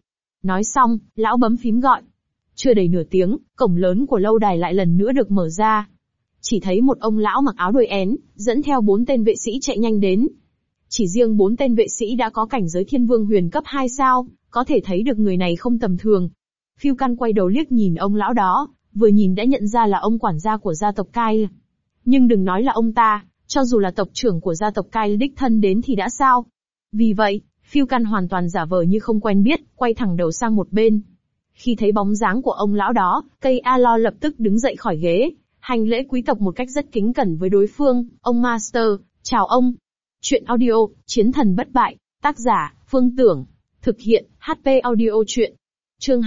Nói xong, lão bấm phím gọi. Chưa đầy nửa tiếng, cổng lớn của lâu đài lại lần nữa được mở ra. Chỉ thấy một ông lão mặc áo đuôi én, dẫn theo 4 tên vệ sĩ chạy nhanh đến. Chỉ riêng 4 tên vệ sĩ đã có cảnh giới thiên vương huyền cấp 2 sao, có thể thấy được người này không tầm thường. Phiêu Căn quay đầu liếc nhìn ông lão đó, vừa nhìn đã nhận ra là ông quản gia của gia tộc Kyle. Nhưng đừng nói là ông ta, cho dù là tộc trưởng của gia tộc Kyle đích thân đến thì đã sao? Vì vậy, Phiêu Căn hoàn toàn giả vờ như không quen biết, quay thẳng đầu sang một bên. Khi thấy bóng dáng của ông lão đó, cây Alo lập tức đứng dậy khỏi ghế, hành lễ quý tộc một cách rất kính cẩn với đối phương. Ông Master, chào ông. Chuyện audio, Chiến thần bất bại, tác giả, Phương Tưởng. Thực hiện, HP audio chuyện. Chương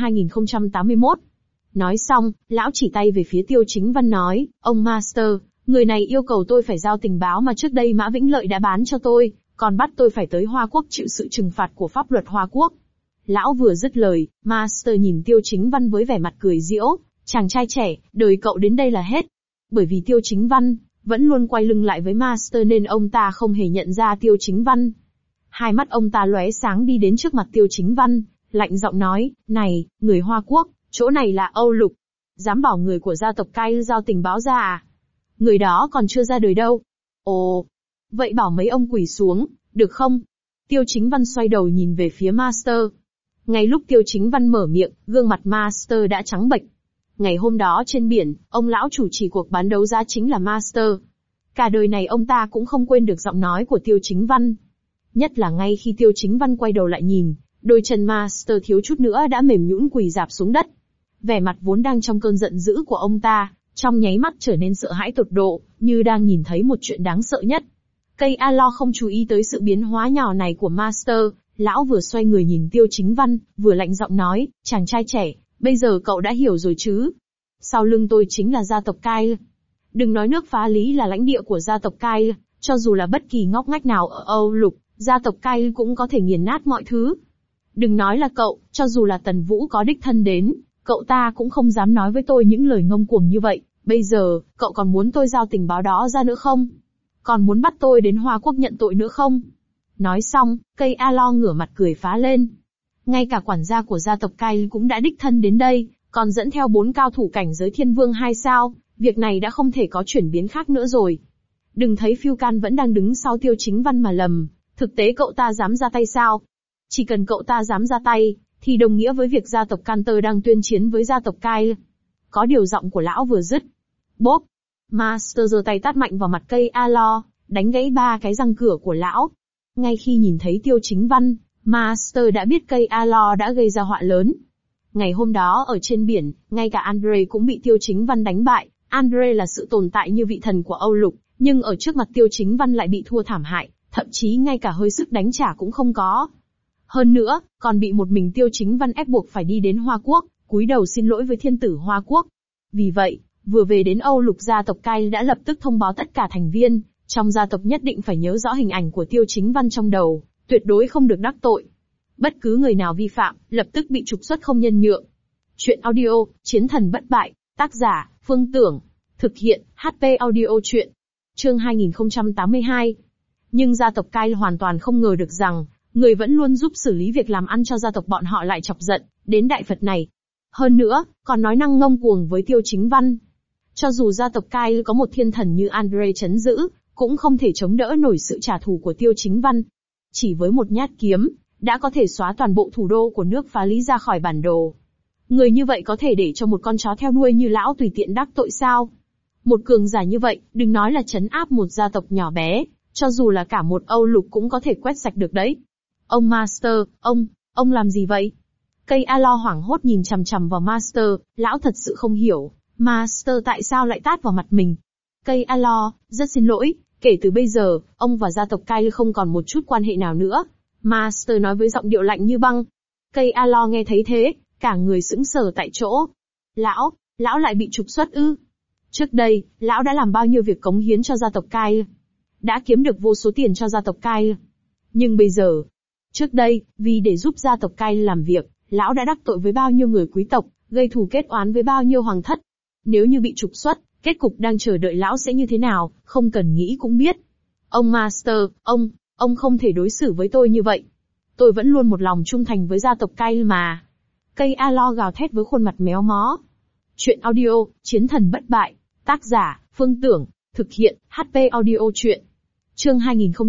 2081. Nói xong, lão chỉ tay về phía Tiêu Chính Văn nói, ông Master, người này yêu cầu tôi phải giao tình báo mà trước đây Mã Vĩnh Lợi đã bán cho tôi, còn bắt tôi phải tới Hoa Quốc chịu sự trừng phạt của pháp luật Hoa Quốc. Lão vừa dứt lời, Master nhìn Tiêu Chính Văn với vẻ mặt cười giễu, chàng trai trẻ, đời cậu đến đây là hết. Bởi vì Tiêu Chính Văn vẫn luôn quay lưng lại với Master nên ông ta không hề nhận ra Tiêu Chính Văn. Hai mắt ông ta lóe sáng đi đến trước mặt Tiêu Chính Văn, lạnh giọng nói, này, người Hoa Quốc, chỗ này là Âu Lục. Dám bảo người của gia tộc Kyle giao tình báo ra à? Người đó còn chưa ra đời đâu. Ồ, vậy bảo mấy ông quỳ xuống, được không? Tiêu Chính Văn xoay đầu nhìn về phía Master. Ngay lúc Tiêu Chính Văn mở miệng, gương mặt Master đã trắng bệch. Ngày hôm đó trên biển, ông lão chủ trì cuộc bán đấu giá chính là Master. Cả đời này ông ta cũng không quên được giọng nói của Tiêu Chính Văn. Nhất là ngay khi Tiêu Chính Văn quay đầu lại nhìn, đôi chân Master thiếu chút nữa đã mềm nhũn quỳ rạp xuống đất. Vẻ mặt vốn đang trong cơn giận dữ của ông ta, trong nháy mắt trở nên sợ hãi tột độ, như đang nhìn thấy một chuyện đáng sợ nhất. Cây Alo không chú ý tới sự biến hóa nhỏ này của Master, lão vừa xoay người nhìn Tiêu Chính Văn, vừa lạnh giọng nói, chàng trai trẻ, bây giờ cậu đã hiểu rồi chứ? Sau lưng tôi chính là gia tộc Kyle. Đừng nói nước Phá Lý là lãnh địa của gia tộc Kyle, cho dù là bất kỳ ngóc ngách nào ở Âu Lục, gia tộc Kyle cũng có thể nghiền nát mọi thứ. Đừng nói là cậu, cho dù là Tần Vũ có đích thân đến, cậu ta cũng không dám nói với tôi những lời ngông cuồng như vậy. Bây giờ, cậu còn muốn tôi giao tình báo đó ra nữa không? Còn muốn bắt tôi đến Hoa Quốc nhận tội nữa không? Nói xong, cây Alo ngửa mặt cười phá lên. Ngay cả quản gia của gia tộc Kyle cũng đã đích thân đến đây, còn dẫn theo 4 cao thủ cảnh giới thiên vương 2 sao, việc này đã không thể có chuyển biến khác nữa rồi. Đừng thấy Phiêu Can vẫn đang đứng sau Tiêu Chính Văn mà lầm, thực tế cậu ta dám ra tay sao? Chỉ cần cậu ta dám ra tay, thì đồng nghĩa với việc gia tộc Canter đang tuyên chiến với gia tộc Kyle. Có điều giọng của lão vừa dứt. Bốp! Master giơ tay tát mạnh vào mặt cây Alo, đánh gãy 3 cái răng cửa của lão. Ngay khi nhìn thấy Tiêu Chính Văn, Master đã biết cây Alo đã gây ra họa lớn. Ngày hôm đó ở trên biển, ngay cả Andre cũng bị Tiêu Chính Văn đánh bại. Andre là sự tồn tại như vị thần của Âu Lục, nhưng ở trước mặt Tiêu Chính Văn lại bị thua thảm hại, thậm chí ngay cả hơi sức đánh trả cũng không có. Hơn nữa, còn bị một mình Tiêu Chính Văn ép buộc phải đi đến Hoa Quốc, cúi đầu xin lỗi với thiên tử Hoa Quốc. Vì vậy, vừa về đến Âu Lục, gia tộc Kyle đã lập tức thông báo tất cả thành viên trong gia tộc nhất định phải nhớ rõ hình ảnh của Tiêu Chính Văn trong đầu, tuyệt đối không được đắc tội. Bất cứ người nào vi phạm, lập tức bị trục xuất không nhân nhượng. Chuyện audio, Chiến thần bất bại, tác giả, Phương Tưởng. Thực hiện, HP audio chuyện. Chương 2082. Nhưng gia tộc Kyle hoàn toàn không ngờ được rằng, người vẫn luôn giúp xử lý việc làm ăn cho gia tộc bọn họ lại chọc giận đến đại Phật này. Hơn nữa, còn nói năng ngông cuồng với Tiêu Chính Văn. Cho dù gia tộc Kyle có một thiên thần như Andre trấn giữ, cũng không thể chống đỡ nổi sự trả thù của Tiêu Chính Văn. Chỉ với một nhát kiếm, đã có thể xóa toàn bộ thủ đô của nước Phá Lý ra khỏi bản đồ. Người như vậy có thể để cho một con chó theo đuôi như lão tùy tiện đắc tội sao? Một cường giả như vậy, đừng nói là trấn áp một gia tộc nhỏ bé, cho dù là cả một Âu Lục cũng có thể quét sạch được đấy. Ông Master, ông làm gì vậy? Cây Alo hoảng hốt nhìn chằm chằm vào Master, lão thật sự không hiểu, Master tại sao lại tát vào mặt mình. Cây Alo, rất xin lỗi, kể từ bây giờ, ông và gia tộc Kyle không còn một chút quan hệ nào nữa. Master nói với giọng điệu lạnh như băng. Cây Alo nghe thấy thế, cả người sững sờ tại chỗ. Lão lại bị trục xuất ư? Trước đây, lão đã làm bao nhiêu việc cống hiến cho gia tộc Kyle, đã kiếm được vô số tiền cho gia tộc Kyle. Nhưng bây giờ, trước đây, vì để giúp gia tộc Kyle làm việc, lão đã đắc tội với bao nhiêu người quý tộc, gây thù kết oán với bao nhiêu hoàng thất. Nếu như bị trục xuất, kết cục đang chờ đợi lão sẽ như thế nào, không cần nghĩ cũng biết. Ông Master, ông không thể đối xử với tôi như vậy. Tôi vẫn luôn một lòng trung thành với gia tộc Kyle mà. Cây alo gào thét với khuôn mặt méo mó. Chuyện audio, Chiến thần bất bại. Tác giả, Phương Tưởng. Thực hiện, HP Audio Chuyện. Chương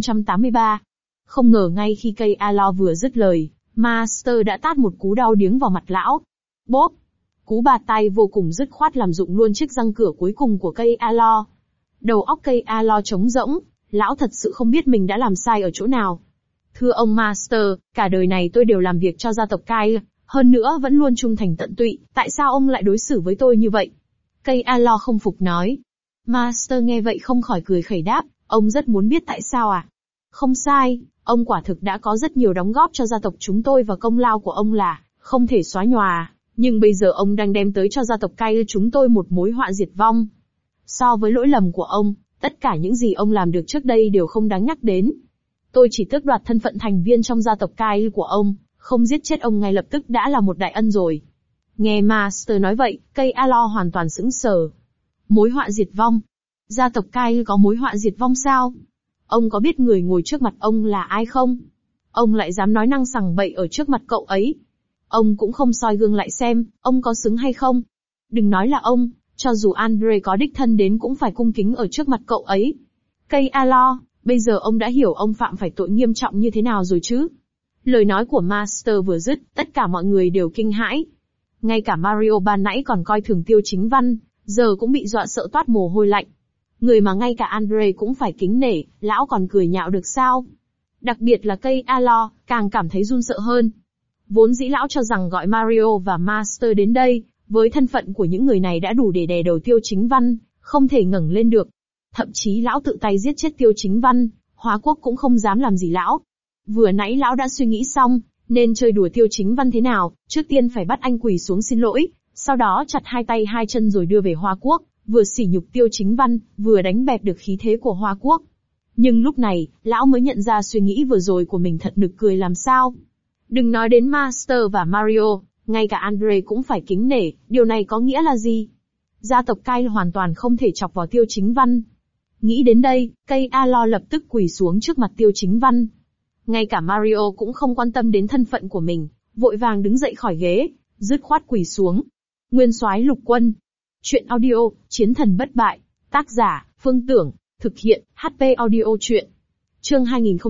2083. Không ngờ ngay khi cây alo vừa dứt lời, Master đã tát một cú đau điếng vào mặt lão. Bốp! Cú bạt tay vô cùng dứt khoát làm rụng luôn chiếc răng cửa cuối cùng của cây alo. Đầu óc cây alo trống rỗng, lão thật sự không biết mình đã làm sai ở chỗ nào. Thưa ông Master, cả đời này tôi đều làm việc cho gia tộc Kyle, hơn nữa vẫn luôn trung thành tận tụy, tại sao ông lại đối xử với tôi như vậy? Cây alo không phục nói. Master nghe vậy không khỏi cười khẩy đáp, ông rất muốn biết tại sao à? Không sai, ông quả thực đã có rất nhiều đóng góp cho gia tộc chúng tôi và công lao của ông là không thể xóa nhòa, nhưng bây giờ ông đang đem tới cho gia tộc Kyle chúng tôi một mối họa diệt vong. So với lỗi lầm của ông, tất cả những gì ông làm được trước đây đều không đáng nhắc đến. Tôi chỉ tước đoạt thân phận thành viên trong gia tộc Kyle của ông, không giết chết ông ngay lập tức đã là một đại ân rồi. Nghe Master nói vậy, cây alo hoàn toàn sững sờ. Mối họa diệt vong? Gia tộc Kyle có mối họa diệt vong sao? Ông có biết người ngồi trước mặt ông là ai không? Ông lại dám nói năng sằng bậy ở trước mặt cậu ấy. Ông cũng không soi gương lại xem, ông có xứng hay không? Đừng nói là ông, cho dù Andre có đích thân đến cũng phải cung kính ở trước mặt cậu ấy. Cây alo, bây giờ ông đã hiểu ông phạm phải tội nghiêm trọng như thế nào rồi chứ? Lời nói của Master vừa dứt, tất cả mọi người đều kinh hãi. Ngay cả Mario ban nãy còn coi thường Tiêu Chính Văn, giờ cũng bị dọa sợ toát mồ hôi lạnh. Người mà ngay cả Andre cũng phải kính nể, lão còn cười nhạo được sao? Đặc biệt là cây alo, càng cảm thấy run sợ hơn. Vốn dĩ lão cho rằng gọi Mario và Master đến đây, với thân phận của những người này đã đủ để đè đầu Tiêu Chính Văn, không thể ngẩng lên được. Thậm chí lão tự tay giết chết Tiêu Chính Văn, Hóa Quốc cũng không dám làm gì lão. Vừa nãy lão đã suy nghĩ xong, nên chơi đùa Tiêu Chính Văn thế nào, trước tiên phải bắt anh quỳ xuống xin lỗi, sau đó chặt hai tay hai chân rồi đưa về Hóa Quốc, vừa sỉ nhục Tiêu Chính Văn, vừa đánh bẹp được khí thế của Hóa Quốc. Nhưng lúc này, lão mới nhận ra suy nghĩ vừa rồi của mình thật nực cười làm sao. Đừng nói đến Master và Mario, ngay cả Andre cũng phải kính nể, điều này có nghĩa là gì? Gia tộc Kyle hoàn toàn không thể chọc vào Tiêu Chính Văn. Nghĩ đến đây, cây alo lập tức quỳ xuống trước mặt Tiêu Chính Văn. Ngay cả Mario cũng không quan tâm đến thân phận của mình, vội vàng đứng dậy khỏi ghế, dứt khoát quỳ xuống. Nguyên soái Lục Quân. Chuyện audio, Chiến thần bất bại. Tác giả, Phương Tưởng. Thực hiện, HP Audio Chuyện. Chương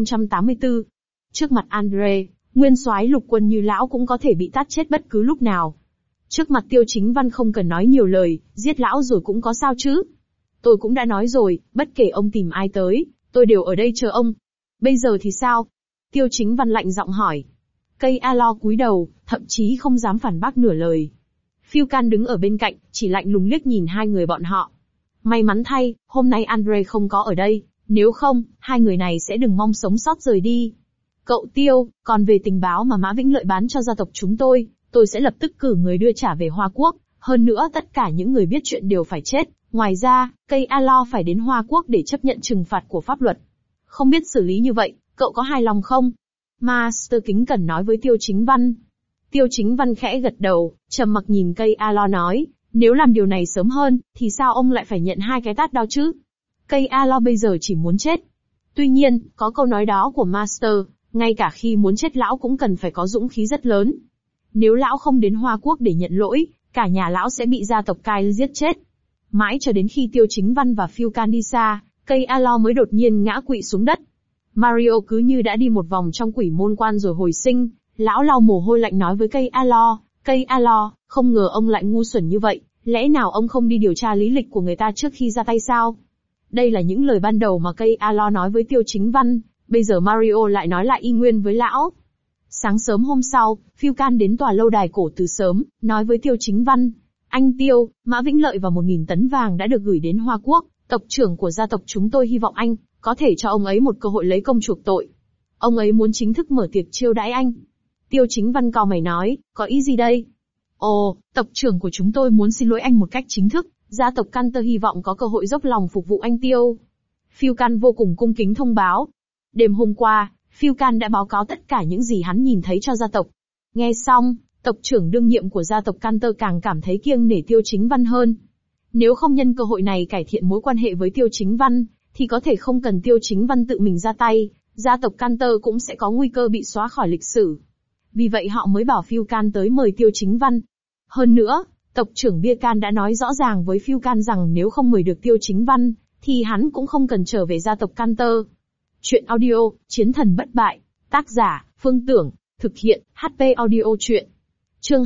2084. Trước mặt Andre, Nguyên soái Lục Quân như lão cũng có thể bị tát chết bất cứ lúc nào. Trước mặt Tiêu Chính Văn không cần nói nhiều lời, giết lão rồi cũng có sao chứ. Tôi cũng đã nói rồi, bất kể ông tìm ai tới, tôi đều ở đây chờ ông. Bây giờ thì sao? Tiêu Chính Văn lạnh giọng hỏi. Cây alo cúi đầu, thậm chí không dám phản bác nửa lời. Phiêu Can đứng ở bên cạnh, chỉ lạnh lùng liếc nhìn hai người bọn họ. May mắn thay, hôm nay Andre không có ở đây, nếu không, hai người này sẽ đừng mong sống sót rời đi. Cậu Tiêu, còn về tình báo mà Mã Vĩnh Lợi bán cho gia tộc chúng tôi sẽ lập tức cử người đưa trả về Hoa Quốc, hơn nữa tất cả những người biết chuyện đều phải chết. Ngoài ra, cây alo phải đến Hoa Quốc để chấp nhận trừng phạt của pháp luật. Không biết xử lý như vậy, cậu có hài lòng không? Master kính cẩn nói với Tiêu Chính Văn. Tiêu Chính Văn khẽ gật đầu, trầm mặc nhìn cây alo nói, nếu làm điều này sớm hơn, thì sao ông lại phải nhận hai cái tát đau chứ? Cây alo bây giờ chỉ muốn chết. Tuy nhiên, có câu nói đó của Master, ngay cả khi muốn chết lão cũng cần phải có dũng khí rất lớn. Nếu lão không đến Hoa Quốc để nhận lỗi, cả nhà lão sẽ bị gia tộc Kyle giết chết. Mãi cho đến khi Tiêu Chính Văn và Phiêu Can đi xa, cây alo mới đột nhiên ngã quỵ xuống đất. Mario cứ như đã đi một vòng trong quỷ môn quan rồi hồi sinh, lão lau mồ hôi lạnh nói với cây alo, không ngờ ông lại ngu xuẩn như vậy, lẽ nào ông không đi điều tra lý lịch của người ta trước khi ra tay sao? Đây là những lời ban đầu mà cây alo nói với Tiêu Chính Văn, bây giờ Mario lại nói lại y nguyên với lão. Sáng sớm hôm sau, Phiêu Can đến tòa lâu đài cổ từ sớm, nói với Tiêu Chính Văn. Anh Tiêu, Mã Vĩnh Lợi và 1.000 tấn vàng đã được gửi đến Hoa Quốc, tộc trưởng của gia tộc chúng tôi hy vọng anh có thể cho ông ấy một cơ hội lấy công chuộc tội. Ông ấy muốn chính thức mở tiệc chiêu đãi anh. Tiêu Chính Văn cau mày nói, có ý gì đây? Ồ, tộc trưởng của chúng tôi muốn xin lỗi anh một cách chính thức, gia tộc Cantor hy vọng có cơ hội dốc lòng phục vụ anh Tiêu. Phiêu Can vô cùng cung kính thông báo. Đêm hôm qua, Phiêu Can đã báo cáo tất cả những gì hắn nhìn thấy cho gia tộc. Nghe xong, tộc trưởng đương nhiệm của gia tộc Cantor càng cảm thấy kiêng nể Tiêu Chính Văn hơn. Nếu không nhân cơ hội này cải thiện mối quan hệ với Tiêu Chính Văn, thì có thể không cần Tiêu Chính Văn tự mình ra tay, gia tộc Cantor cũng sẽ có nguy cơ bị xóa khỏi lịch sử. vì vậy họ mới bảo Phiêu Can tới mời Tiêu Chính Văn. Hơn nữa, tộc trưởng Bia Can đã nói rõ ràng với Phiêu Can rằng nếu không mời được Tiêu Chính Văn, thì hắn cũng không cần trở về gia tộc Can Tơ. Chuyện audio, Chiến thần bất bại, tác giả, Phương Tưởng, thực hiện, HP audio chuyện. Chương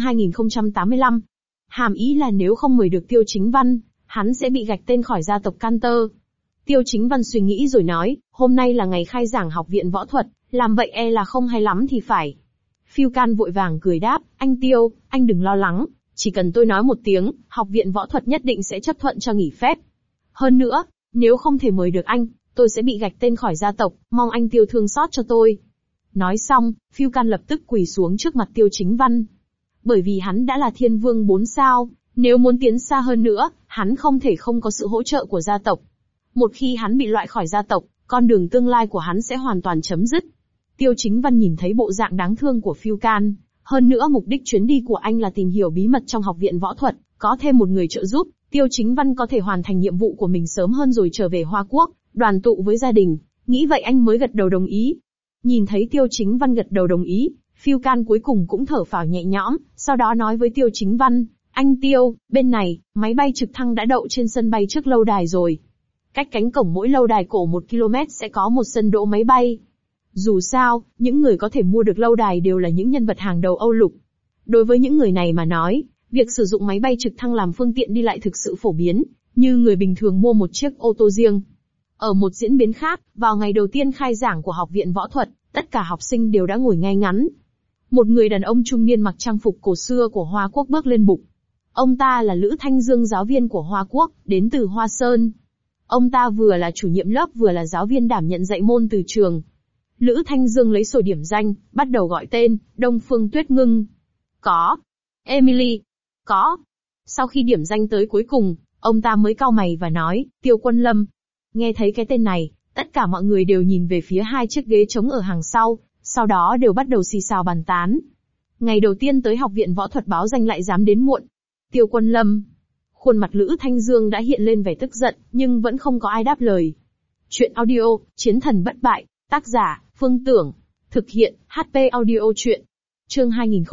2085. Hàm ý là nếu không mời được Tiêu Chính Văn, hắn sẽ bị gạch tên khỏi gia tộc Can Tơ. Tiêu Chính Văn suy nghĩ rồi nói, hôm nay là ngày khai giảng học viện võ thuật, làm vậy e là không hay lắm thì phải. Phiêu Can vội vàng cười đáp, anh Tiêu, anh đừng lo lắng, chỉ cần tôi nói một tiếng, học viện võ thuật nhất định sẽ chấp thuận cho nghỉ phép. Hơn nữa, nếu không thể mời được anh, tôi sẽ bị gạch tên khỏi gia tộc, mong anh Tiêu thương xót cho tôi. Nói xong, Phiêu Can lập tức quỳ xuống trước mặt Tiêu Chính Văn. Bởi vì hắn đã là thiên vương 4 sao, nếu muốn tiến xa hơn nữa, hắn không thể không có sự hỗ trợ của gia tộc. Một khi hắn bị loại khỏi gia tộc, con đường tương lai của hắn sẽ hoàn toàn chấm dứt. Tiêu Chính Văn nhìn thấy bộ dạng đáng thương của Phiêu Can, hơn nữa mục đích chuyến đi của anh là tìm hiểu bí mật trong học viện võ thuật, có thêm một người trợ giúp, Tiêu Chính Văn có thể hoàn thành nhiệm vụ của mình sớm hơn rồi trở về Hoa Quốc, đoàn tụ với gia đình, nghĩ vậy anh mới gật đầu đồng ý. Nhìn thấy Tiêu Chính Văn gật đầu đồng ý, Phiêu Can cuối cùng cũng thở phào nhẹ nhõm, sau đó nói với Tiêu Chính Văn, anh Tiêu, bên này, máy bay trực thăng đã đậu trên sân bay trước lâu đài rồi. Cách cánh cổng mỗi lâu đài cổ 1 km sẽ có một sân đỗ máy bay. Dù sao, những người có thể mua được lâu đài đều là những nhân vật hàng đầu Âu Lục. Đối với những người này mà nói, việc sử dụng máy bay trực thăng làm phương tiện đi lại thực sự phổ biến, như người bình thường mua một chiếc ô tô riêng. Ở một diễn biến khác, vào ngày đầu tiên khai giảng của học viện võ thuật, tất cả học sinh đều đã ngồi ngay ngắn. Một người đàn ông trung niên mặc trang phục cổ xưa của Hoa Quốc bước lên bục. Ông ta là Lữ Thanh Dương, giáo viên của Hoa Quốc, đến từ Hoa Sơn. Ông ta vừa là chủ nhiệm lớp vừa là giáo viên đảm nhận dạy môn từ trường. Lữ Thanh Dương lấy sổ điểm danh, bắt đầu gọi tên, Đông Phương Tuyết Ngưng. Có. Emily. Có. Sau khi điểm danh tới cuối cùng, ông ta mới cau mày và nói, Tiêu Quân Lâm. Nghe thấy cái tên này, tất cả mọi người đều nhìn về phía hai chiếc ghế trống ở hàng sau đó đều bắt đầu xì xào bàn tán. Ngày đầu tiên tới học viện võ thuật báo danh lại dám đến muộn. Tiêu Quân Lâm. Khuôn mặt Lữ Thanh Dương đã hiện lên vẻ tức giận, nhưng vẫn không có ai đáp lời. Chuyện audio, Chiến thần bất bại, tác giả, Phương Tưởng, thực hiện, HP audio chuyện. Chương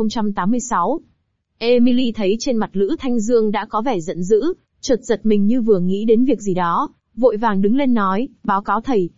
2086. Emily thấy trên mặt Lữ Thanh Dương đã có vẻ giận dữ, chợt giật mình như vừa nghĩ đến việc gì đó, vội vàng đứng lên nói, báo cáo thầy,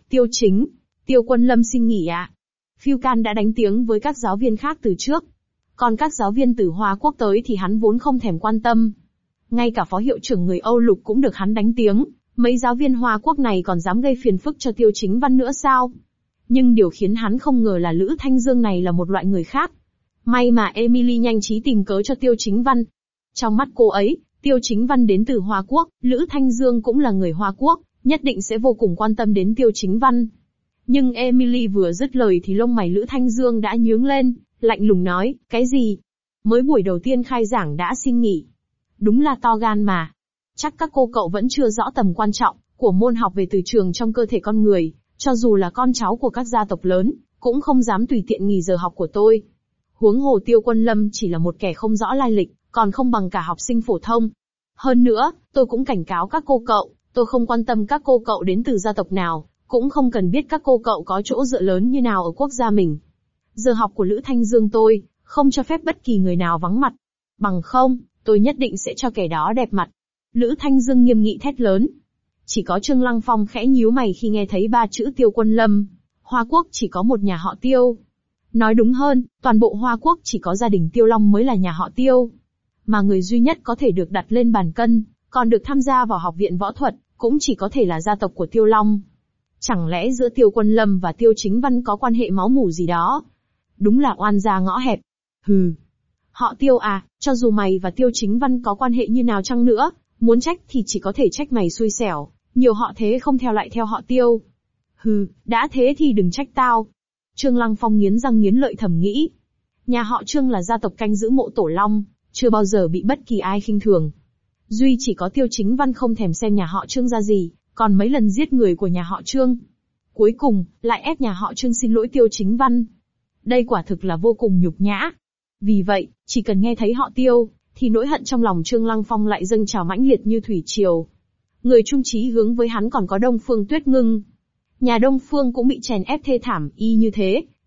Tiêu Quân Lâm xin nghỉ ạ. Phiêu Can đã đánh tiếng với các giáo viên khác từ trước. Còn các giáo viên từ Hoa Quốc tới thì hắn vốn không thèm quan tâm. Ngay cả phó hiệu trưởng người Âu Lục cũng được hắn đánh tiếng, mấy giáo viên Hoa Quốc này còn dám gây phiền phức cho Tiêu Chính Văn nữa sao? Nhưng điều khiến hắn không ngờ là Lữ Thanh Dương này là một loại người khác. May mà Emily nhanh trí tìm cớ cho Tiêu Chính Văn. Trong mắt cô ấy, Tiêu Chính Văn đến từ Hoa Quốc, Lữ Thanh Dương cũng là người Hoa Quốc, nhất định sẽ vô cùng quan tâm đến Tiêu Chính Văn. Nhưng Emily vừa dứt lời thì lông mày Lữ Thanh Dương đã nhướng lên, lạnh lùng nói, cái gì? Mới buổi đầu tiên khai giảng đã xin nghỉ. Đúng là to gan mà. Chắc các cô cậu vẫn chưa rõ tầm quan trọng của môn học về từ trường trong cơ thể con người, cho dù là con cháu của các gia tộc lớn, cũng không dám tùy tiện nghỉ giờ học của tôi. Huống hồ Tiêu Quân Lâm chỉ là một kẻ không rõ lai lịch, còn không bằng cả học sinh phổ thông. Hơn nữa, tôi cũng cảnh cáo các cô cậu, tôi không quan tâm các cô cậu đến từ gia tộc nào, cũng không cần biết các cô cậu có chỗ dựa lớn như nào ở quốc gia mình. Giờ học của Lữ Thanh Dương tôi, không cho phép bất kỳ người nào vắng mặt. Bằng không, tôi nhất định sẽ cho kẻ đó đẹp mặt. Lữ Thanh Dương nghiêm nghị thét lớn. Chỉ có Trương Lăng Phong khẽ nhíu mày khi nghe thấy 3 chữ Tiêu Quân Lâm. Hoa Quốc chỉ có một nhà họ Tiêu. Nói đúng hơn, toàn bộ Hoa Quốc chỉ có gia đình Tiêu Long mới là nhà họ Tiêu. Mà người duy nhất có thể được đặt lên bàn cân, còn được tham gia vào học viện võ thuật, cũng chỉ có thể là gia tộc của Tiêu Long. Chẳng lẽ giữa Tiêu Quân Lâm và Tiêu Chính Văn có quan hệ máu mủ gì đó? Đúng là oan gia ngõ hẹp. Hừ. Họ Tiêu à, cho dù mày và Tiêu Chính Văn có quan hệ như nào chăng nữa, muốn trách thì chỉ có thể trách mày xui xẻo, nhiều họ thế không theo lại theo họ Tiêu. Hừ, đã thế thì đừng trách tao. Trương Lăng Phong nghiến răng nghiến lợi thầm nghĩ. Nhà họ Trương là gia tộc canh giữ mộ Tổ Long, chưa bao giờ bị bất kỳ ai khinh thường. Duy chỉ có Tiêu Chính Văn không thèm xem nhà họ Trương ra gì, còn mấy lần giết người của nhà họ Trương. Cuối cùng, lại ép nhà họ Trương xin lỗi Tiêu Chính Văn. Đây quả thực là vô cùng nhục nhã. Vì vậy, chỉ cần nghe thấy họ Tiêu, thì nỗi hận trong lòng Trương Lăng Phong lại dâng trào mãnh liệt như thủy triều. Người trung trí hướng với hắn còn có Đông Phương Tuyết Ngưng. Nhà Đông Phương cũng bị chèn ép thê thảm y như thế,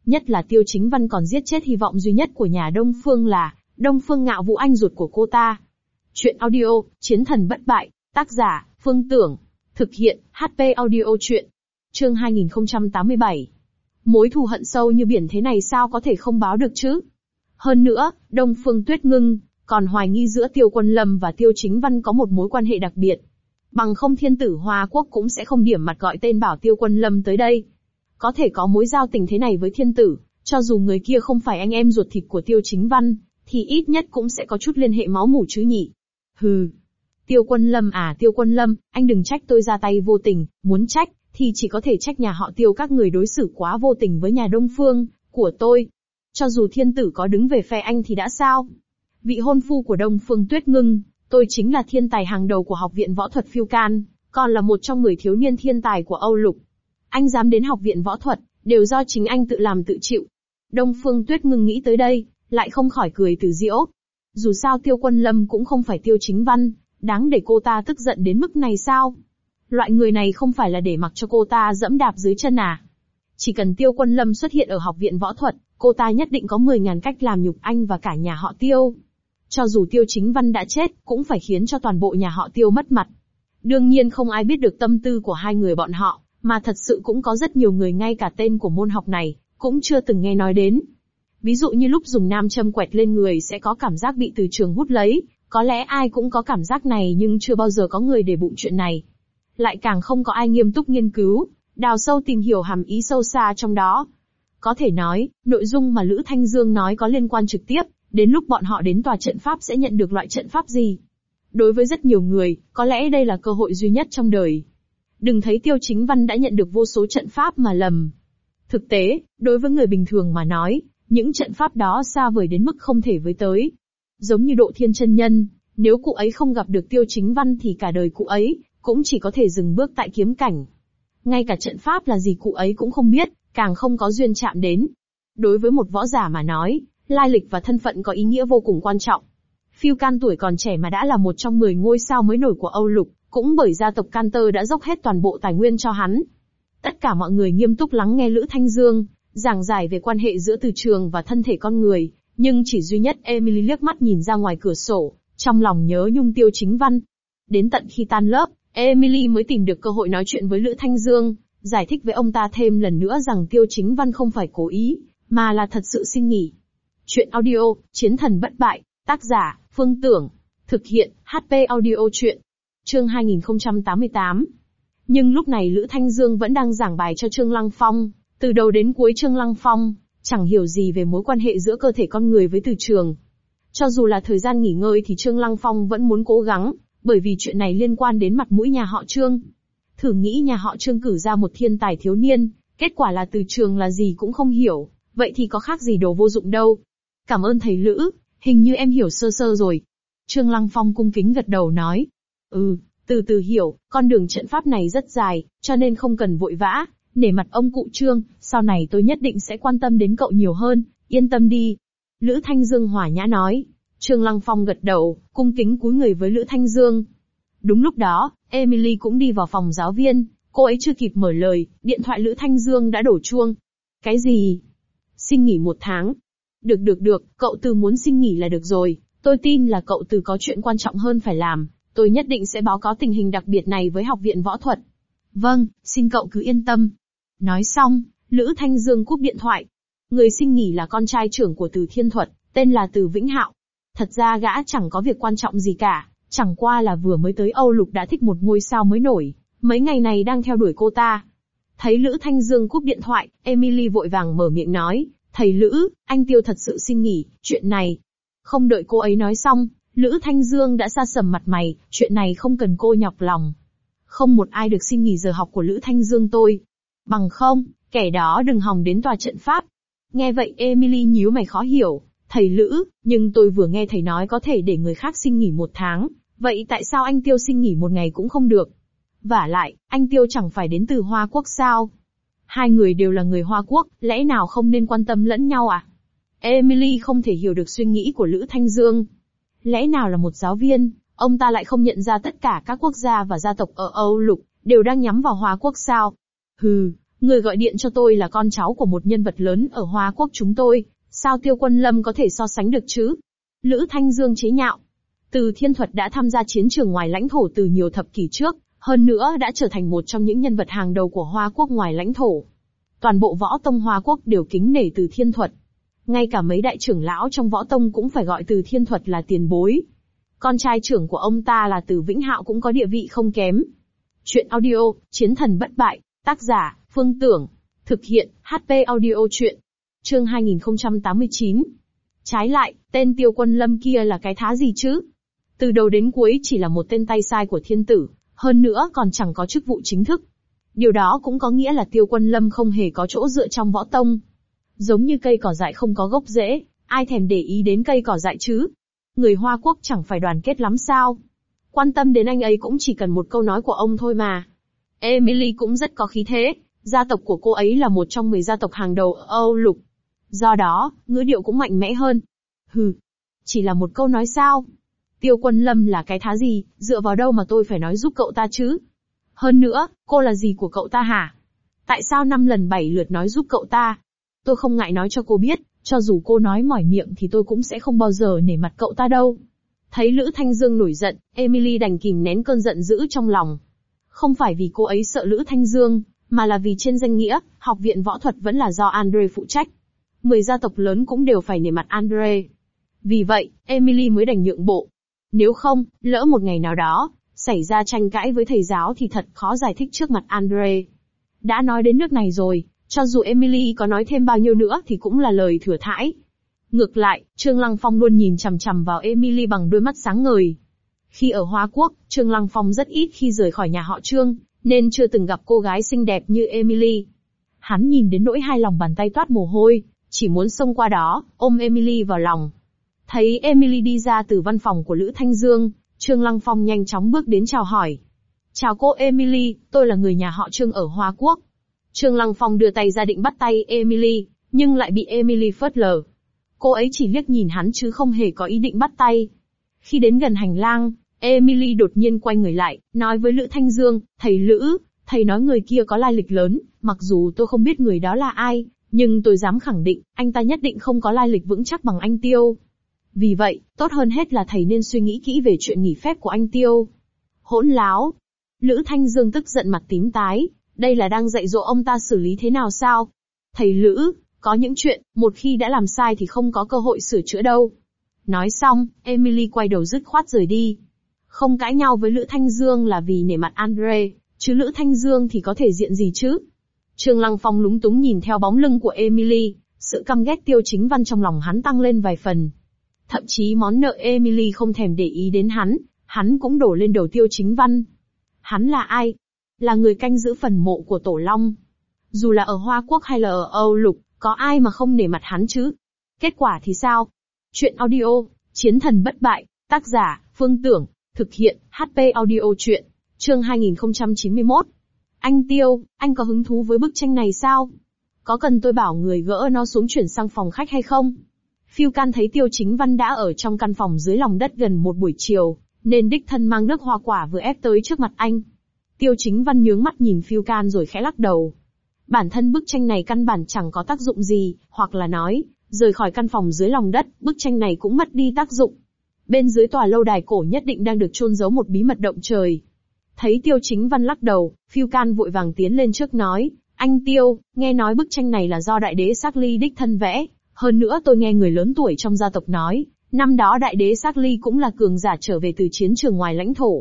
Nhất là Tiêu Chính Văn còn giết chết hy vọng duy nhất của nhà Đông Phương là Đông Phương Ngạo Vũ anh ruột của cô ta. Chuyện audio, Chiến thần bất bại, tác giả, Phương Tưởng. Thực hiện, HP audio chuyện. Chương 2087. Mối thù hận sâu như biển thế này sao có thể không báo được chứ? Hơn nữa, Đông Phương Tuyết Ngưng còn hoài nghi giữa Tiêu Quân Lâm và Tiêu Chính Văn có một mối quan hệ đặc biệt. Bằng không Thiên Tử Hoa Quốc cũng sẽ không điểm mặt gọi tên bảo Tiêu Quân Lâm tới đây. Có thể có mối giao tình thế này với Thiên Tử, cho dù người kia không phải anh em ruột thịt của Tiêu Chính Văn, thì ít nhất cũng sẽ có chút liên hệ máu mủ chứ nhỉ. Hừ. Tiêu Quân Lâm à, Tiêu Quân Lâm, anh đừng trách tôi ra tay vô tình, muốn trách thì chỉ có thể trách nhà họ Tiêu các người đối xử quá vô tình với nhà Đông Phương của tôi. Cho dù Thiên Tử có đứng về phe anh thì đã sao? Vị hôn phu của Đông Phương Tuyết Ngưng, tôi chính là thiên tài hàng đầu của Học viện Võ thuật Phiêu Can, còn là một trong 10 thiếu niên thiên tài của Âu Lục. Anh dám đến Học viện Võ thuật, đều do chính anh tự làm tự chịu. Đông Phương Tuyết Ngưng nghĩ tới đây, lại không khỏi cười tự giễu. Dù sao Tiêu Quân Lâm cũng không phải Tiêu Chính Văn, đáng để cô ta tức giận đến mức này sao? Loại người này không phải là để mặc cho cô ta dẫm đạp dưới chân à? Chỉ cần Tiêu Quân Lâm xuất hiện ở Học viện Võ thuật, cô ta nhất định có 10.000 cách làm nhục anh và cả nhà họ Tiêu. Cho dù Tiêu Chính Văn đã chết, cũng phải khiến cho toàn bộ nhà họ Tiêu mất mặt. Đương nhiên không ai biết được tâm tư của hai người bọn họ, mà thật sự cũng có rất nhiều người ngay cả tên của môn học này, cũng chưa từng nghe nói đến. Ví dụ như lúc dùng nam châm quẹt lên người sẽ có cảm giác bị từ trường hút lấy, có lẽ ai cũng có cảm giác này nhưng chưa bao giờ có người để bụng chuyện này. Lại càng không có ai nghiêm túc nghiên cứu, đào sâu tìm hiểu hàm ý sâu xa trong đó. Có thể nói, nội dung mà Lữ Thanh Dương nói có liên quan trực tiếp, đến lúc bọn họ đến tòa trận pháp sẽ nhận được loại trận pháp gì. Đối với rất nhiều người, có lẽ đây là cơ hội duy nhất trong đời. Đừng thấy Tiêu Chính Văn đã nhận được vô số trận pháp mà lầm. Thực tế, đối với người bình thường mà nói, những trận pháp đó xa vời đến mức không thể với tới. Giống như Độ Thiên chân nhân, nếu cụ ấy không gặp được Tiêu Chính Văn thì cả đời cụ ấy cũng chỉ có thể dừng bước tại kiếm cảnh. Ngay cả trận pháp là gì cụ ấy cũng không biết, càng không có duyên chạm đến. Đối với một võ giả mà nói, lai lịch và thân phận có ý nghĩa vô cùng quan trọng. Phiêu Can tuổi còn trẻ mà đã là một trong 10 ngôi sao mới nổi của Âu Lục, cũng bởi gia tộc Can Tơ đã dốc hết toàn bộ tài nguyên cho hắn. Tất cả mọi người nghiêm túc lắng nghe Lữ Thanh Dương giảng giải về quan hệ giữa từ trường và thân thể con người, nhưng chỉ duy nhất Emily liếc mắt nhìn ra ngoài cửa sổ, trong lòng nhớ nhung Tiêu Chính Văn. Đến tận khi tan lớp, Emily mới tìm được cơ hội nói chuyện với Lữ Thanh Dương, giải thích với ông ta thêm lần nữa rằng Tiêu Chính Văn không phải cố ý, mà là thật sự xin nghỉ. Chuyện audio, Chiến thần bất bại, tác giả, Phương Tưởng. Thực hiện, HP audio chuyện. Chương 2088. Nhưng lúc này Lữ Thanh Dương vẫn đang giảng bài cho Trương Lăng Phong. Từ đầu đến cuối Trương Lăng Phong chẳng hiểu gì về mối quan hệ giữa cơ thể con người với từ trường. Cho dù là thời gian nghỉ ngơi thì Trương Lăng Phong vẫn muốn cố gắng, bởi vì chuyện này liên quan đến mặt mũi nhà họ Trương. Thử nghĩ nhà họ Trương cử ra một thiên tài thiếu niên, kết quả là từ trường là gì cũng không hiểu, vậy thì có khác gì đồ vô dụng đâu. Cảm ơn thầy Lữ, hình như em hiểu sơ sơ rồi. Trương Lăng Phong cung kính gật đầu nói. Từ từ hiểu, con đường trận pháp này rất dài, cho nên không cần vội vã, nể mặt ông cụ Trương, sau này tôi nhất định sẽ quan tâm đến cậu nhiều hơn, yên tâm đi. Lữ Thanh Dương hòa nhã nói. Trương Lăng Phong gật đầu, cung kính cúi người với Lữ Thanh Dương. Đúng lúc đó, Emily cũng đi vào phòng giáo viên, cô ấy chưa kịp mở lời, điện thoại Lữ Thanh Dương đã đổ chuông. Cái gì? Xin nghỉ 1 tháng. Được, cậu Từ muốn xin nghỉ là được rồi, tôi tin là cậu Từ có chuyện quan trọng hơn phải làm, tôi nhất định sẽ báo cáo tình hình đặc biệt này với Học viện Võ thuật. Vâng, xin cậu cứ yên tâm. Nói xong, Lữ Thanh Dương cúp điện thoại. Người xin nghỉ là con trai trưởng của Từ Thiên Thuật, tên là Từ Vĩnh Hạo. Thật ra gã chẳng có việc quan trọng gì cả, chẳng qua là vừa mới tới Âu Lục đã thích một ngôi sao mới nổi, mấy ngày này đang theo đuổi cô ta. Thấy Lữ Thanh Dương cúp điện thoại, Emily vội vàng mở miệng nói, thầy Lữ, anh Tiêu thật sự xin nghỉ, chuyện này. Không đợi cô ấy nói xong, Lữ Thanh Dương đã sa sầm mặt mày, chuyện này không cần cô nhọc lòng. Không một ai được xin nghỉ giờ học của Lữ Thanh Dương tôi. Bằng không, kẻ đó đừng hòng đến tòa trận pháp. Nghe vậy Emily nhíu mày khó hiểu, thầy Lữ, nhưng tôi vừa nghe thầy nói có thể để người khác xin nghỉ 1 tháng, vậy tại sao anh Tiêu xin nghỉ 1 ngày cũng không được? Vả lại, anh Tiêu chẳng phải đến từ Hoa Quốc sao? Hai người đều là người Hoa Quốc, lẽ nào không nên quan tâm lẫn nhau à? Emily không thể hiểu được suy nghĩ của Lữ Thanh Dương. Lẽ nào là một giáo viên, ông ta lại không nhận ra tất cả các quốc gia và gia tộc ở Âu Lục đều đang nhắm vào Hoa Quốc sao? Người gọi điện cho tôi là con cháu của một nhân vật lớn ở Hoa Quốc chúng tôi, sao Tiêu Quân Lâm có thể so sánh được chứ? Lữ Thanh Dương chế nhạo. Từ Thiên Thuật đã tham gia chiến trường ngoài lãnh thổ từ nhiều thập kỷ trước, hơn nữa đã trở thành một trong những nhân vật hàng đầu của Hoa Quốc ngoài lãnh thổ. Toàn bộ võ tông Hoa Quốc đều kính nể Từ Thiên Thuật. Ngay cả mấy đại trưởng lão trong võ tông cũng phải gọi Từ Thiên Thuật là tiền bối. Con trai trưởng của ông ta là Từ Vĩnh Hạo cũng có địa vị không kém. Chuyện audio, Chiến thần bất bại, tác giả, Phương Tưởng. Thực hiện, HP audio chuyện. Chương 2089. Trái lại, tên Tiêu Quân Lâm kia là cái thá gì chứ? Từ đầu đến cuối chỉ là một tên tay sai của thiên tử, hơn nữa còn chẳng có chức vụ chính thức. Điều đó cũng có nghĩa là Tiêu Quân Lâm không hề có chỗ dựa trong võ tông. Giống như cây cỏ dại không có gốc rễ, ai thèm để ý đến cây cỏ dại chứ? Người Hoa Quốc chẳng phải đoàn kết lắm sao? Quan tâm đến anh ấy cũng chỉ cần một câu nói của ông thôi mà. Emily cũng rất có khí thế, gia tộc của cô ấy là một trong 10 gia tộc hàng đầu ở Âu Lục. Do đó, ngữ điệu cũng mạnh mẽ hơn. Hừ, chỉ là một câu nói sao? Tiêu Quân Lâm là cái thá gì, dựa vào đâu mà tôi phải nói giúp cậu ta chứ? Hơn nữa, cô là gì của cậu ta hả? Tại sao 5 lần 7 lượt nói giúp cậu ta? Tôi không ngại nói cho cô biết, cho dù cô nói mỏi miệng thì tôi cũng sẽ không bao giờ nể mặt cậu ta đâu. Thấy Lữ Thanh Dương nổi giận, Emily đành kìm nén cơn giận dữ trong lòng. Không phải vì cô ấy sợ Lữ Thanh Dương, mà là vì trên danh nghĩa, học viện võ thuật vẫn là do Andre phụ trách. 10 gia tộc lớn cũng đều phải nể mặt Andre. Vì vậy, Emily mới đành nhượng bộ. Nếu không, lỡ một ngày nào đó, xảy ra tranh cãi với thầy giáo thì thật khó giải thích trước mặt Andre. Đã nói đến nước này rồi, cho dù Emily có nói thêm bao nhiêu nữa thì cũng là lời thừa thãi. Ngược lại, Trương Lăng Phong luôn nhìn chằm chằm vào Emily bằng đôi mắt sáng ngời. Khi ở Hoa Quốc, Trương Lăng Phong rất ít khi rời khỏi nhà họ Trương, nên chưa từng gặp cô gái xinh đẹp như Emily. Hắn nhìn đến nỗi hai lòng bàn tay toát mồ hôi, chỉ muốn xông qua đó, ôm Emily vào lòng. Thấy Emily đi ra từ văn phòng của Lữ Thanh Dương, Trương Lăng Phong nhanh chóng bước đến chào hỏi. Chào cô Emily, tôi là người nhà họ Trương ở Hoa Quốc. Trương Lăng Phong đưa tay ra định bắt tay Emily, nhưng lại bị Emily phớt lờ. Cô ấy chỉ liếc nhìn hắn chứ không hề có ý định bắt tay. Khi đến gần hành lang, Emily đột nhiên quay người lại, nói với Lữ Thanh Dương, thầy Lữ, thầy nói người kia có lai lịch lớn, mặc dù tôi không biết người đó là ai, nhưng tôi dám khẳng định, anh ta nhất định không có lai lịch vững chắc bằng anh Tiêu. Vì vậy, tốt hơn hết là thầy nên suy nghĩ kỹ về chuyện nghỉ phép của anh Tiêu. Hỗn láo. Lữ Thanh Dương tức giận mặt tím tái, đây là đang dạy dỗ ông ta xử lý thế nào sao? Thầy Lữ, có những chuyện, một khi đã làm sai thì không có cơ hội sửa chữa đâu. Nói xong, Emily quay đầu dứt khoát rời đi. Không cãi nhau với Lữ Thanh Dương là vì nể mặt Andre, chứ Lữ Thanh Dương thì có thể diện gì chứ? Trương Lăng Phong lúng túng nhìn theo bóng lưng của Emily, sự căm ghét Tiêu Chính Văn trong lòng hắn tăng lên vài phần. Thậm chí món nợ Emily không thèm để ý đến hắn cũng đổ lên đầu Tiêu Chính Văn. Hắn là ai? Là người canh giữ phần mộ của Tổ Long. Dù là ở Hoa Quốc hay là ở Âu Lục, có ai mà không nể mặt hắn chứ? Kết quả thì sao? Chuyện audio, Chiến thần bất bại, tác giả, Phương Tưởng, thực hiện, HP audio chuyện. Chương 2091. Anh Tiêu, anh có hứng thú với bức tranh này sao? Có cần tôi bảo người gỡ nó xuống chuyển sang phòng khách hay không? Phiêu Can thấy Tiêu Chính Văn đã ở trong căn phòng dưới lòng đất gần một buổi chiều, nên đích thân mang nước hoa quả vừa ép tới trước mặt anh. Tiêu Chính Văn nhướng mắt nhìn Phiêu Can rồi khẽ lắc đầu. Bản thân bức tranh này căn bản chẳng có tác dụng gì, hoặc là nói, rời khỏi căn phòng dưới lòng đất, bức tranh này cũng mất đi tác dụng. Bên dưới tòa lâu đài cổ nhất định đang được chôn giấu một bí mật động trời. Thấy Tiêu Chính Văn lắc đầu, Phiêu Can vội vàng tiến lên trước nói, anh Tiêu, nghe nói bức tranh này là do đại đế Sắc Ly đích thân vẽ, hơn nữa tôi nghe người lớn tuổi trong gia tộc nói, năm đó đại đế Sắc Ly cũng là cường giả trở về từ chiến trường ngoài lãnh thổ.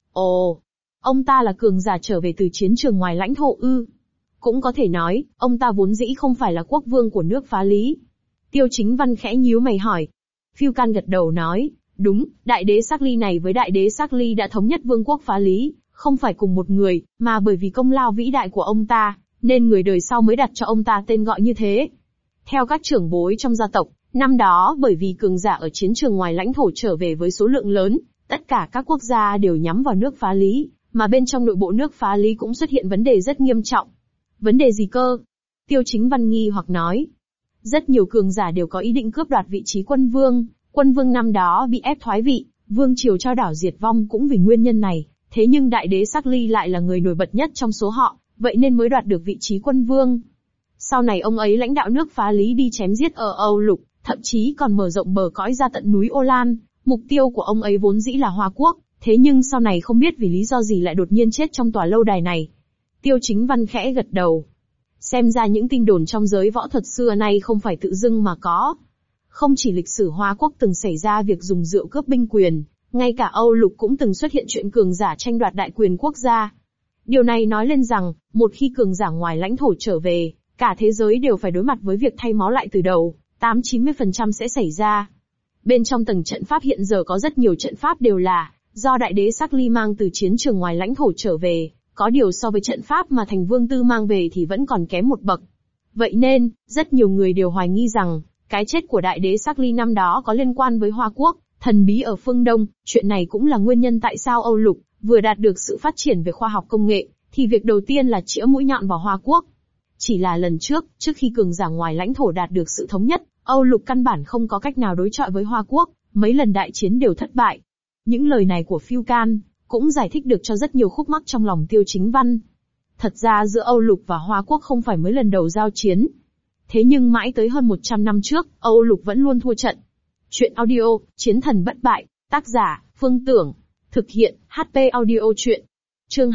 Ồ, ông ta là cường giả trở về từ chiến trường ngoài lãnh thổ ư? Cũng có thể nói, ông ta vốn dĩ không phải là quốc vương của nước Phá Lý. Tiêu Chính Văn khẽ nhíu mày hỏi. Phiêu Can gật đầu nói, đúng, đại đế Sắc Ly này với đại đế Sắc Ly đã thống nhất vương quốc Phá Lý, không phải cùng một người, mà bởi vì công lao vĩ đại của ông ta, nên người đời sau mới đặt cho ông ta tên gọi như thế. Theo các trưởng bối trong gia tộc, năm đó bởi vì cường giả ở chiến trường ngoài lãnh thổ trở về với số lượng lớn, tất cả các quốc gia đều nhắm vào nước Phá Lý, mà bên trong nội bộ nước Phá Lý cũng xuất hiện vấn đề rất nghiêm trọng. Vấn đề gì cơ? Tiêu Chính Văn nghi hoặc nói. Rất nhiều cường giả đều có ý định cướp đoạt vị trí quân vương năm đó bị ép thoái vị, vương triều trao đảo diệt vong cũng vì nguyên nhân này, thế nhưng đại đế Sắc Ly lại là người nổi bật nhất trong số họ, vậy nên mới đoạt được vị trí quân vương. Sau này ông ấy lãnh đạo nước phá Lý đi chém giết ở Âu Lục, thậm chí còn mở rộng bờ cõi ra tận núi Ô Lan. Mục tiêu của ông ấy vốn dĩ là Hoa Quốc, thế nhưng sau này không biết vì lý do gì lại đột nhiên chết trong tòa lâu đài này. Tiêu Chính Văn khẽ gật đầu. Xem ra những tin đồn trong giới võ thuật xưa nay không phải tự dưng mà có. Không chỉ lịch sử Hoa Quốc từng xảy ra việc dùng rượu cướp binh quyền, ngay cả Âu Lục cũng từng xuất hiện chuyện cường giả tranh đoạt đại quyền quốc gia. Điều này nói lên rằng, một khi cường giả ngoài lãnh thổ trở về, cả thế giới đều phải đối mặt với việc thay máu lại từ đầu, 80-90% sẽ xảy ra. Bên trong tầng trận pháp hiện giờ có rất nhiều trận pháp đều là do đại đế Sắc Ly mang từ chiến trường ngoài lãnh thổ trở về, có điều so với trận pháp mà Thành Vương Tư mang về thì vẫn còn kém một bậc. Vậy nên, rất nhiều người đều hoài nghi rằng, cái chết của đại đế Sắc Ly năm đó có liên quan với Hoa Quốc, thần bí ở phương Đông. Chuyện này cũng là nguyên nhân tại sao Âu Lục vừa đạt được sự phát triển về khoa học công nghệ, thì việc đầu tiên là chĩa mũi nhọn vào Hoa Quốc. Chỉ là lần trước khi cường giả ngoài lãnh thổ đạt được sự thống nhất, Âu Lục căn bản không có cách nào đối chọi với Hoa Quốc, mấy lần đại chiến đều thất bại. Những lời này của Phiêu Can cũng giải thích được cho rất nhiều khúc mắc trong lòng Tiêu Chính Văn. Thật ra giữa Âu Lục và Hoa Quốc không phải mới lần đầu giao chiến. Thế nhưng mãi tới hơn 100 năm trước, Âu Lục vẫn luôn thua trận. Chuyện audio, Chiến thần bất bại, tác giả, Phương Tưởng. Thực hiện, HP audio chuyện. Chương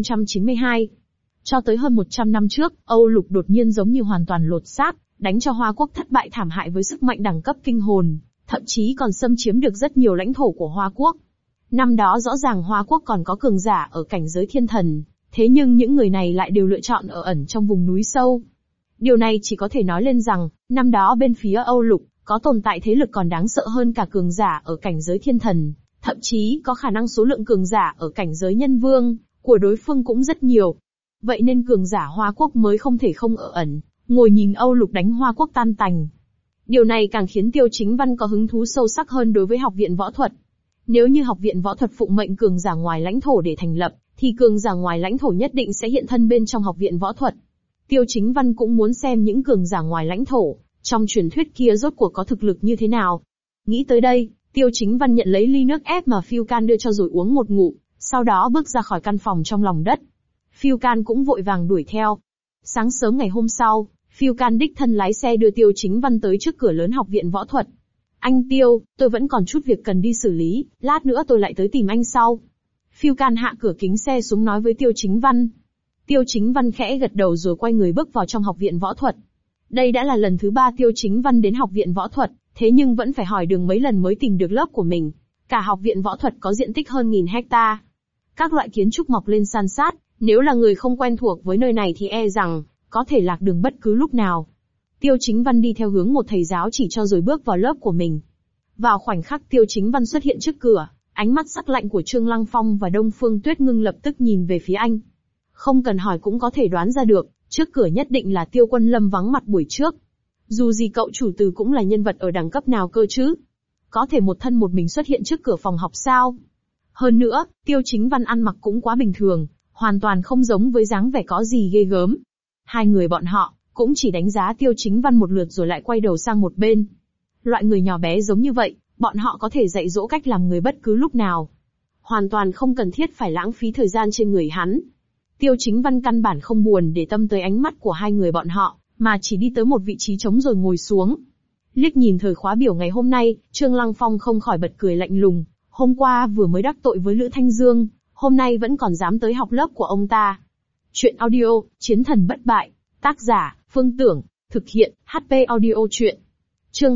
2092. Cho tới hơn 100 năm trước, Âu Lục đột nhiên giống như hoàn toàn lột xác, đánh cho Hoa Quốc thất bại thảm hại với sức mạnh đẳng cấp kinh hồn, thậm chí còn xâm chiếm được rất nhiều lãnh thổ của Hoa Quốc. Năm đó rõ ràng Hoa Quốc còn có cường giả ở cảnh giới thiên thần, thế nhưng những người này lại đều lựa chọn ở ẩn trong vùng núi sâu. Điều này chỉ có thể nói lên rằng, năm đó bên phía Âu Lục, có tồn tại thế lực còn đáng sợ hơn cả cường giả ở cảnh giới thiên thần, thậm chí có khả năng số lượng cường giả ở cảnh giới nhân vương của đối phương cũng rất nhiều. Vậy nên cường giả Hoa Quốc mới không thể không ở ẩn, ngồi nhìn Âu Lục đánh Hoa Quốc tan tành. Điều này càng khiến Tiêu Chính Văn có hứng thú sâu sắc hơn đối với học viện võ thuật. Nếu như học viện võ thuật phụng mệnh cường giả ngoài lãnh thổ để thành lập, thì cường giả ngoài lãnh thổ nhất định sẽ hiện thân bên trong học viện võ thuật. Tiêu Chính Văn cũng muốn xem những cường giả ngoài lãnh thổ, trong truyền thuyết kia rốt cuộc có thực lực như thế nào. Nghĩ tới đây, Tiêu Chính Văn nhận lấy ly nước ép mà Phiêu Can đưa cho rồi uống một ngụm, sau đó bước ra khỏi căn phòng trong lòng đất. Phiêu Can cũng vội vàng đuổi theo. Sáng sớm ngày hôm sau, Phiêu Can đích thân lái xe đưa Tiêu Chính Văn tới trước cửa lớn học viện võ thuật. Anh Tiêu, tôi vẫn còn chút việc cần đi xử lý, lát nữa tôi lại tới tìm anh sau. Phiêu Can hạ cửa kính xe xuống nói với Tiêu Chính Văn. Tiêu Chính Văn khẽ gật đầu rồi quay người bước vào trong học viện võ thuật. Đây đã là lần thứ 3 Tiêu Chính Văn đến học viện võ thuật, thế nhưng vẫn phải hỏi đường mấy lần mới tìm được lớp của mình. Cả học viện võ thuật có diện tích hơn 1000 hecta. Các loại kiến trúc mọc lên san sát, nếu là người không quen thuộc với nơi này thì e rằng có thể lạc đường bất cứ lúc nào. Tiêu Chính Văn đi theo hướng một thầy giáo chỉ cho rồi bước vào lớp của mình. Vào khoảnh khắc Tiêu Chính Văn xuất hiện trước cửa, ánh mắt sắc lạnh của Trương Lăng Phong và Đông Phương Tuyết Ngưng lập tức nhìn về phía anh. Không cần hỏi cũng có thể đoán ra được, trước cửa nhất định là Tiêu Quân Lâm vắng mặt buổi trước. Dù gì cậu chủ từ cũng là nhân vật ở đẳng cấp nào cơ chứ? Có thể một thân một mình xuất hiện trước cửa phòng học sao? Hơn nữa, Tiêu Chính Văn ăn mặc cũng quá bình thường, hoàn toàn không giống với dáng vẻ có gì ghê gớm. Hai người bọn họ cũng chỉ đánh giá Tiêu Chính Văn một lượt rồi lại quay đầu sang một bên. Loại người nhỏ bé giống như vậy, bọn họ có thể dạy dỗ cách làm người bất cứ lúc nào. Hoàn toàn không cần thiết phải lãng phí thời gian trên người hắn. Tiêu Chính Văn căn bản không buồn để tâm tới ánh mắt của hai người bọn họ, mà chỉ đi tới một vị trí trống rồi ngồi xuống. Liếc nhìn thời khóa biểu ngày hôm nay, Trương Lăng Phong không khỏi bật cười lạnh lùng. Hôm qua vừa mới đắc tội với Lữ Thanh Dương, hôm nay vẫn còn dám tới học lớp của ông ta. Chuyện audio, Chiến thần bất bại, tác giả, Phương Tưởng, thực hiện, HP audio chuyện. Chương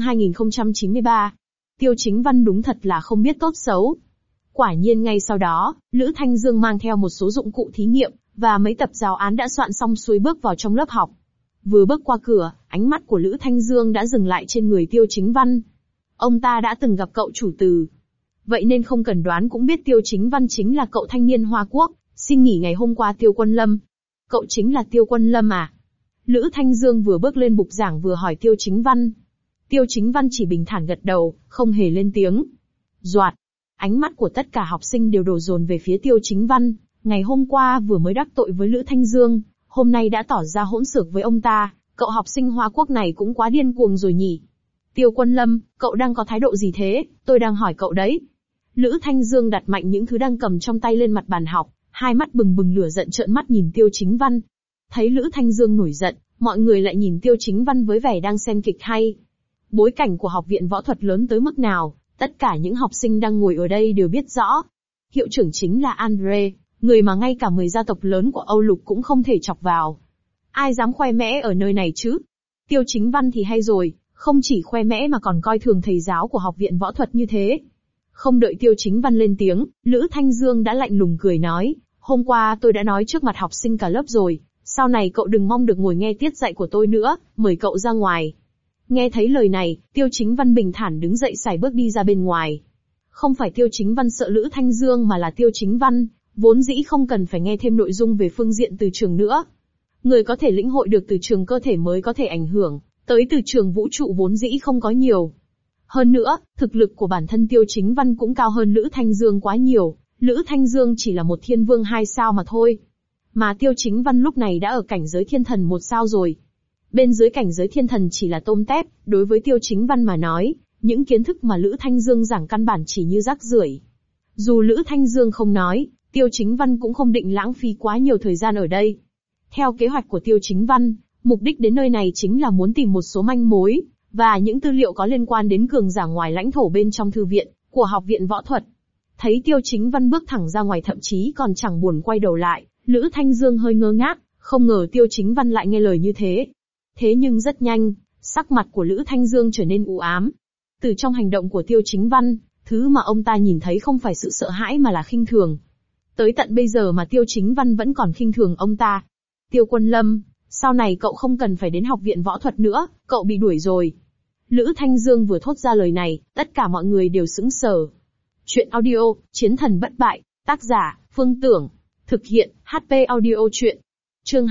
2093. Tiêu Chính Văn đúng thật là không biết tốt xấu. Quả nhiên ngay sau đó, Lữ Thanh Dương mang theo một số dụng cụ thí nghiệm, và mấy tập giáo án đã soạn xong xuôi bước vào trong lớp học. Vừa bước qua cửa, ánh mắt của Lữ Thanh Dương đã dừng lại trên người Tiêu Chính Văn. Ông ta đã từng gặp cậu chủ từ. Vậy nên không cần đoán cũng biết Tiêu Chính Văn chính là cậu thanh niên Hoa Quốc, xin nghỉ ngày hôm qua Tiêu Quân Lâm. Cậu chính là Tiêu Quân Lâm à? Lữ Thanh Dương vừa bước lên bục giảng vừa hỏi Tiêu Chính Văn. Tiêu Chính Văn chỉ bình thản gật đầu, không hề lên tiếng. Doạt. Ánh mắt của tất cả học sinh đều đổ dồn về phía Tiêu Chính Văn. Ngày hôm qua vừa mới đắc tội với Lữ Thanh Dương, hôm nay đã tỏ ra hỗn xược với ông ta, cậu học sinh Hoa Quốc này cũng quá điên cuồng rồi nhỉ. Tiêu Quân Lâm, cậu đang có thái độ gì thế, tôi đang hỏi cậu đấy. Lữ Thanh Dương đặt mạnh những thứ đang cầm trong tay lên mặt bàn học, hai mắt bừng bừng lửa giận trợn mắt nhìn Tiêu Chính Văn. Thấy Lữ Thanh Dương nổi giận, mọi người lại nhìn Tiêu Chính Văn với vẻ đang xem kịch hay. Bối cảnh của học viện võ thuật lớn tới mức nào, tất cả những học sinh đang ngồi ở đây đều biết rõ. Hiệu trưởng chính là Andre, người mà ngay cả 10 gia tộc lớn của Âu Lục cũng không thể chọc vào. Ai dám khoe mẽ ở nơi này chứ? Tiêu Chính Văn thì hay rồi, không chỉ khoe mẽ mà còn coi thường thầy giáo của học viện võ thuật như thế. Không đợi Tiêu Chính Văn lên tiếng, Lữ Thanh Dương đã lạnh lùng cười nói, hôm qua tôi đã nói trước mặt học sinh cả lớp rồi, sau này cậu đừng mong được ngồi nghe tiết dạy của tôi nữa, mời cậu ra ngoài. Nghe thấy lời này, Tiêu Chính Văn bình thản đứng dậy sải bước đi ra bên ngoài. Không phải Tiêu Chính Văn sợ Lữ Thanh Dương mà là Tiêu Chính Văn, vốn dĩ không cần phải nghe thêm nội dung về phương diện từ trường nữa. Người có thể lĩnh hội được từ trường cơ thể mới có thể ảnh hưởng tới từ trường vũ trụ vốn dĩ không có nhiều. Hơn nữa, thực lực của bản thân Tiêu Chính Văn cũng cao hơn Lữ Thanh Dương quá nhiều, Lữ Thanh Dương chỉ là một thiên vương 2 sao mà thôi. Mà Tiêu Chính Văn lúc này đã ở cảnh giới thiên thần 1 sao rồi. Bên dưới cảnh giới thiên thần chỉ là tôm tép, đối với Tiêu Chính Văn mà nói, những kiến thức mà Lữ Thanh Dương giảng căn bản chỉ như rác rưởi. Dù Lữ Thanh Dương không nói, Tiêu Chính Văn cũng không định lãng phí quá nhiều thời gian ở đây. Theo kế hoạch của Tiêu Chính Văn, mục đích đến nơi này chính là muốn tìm một số manh mối, và những tư liệu có liên quan đến cường giả ngoài lãnh thổ bên trong thư viện, của học viện võ thuật. Thấy Tiêu Chính Văn bước thẳng ra ngoài thậm chí còn chẳng buồn quay đầu lại, Lữ Thanh Dương hơi ngơ ngác, không ngờ Tiêu Chính Văn lại nghe lời như thế. Thế nhưng rất nhanh, sắc mặt của Lữ Thanh Dương trở nên u ám. Từ trong hành động của Tiêu Chính Văn, thứ mà ông ta nhìn thấy không phải sự sợ hãi mà là khinh thường. Tới tận bây giờ mà Tiêu Chính Văn vẫn còn khinh thường ông ta. Tiêu Quân Lâm, sau này cậu không cần phải đến học viện võ thuật nữa, cậu bị đuổi rồi. Lữ Thanh Dương vừa thốt ra lời này, tất cả mọi người đều sững sờ. Chuyện audio, Chiến thần bất bại, tác giả, Phương Tưởng. Thực hiện, HP Audio Chuyện. Chương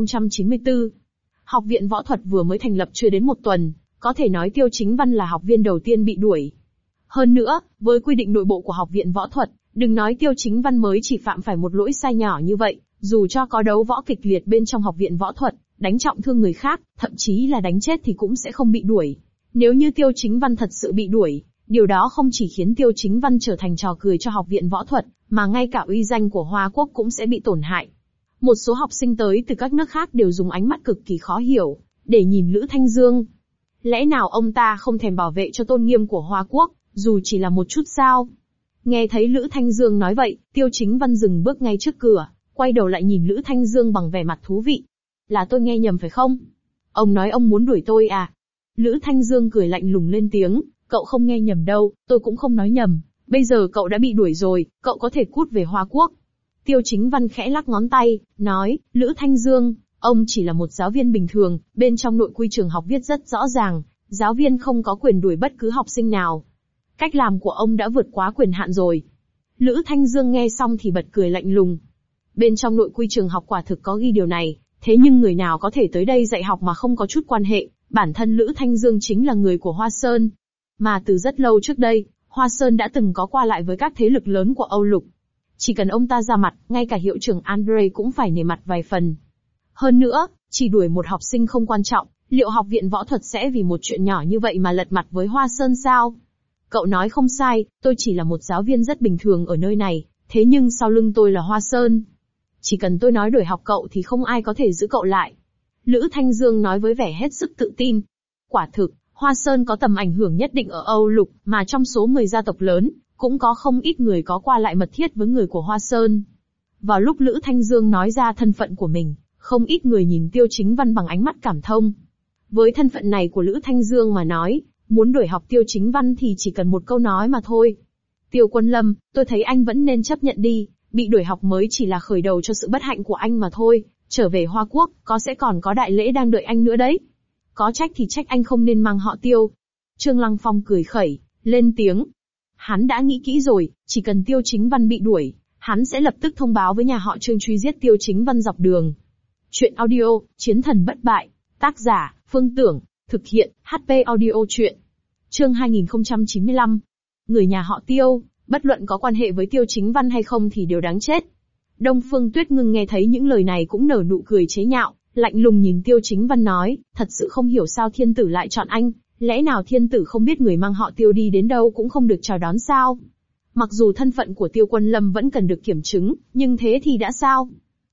2094. Học viện võ thuật vừa mới thành lập chưa đến 1 tuần, có thể nói Tiêu Chính Văn là học viên đầu tiên bị đuổi. Hơn nữa, với quy định nội bộ của học viện võ thuật, đừng nói Tiêu Chính Văn mới chỉ phạm phải một lỗi sai nhỏ như vậy, dù cho có đấu võ kịch liệt bên trong học viện võ thuật, đánh trọng thương người khác, thậm chí là đánh chết thì cũng sẽ không bị đuổi. Nếu như Tiêu Chính Văn thật sự bị đuổi, điều đó không chỉ khiến Tiêu Chính Văn trở thành trò cười cho học viện võ thuật, mà ngay cả uy danh của Hoa Quốc cũng sẽ bị tổn hại. Một số học sinh tới từ các nước khác đều dùng ánh mắt cực kỳ khó hiểu, để nhìn Lữ Thanh Dương. Lẽ nào ông ta không thèm bảo vệ cho tôn nghiêm của Hoa Quốc, dù chỉ là một chút sao? Nghe thấy Lữ Thanh Dương nói vậy, Tiêu Chính Văn dừng bước ngay trước cửa, quay đầu lại nhìn Lữ Thanh Dương bằng vẻ mặt thú vị. Là tôi nghe nhầm phải không? Ông nói ông muốn đuổi tôi à? Lữ Thanh Dương cười lạnh lùng lên tiếng, cậu không nghe nhầm đâu, tôi cũng không nói nhầm. Bây giờ cậu đã bị đuổi rồi, cậu có thể cút về Hoa Quốc. Tiêu Chính Văn khẽ lắc ngón tay, nói, Lữ Thanh Dương, ông chỉ là một giáo viên bình thường, bên trong nội quy trường học viết rất rõ ràng, giáo viên không có quyền đuổi bất cứ học sinh nào. Cách làm của ông đã vượt quá quyền hạn rồi. Lữ Thanh Dương nghe xong thì bật cười lạnh lùng. Bên trong nội quy trường học quả thực có ghi điều này, thế nhưng người nào có thể tới đây dạy học mà không có chút quan hệ, bản thân Lữ Thanh Dương chính là người của Hoa Sơn. Mà từ rất lâu trước đây, Hoa Sơn đã từng có qua lại với các thế lực lớn của Âu Lục. Chỉ cần ông ta ra mặt, ngay cả hiệu trưởng Andre cũng phải nể mặt vài phần. Hơn nữa, chỉ đuổi một học sinh không quan trọng, liệu học viện võ thuật sẽ vì một chuyện nhỏ như vậy mà lật mặt với Hoa Sơn sao? Cậu nói không sai, tôi chỉ là một giáo viên rất bình thường ở nơi này, thế nhưng sau lưng tôi là Hoa Sơn. Chỉ cần tôi nói đuổi học cậu thì không ai có thể giữ cậu lại. Lữ Thanh Dương nói với vẻ hết sức tự tin. Quả thực, Hoa Sơn có tầm ảnh hưởng nhất định ở Âu Lục, mà trong số 10 gia tộc lớn, cũng có không ít người có qua lại mật thiết với người của Hoa Sơn. Vào lúc Lữ Thanh Dương nói ra thân phận của mình, không ít người nhìn Tiêu Chính Văn bằng ánh mắt cảm thông. Với thân phận này của Lữ Thanh Dương mà nói, muốn đuổi học Tiêu Chính Văn thì chỉ cần một câu nói mà thôi. Tiêu Quân Lâm, tôi thấy anh vẫn nên chấp nhận đi, bị đuổi học mới chỉ là khởi đầu cho sự bất hạnh của anh mà thôi, trở về Hoa Quốc, sẽ còn có đại lễ đang đợi anh nữa đấy. Có trách thì trách anh không nên mang họ Tiêu. Trương Lăng Phong cười khẩy, lên tiếng. Hắn đã nghĩ kỹ rồi, chỉ cần Tiêu Chính Văn bị đuổi, hắn sẽ lập tức thông báo với nhà họ Trương truy giết Tiêu Chính Văn dọc đường. Chuyện audio, Chiến thần bất bại, tác giả, Phương Tưởng, thực hiện, HP Audio Chuyện. Chương 2095. Người nhà họ Tiêu, bất luận có quan hệ với Tiêu Chính Văn hay không thì đều đáng chết. Đông Phương Tuyết Ngưng nghe thấy những lời này cũng nở nụ cười chế nhạo, lạnh lùng nhìn Tiêu Chính Văn nói, thật sự không hiểu sao thiên tử lại chọn anh, lẽ nào thiên tử không biết người mang họ Tiêu đi đến đâu cũng không được chào đón sao? Mặc dù thân phận của Tiêu Quân Lâm vẫn cần được kiểm chứng, nhưng thế thì đã sao?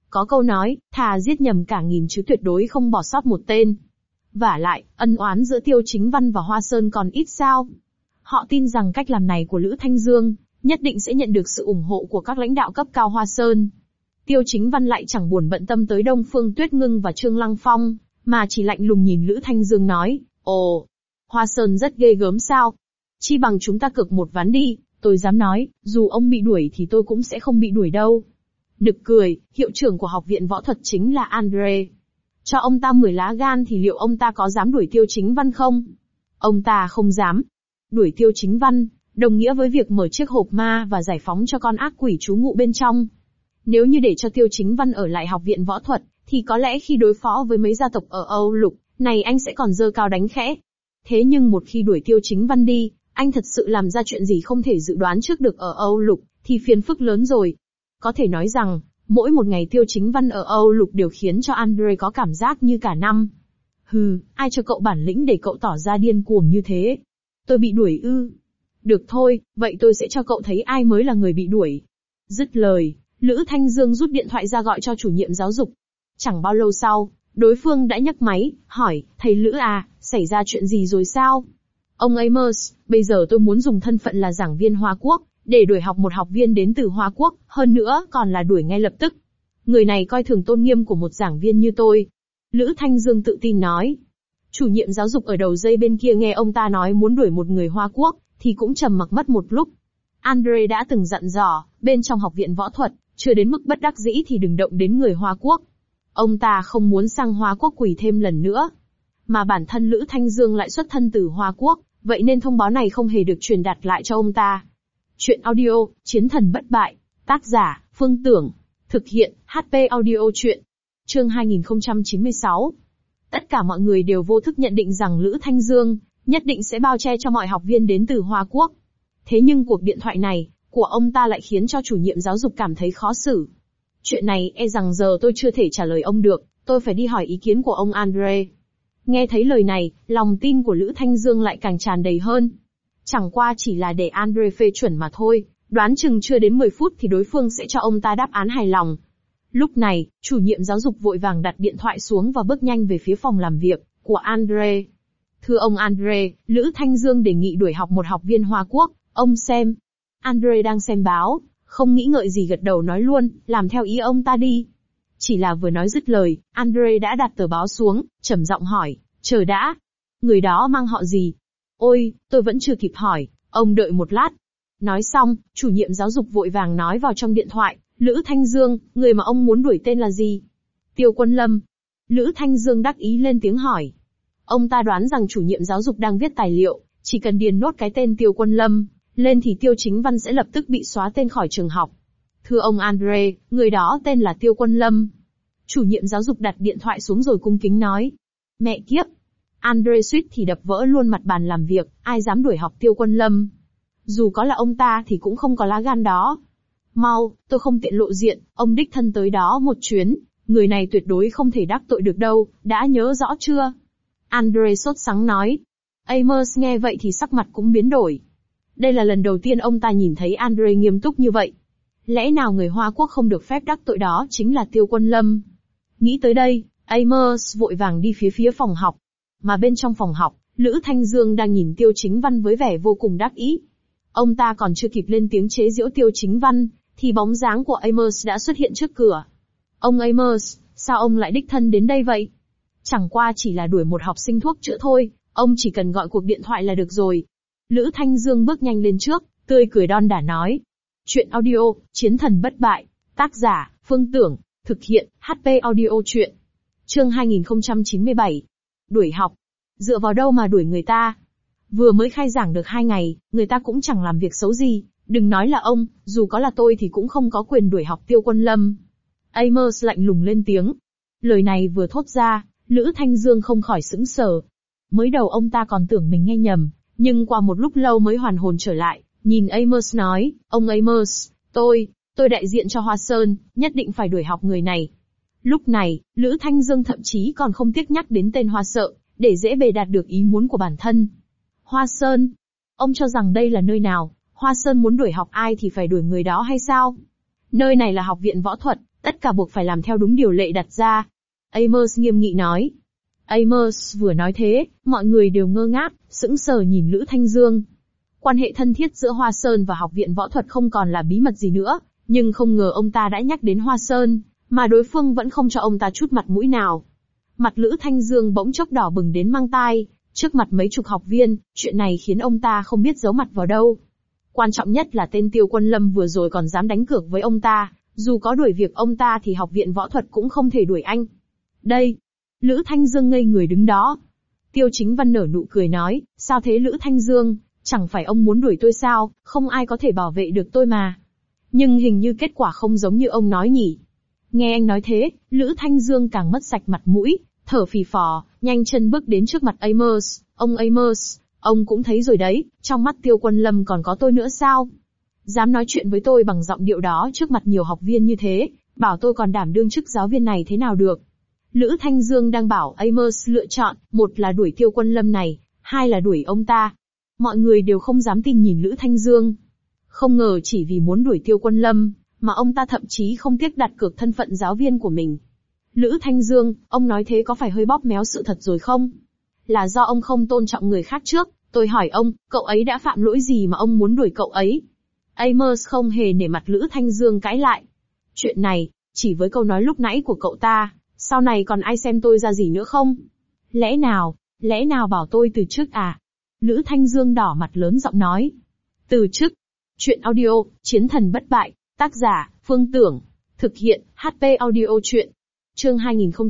Có câu nói, thà giết nhầm cả nghìn chứ tuyệt đối không bỏ sót một tên. Vả lại, ân oán giữa Tiêu Chính Văn và Hoa Sơn còn ít sao. Họ tin rằng cách làm này của Lữ Thanh Dương, nhất định sẽ nhận được sự ủng hộ của các lãnh đạo cấp cao Hoa Sơn. Tiêu Chính Văn lại chẳng buồn bận tâm tới Đông Phương Tuyết Ngưng và Trương Lăng Phong, mà chỉ lạnh lùng nhìn Lữ Thanh Dương nói, ồ, Hoa Sơn rất ghê gớm sao? Chi bằng chúng ta cược một ván đi, tôi dám nói, dù ông bị đuổi thì tôi cũng sẽ không bị đuổi đâu. Nực cười, hiệu trưởng của học viện võ thuật chính là Andre. Cho ông ta 10 lá gan thì liệu ông ta có dám đuổi Tiêu Chính Văn không? Ông ta không dám. Đuổi Tiêu Chính Văn, đồng nghĩa với việc mở chiếc hộp ma và giải phóng cho con ác quỷ trú ngụ bên trong. Nếu như để cho Tiêu Chính Văn ở lại học viện võ thuật, thì có lẽ khi đối phó với mấy gia tộc ở Âu Lục, này anh sẽ còn giơ cao đánh khẽ. Thế nhưng một khi đuổi Tiêu Chính Văn đi, anh thật sự làm ra chuyện gì không thể dự đoán trước được ở Âu Lục, thì phiền phức lớn rồi. Có thể nói rằng, mỗi một ngày Tiêu Chính Văn ở Âu Lục đều khiến cho Andre có cảm giác như cả năm. Hừ, ai cho cậu bản lĩnh để cậu tỏ ra điên cuồng như thế? Tôi bị đuổi ư? Được thôi, vậy tôi sẽ cho cậu thấy ai mới là người bị đuổi. Dứt lời, Lữ Thanh Dương rút điện thoại ra gọi cho chủ nhiệm giáo dục. Chẳng bao lâu sau, đối phương đã nhấc máy, hỏi, thầy Lữ à, xảy ra chuyện gì rồi sao? Ông Amos, bây giờ tôi muốn dùng thân phận là giảng viên Hoa Quốc, để đuổi học một học viên đến từ Hoa Quốc, hơn nữa còn là đuổi ngay lập tức. Người này coi thường tôn nghiêm của một giảng viên như tôi. Lữ Thanh Dương tự tin nói. Chủ nhiệm giáo dục ở đầu dây bên kia nghe ông ta nói muốn đuổi một người Hoa Quốc, thì cũng trầm mặc mất một lúc. Andre đã từng dặn dò, bên trong học viện võ thuật, chưa đến mức bất đắc dĩ thì đừng động đến người Hoa Quốc. Ông ta không muốn sang Hoa Quốc quỳ thêm lần nữa. Mà bản thân Lữ Thanh Dương lại xuất thân từ Hoa Quốc, vậy nên thông báo này không hề được truyền đạt lại cho ông ta. Chuyện audio, Chiến thần bất bại, tác giả, Phương Tưởng, thực hiện, HP audio chuyện. Chương 2096. Tất cả mọi người đều vô thức nhận định rằng Lữ Thanh Dương nhất định sẽ bao che cho mọi học viên đến từ Hoa Quốc. Thế nhưng cuộc điện thoại này của ông ta lại khiến cho chủ nhiệm giáo dục cảm thấy khó xử. Chuyện này e rằng giờ tôi chưa thể trả lời ông được, tôi phải đi hỏi ý kiến của ông Andre. Nghe thấy lời này, lòng tin của Lữ Thanh Dương lại càng tràn đầy hơn. Chẳng qua chỉ là để Andre phê chuẩn mà thôi, đoán chừng chưa đến 10 phút thì đối phương sẽ cho ông ta đáp án hài lòng. Lúc này, chủ nhiệm giáo dục vội vàng đặt điện thoại xuống và bước nhanh về phía phòng làm việc của Andre. Thưa ông Andre, Lữ Thanh Dương đề nghị đuổi học một học viên Hoa Quốc, ông xem. Andre đang xem báo, không nghĩ ngợi gì gật đầu nói luôn, làm theo ý ông ta đi. Chỉ là vừa nói dứt lời, Andre đã đặt tờ báo xuống, trầm giọng hỏi, chờ đã. Người đó mang họ gì? Ôi, tôi vẫn chưa kịp hỏi, ông đợi một lát. Nói xong, chủ nhiệm giáo dục vội vàng nói vào trong điện thoại, Lữ Thanh Dương, người mà ông muốn đuổi tên là gì? Tiêu Quân Lâm. Lữ Thanh Dương đắc ý lên tiếng hỏi. Ông ta đoán rằng chủ nhiệm giáo dục đang viết tài liệu, chỉ cần điền nốt cái tên Tiêu Quân Lâm lên thì Tiêu Chính Văn sẽ lập tức bị xóa tên khỏi trường học. Thưa ông Andre, người đó tên là Tiêu Quân Lâm. Chủ nhiệm giáo dục đặt điện thoại xuống rồi cung kính nói. Mẹ kiếp. Andre suýt thì đập vỡ luôn mặt bàn làm việc, ai dám đuổi học Tiêu Quân Lâm. Dù có là ông ta thì cũng không có lá gan đó. Mau, tôi không tiện lộ diện, ông đích thân tới đó một chuyến, người này tuyệt đối không thể đắc tội được đâu, đã nhớ rõ chưa? Andre sốt sắng nói. Amos nghe vậy thì sắc mặt cũng biến đổi. Đây là lần đầu tiên ông ta nhìn thấy Andre nghiêm túc như vậy. Lẽ nào người Hoa Quốc không được phép đắc tội đó chính là Tiêu Quân Lâm? Nghĩ tới đây, Amos vội vàng đi phía phòng học. Mà bên trong phòng học, Lữ Thanh Dương đang nhìn Tiêu Chính Văn với vẻ vô cùng đắc ý. Ông ta còn chưa kịp lên tiếng chế giễu Tiêu Chính Văn, thì bóng dáng của Amos đã xuất hiện trước cửa. Ông Amos, sao ông lại đích thân đến đây vậy? Chẳng qua chỉ là đuổi một học sinh thuốc chữa thôi, ông chỉ cần gọi cuộc điện thoại là được rồi. Lữ Thanh Dương bước nhanh lên trước, tươi cười đon đả nói. Chuyện audio, Chiến thần bất bại, tác giả, Phương Tưởng, thực hiện, HP audio chuyện. Chương 2097. Đuổi học. Dựa vào đâu mà đuổi người ta? Vừa mới khai giảng được 2 ngày, người ta cũng chẳng làm việc xấu gì, đừng nói là ông, dù có là tôi thì cũng không có quyền đuổi học Tiêu Quân Lâm. Amos lạnh lùng lên tiếng. Lời này vừa thốt ra, Lữ Thanh Dương không khỏi sững sờ. Mới đầu ông ta còn tưởng mình nghe nhầm, nhưng qua một lúc lâu mới hoàn hồn trở lại, nhìn Amos nói, ông Amos, tôi đại diện cho Hoa Sơn, nhất định phải đuổi học người này. Lúc này, Lữ Thanh Dương thậm chí còn không tiếc nhắc đến tên Hoa Sợ, để dễ bề đạt được ý muốn của bản thân. Hoa Sơn? Ông cho rằng đây là nơi nào? Hoa Sơn muốn đuổi học ai thì phải đuổi người đó hay sao? Nơi này là học viện võ thuật, Tất cả buộc phải làm theo đúng điều lệ đặt ra. Amos nghiêm nghị nói. Amos vừa nói thế, mọi người đều ngơ ngác, sững sờ nhìn Lữ Thanh Dương. Quan hệ thân thiết giữa Hoa Sơn và Học viện Võ thuật không còn là bí mật gì nữa, nhưng không ngờ ông ta đã nhắc đến Hoa Sơn, mà đối phương vẫn không cho ông ta chút mặt mũi nào. Mặt Lữ Thanh Dương bỗng chốc đỏ bừng đến mang tai, trước mặt mấy chục học viên, chuyện này khiến ông ta không biết giấu mặt vào đâu. Quan trọng nhất là tên Tiêu Quân Lâm vừa rồi còn dám đánh cược với ông ta, dù có đuổi việc ông ta thì Học viện Võ thuật cũng không thể đuổi anh. Đây! Lữ Thanh Dương ngây người đứng đó. Tiêu Chính Văn nở nụ cười nói, sao thế Lữ Thanh Dương, chẳng phải ông muốn đuổi tôi sao, không ai có thể bảo vệ được tôi mà. Nhưng hình như kết quả không giống như ông nói nhỉ. Nghe anh nói thế, Lữ Thanh Dương càng mất sạch mặt mũi, thở phì phò, nhanh chân bước đến trước mặt Amos. Ông Amos, ông cũng thấy rồi đấy, trong mắt Tiêu Quân Lâm còn có tôi nữa sao? Dám nói chuyện với tôi bằng giọng điệu đó trước mặt nhiều học viên như thế, bảo tôi còn đảm đương chức giáo viên này thế nào được? Lữ Thanh Dương đang bảo Amos lựa chọn, một là đuổi Tiêu Quân Lâm này, hai là đuổi ông ta. Mọi người đều không dám tin nhìn Lữ Thanh Dương. Không ngờ chỉ vì muốn đuổi Tiêu Quân Lâm, mà ông ta thậm chí không tiếc đặt cược thân phận giáo viên của mình. Lữ Thanh Dương, ông nói thế có phải hơi bóp méo sự thật rồi không? Là do ông không tôn trọng người khác trước, tôi hỏi ông, cậu ấy đã phạm lỗi gì mà ông muốn đuổi cậu ấy? Amos không hề nể mặt Lữ Thanh Dương cãi lại. Chuyện này, chỉ với câu nói lúc nãy của cậu ta, sau này còn ai xem tôi ra gì nữa không? Lẽ nào bảo tôi từ chức à? Lữ Thanh Dương đỏ mặt lớn giọng nói. Từ chức. Chuyện audio, Chiến thần bất bại, tác giả, Phương Tưởng. Thực hiện, HP audio chuyện. Chương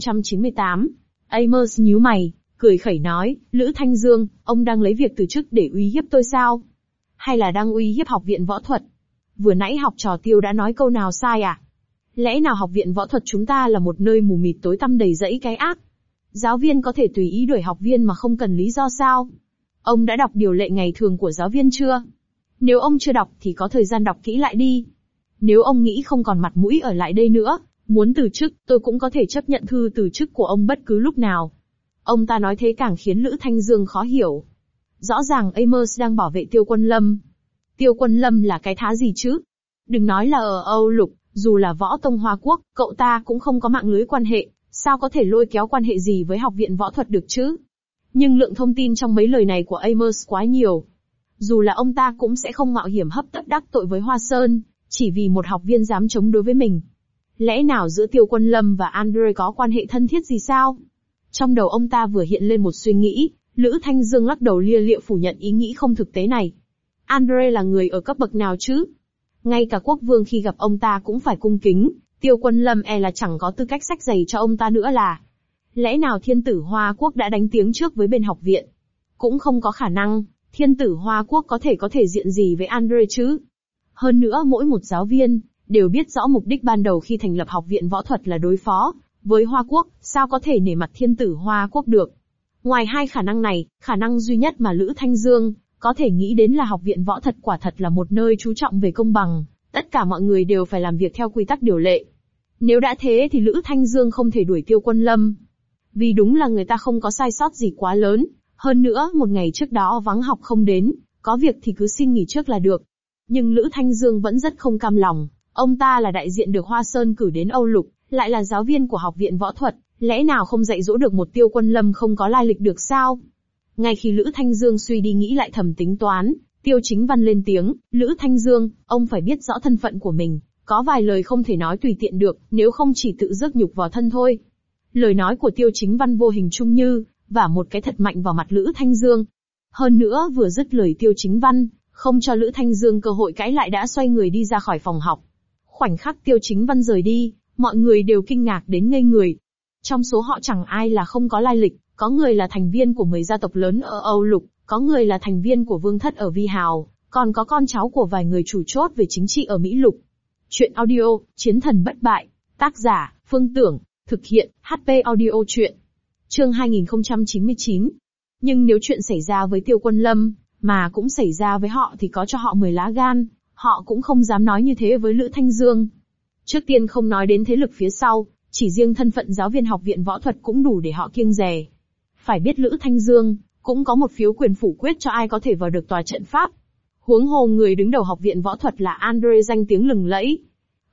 2098. Amos nhíu mày, cười khẩy nói, Lữ Thanh Dương, ông đang lấy việc từ chức để uy hiếp tôi sao? Hay là đang uy hiếp Học viện Võ thuật? Vừa nãy học trò Tiêu đã nói câu nào sai à? Lẽ nào Học viện Võ thuật chúng ta là một nơi mù mịt tối tăm đầy rẫy cái ác? Giáo viên có thể tùy ý đuổi học viên mà không cần lý do sao? Ông đã đọc điều lệ ngày thường của giáo viên chưa? Nếu ông chưa đọc thì có thời gian đọc kỹ lại đi. Nếu ông nghĩ không còn mặt mũi ở lại đây nữa, muốn từ chức, tôi cũng có thể chấp nhận thư từ chức của ông bất cứ lúc nào. Ông ta nói thế càng khiến Lữ Thanh Dương khó hiểu. Rõ ràng Amos đang bảo vệ Tiêu Quân Lâm. Tiêu Quân Lâm là cái thá gì chứ? Đừng nói là ở Âu Lục, dù là Võ Tông Hoa Quốc, cậu ta cũng không có mạng lưới quan hệ, sao có thể lôi kéo quan hệ gì với Học viện Võ thuật được chứ? Nhưng lượng thông tin trong mấy lời này của Amos quá nhiều. Dù là ông ta cũng sẽ không mạo hiểm hấp tấp đắc tội với Hoa Sơn, chỉ vì một học viên dám chống đối với mình. Lẽ nào giữa Tiêu Quân Lâm và Andre có quan hệ thân thiết gì sao? Trong đầu ông ta vừa hiện lên một suy nghĩ, Lữ Thanh Dương lắc đầu lia lịa phủ nhận ý nghĩ không thực tế này. Andre là người ở cấp bậc nào chứ? Ngay cả quốc vương khi gặp ông ta cũng phải cung kính, Tiêu Quân Lâm là chẳng có tư cách xách giày cho ông ta nữa là. Lẽ nào thiên tử Hoa Quốc đã đánh tiếng trước với bên học viện? Cũng không có khả năng, thiên tử Hoa Quốc có thể diện gì với Andre chứ? Hơn nữa mỗi một giáo viên, đều biết rõ mục đích ban đầu khi thành lập Học viện Võ thuật là đối phó với Hoa Quốc, sao có thể nể mặt thiên tử Hoa Quốc được? Ngoài hai khả năng này, khả năng duy nhất mà Lữ Thanh Dương có thể nghĩ đến là Học viện Võ thuật quả thật là một nơi chú trọng về công bằng, tất cả mọi người đều phải làm việc theo quy tắc điều lệ. Nếu đã thế thì Lữ Thanh Dương không thể đuổi Tiêu Quân Lâm. Vì đúng là người ta không có sai sót gì quá lớn, hơn nữa một ngày trước đó vắng học không đến, có việc thì cứ xin nghỉ trước là được. Nhưng Lữ Thanh Dương vẫn rất không cam lòng, ông ta là đại diện được Hoa Sơn cử đến Âu Lục, lại là giáo viên của Học viện Võ thuật, lẽ nào không dạy dỗ được một Tiêu Quân Lâm không có lai lịch được sao? Ngay khi Lữ Thanh Dương suy đi nghĩ lại thầm tính toán, Tiêu Chính Văn lên tiếng, Lữ Thanh Dương, ông phải biết rõ thân phận của mình, có vài lời không thể nói tùy tiện được, nếu không chỉ tự rước nhục vào thân thôi. Lời nói của Tiêu Chính Văn vô hình chung như vả một cái thật mạnh vào mặt Lữ Thanh Dương. Hơn nữa vừa dứt lời Tiêu Chính Văn, không cho Lữ Thanh Dương cơ hội cãi lại đã xoay người đi ra khỏi phòng học. Khoảnh khắc Tiêu Chính Văn rời đi, mọi người đều kinh ngạc đến ngây người. Trong số họ chẳng ai là không có lai lịch, có người là thành viên của 10 gia tộc lớn ở Âu Lục, có người là thành viên của vương thất ở Vi Hào, còn có con cháu của vài người chủ chốt về chính trị ở Mỹ Lục. Chuyện audio, Chiến thần bất bại, tác giả, Phương Tưởng, thực hiện, HP audio chuyện. Chương 2099. Nhưng nếu chuyện xảy ra với Tiêu Quân Lâm, mà cũng xảy ra với họ thì có cho họ 10 lá gan, họ cũng không dám nói như thế với Lữ Thanh Dương. Trước tiên không nói đến thế lực phía sau, chỉ riêng thân phận giáo viên Học viện Võ thuật cũng đủ để họ kiêng dè. Phải biết Lữ Thanh Dương cũng có một phiếu quyền phủ quyết cho ai có thể vào được tòa trận pháp. Huống hồ người đứng đầu Học viện Võ thuật là Andre danh tiếng lừng lẫy.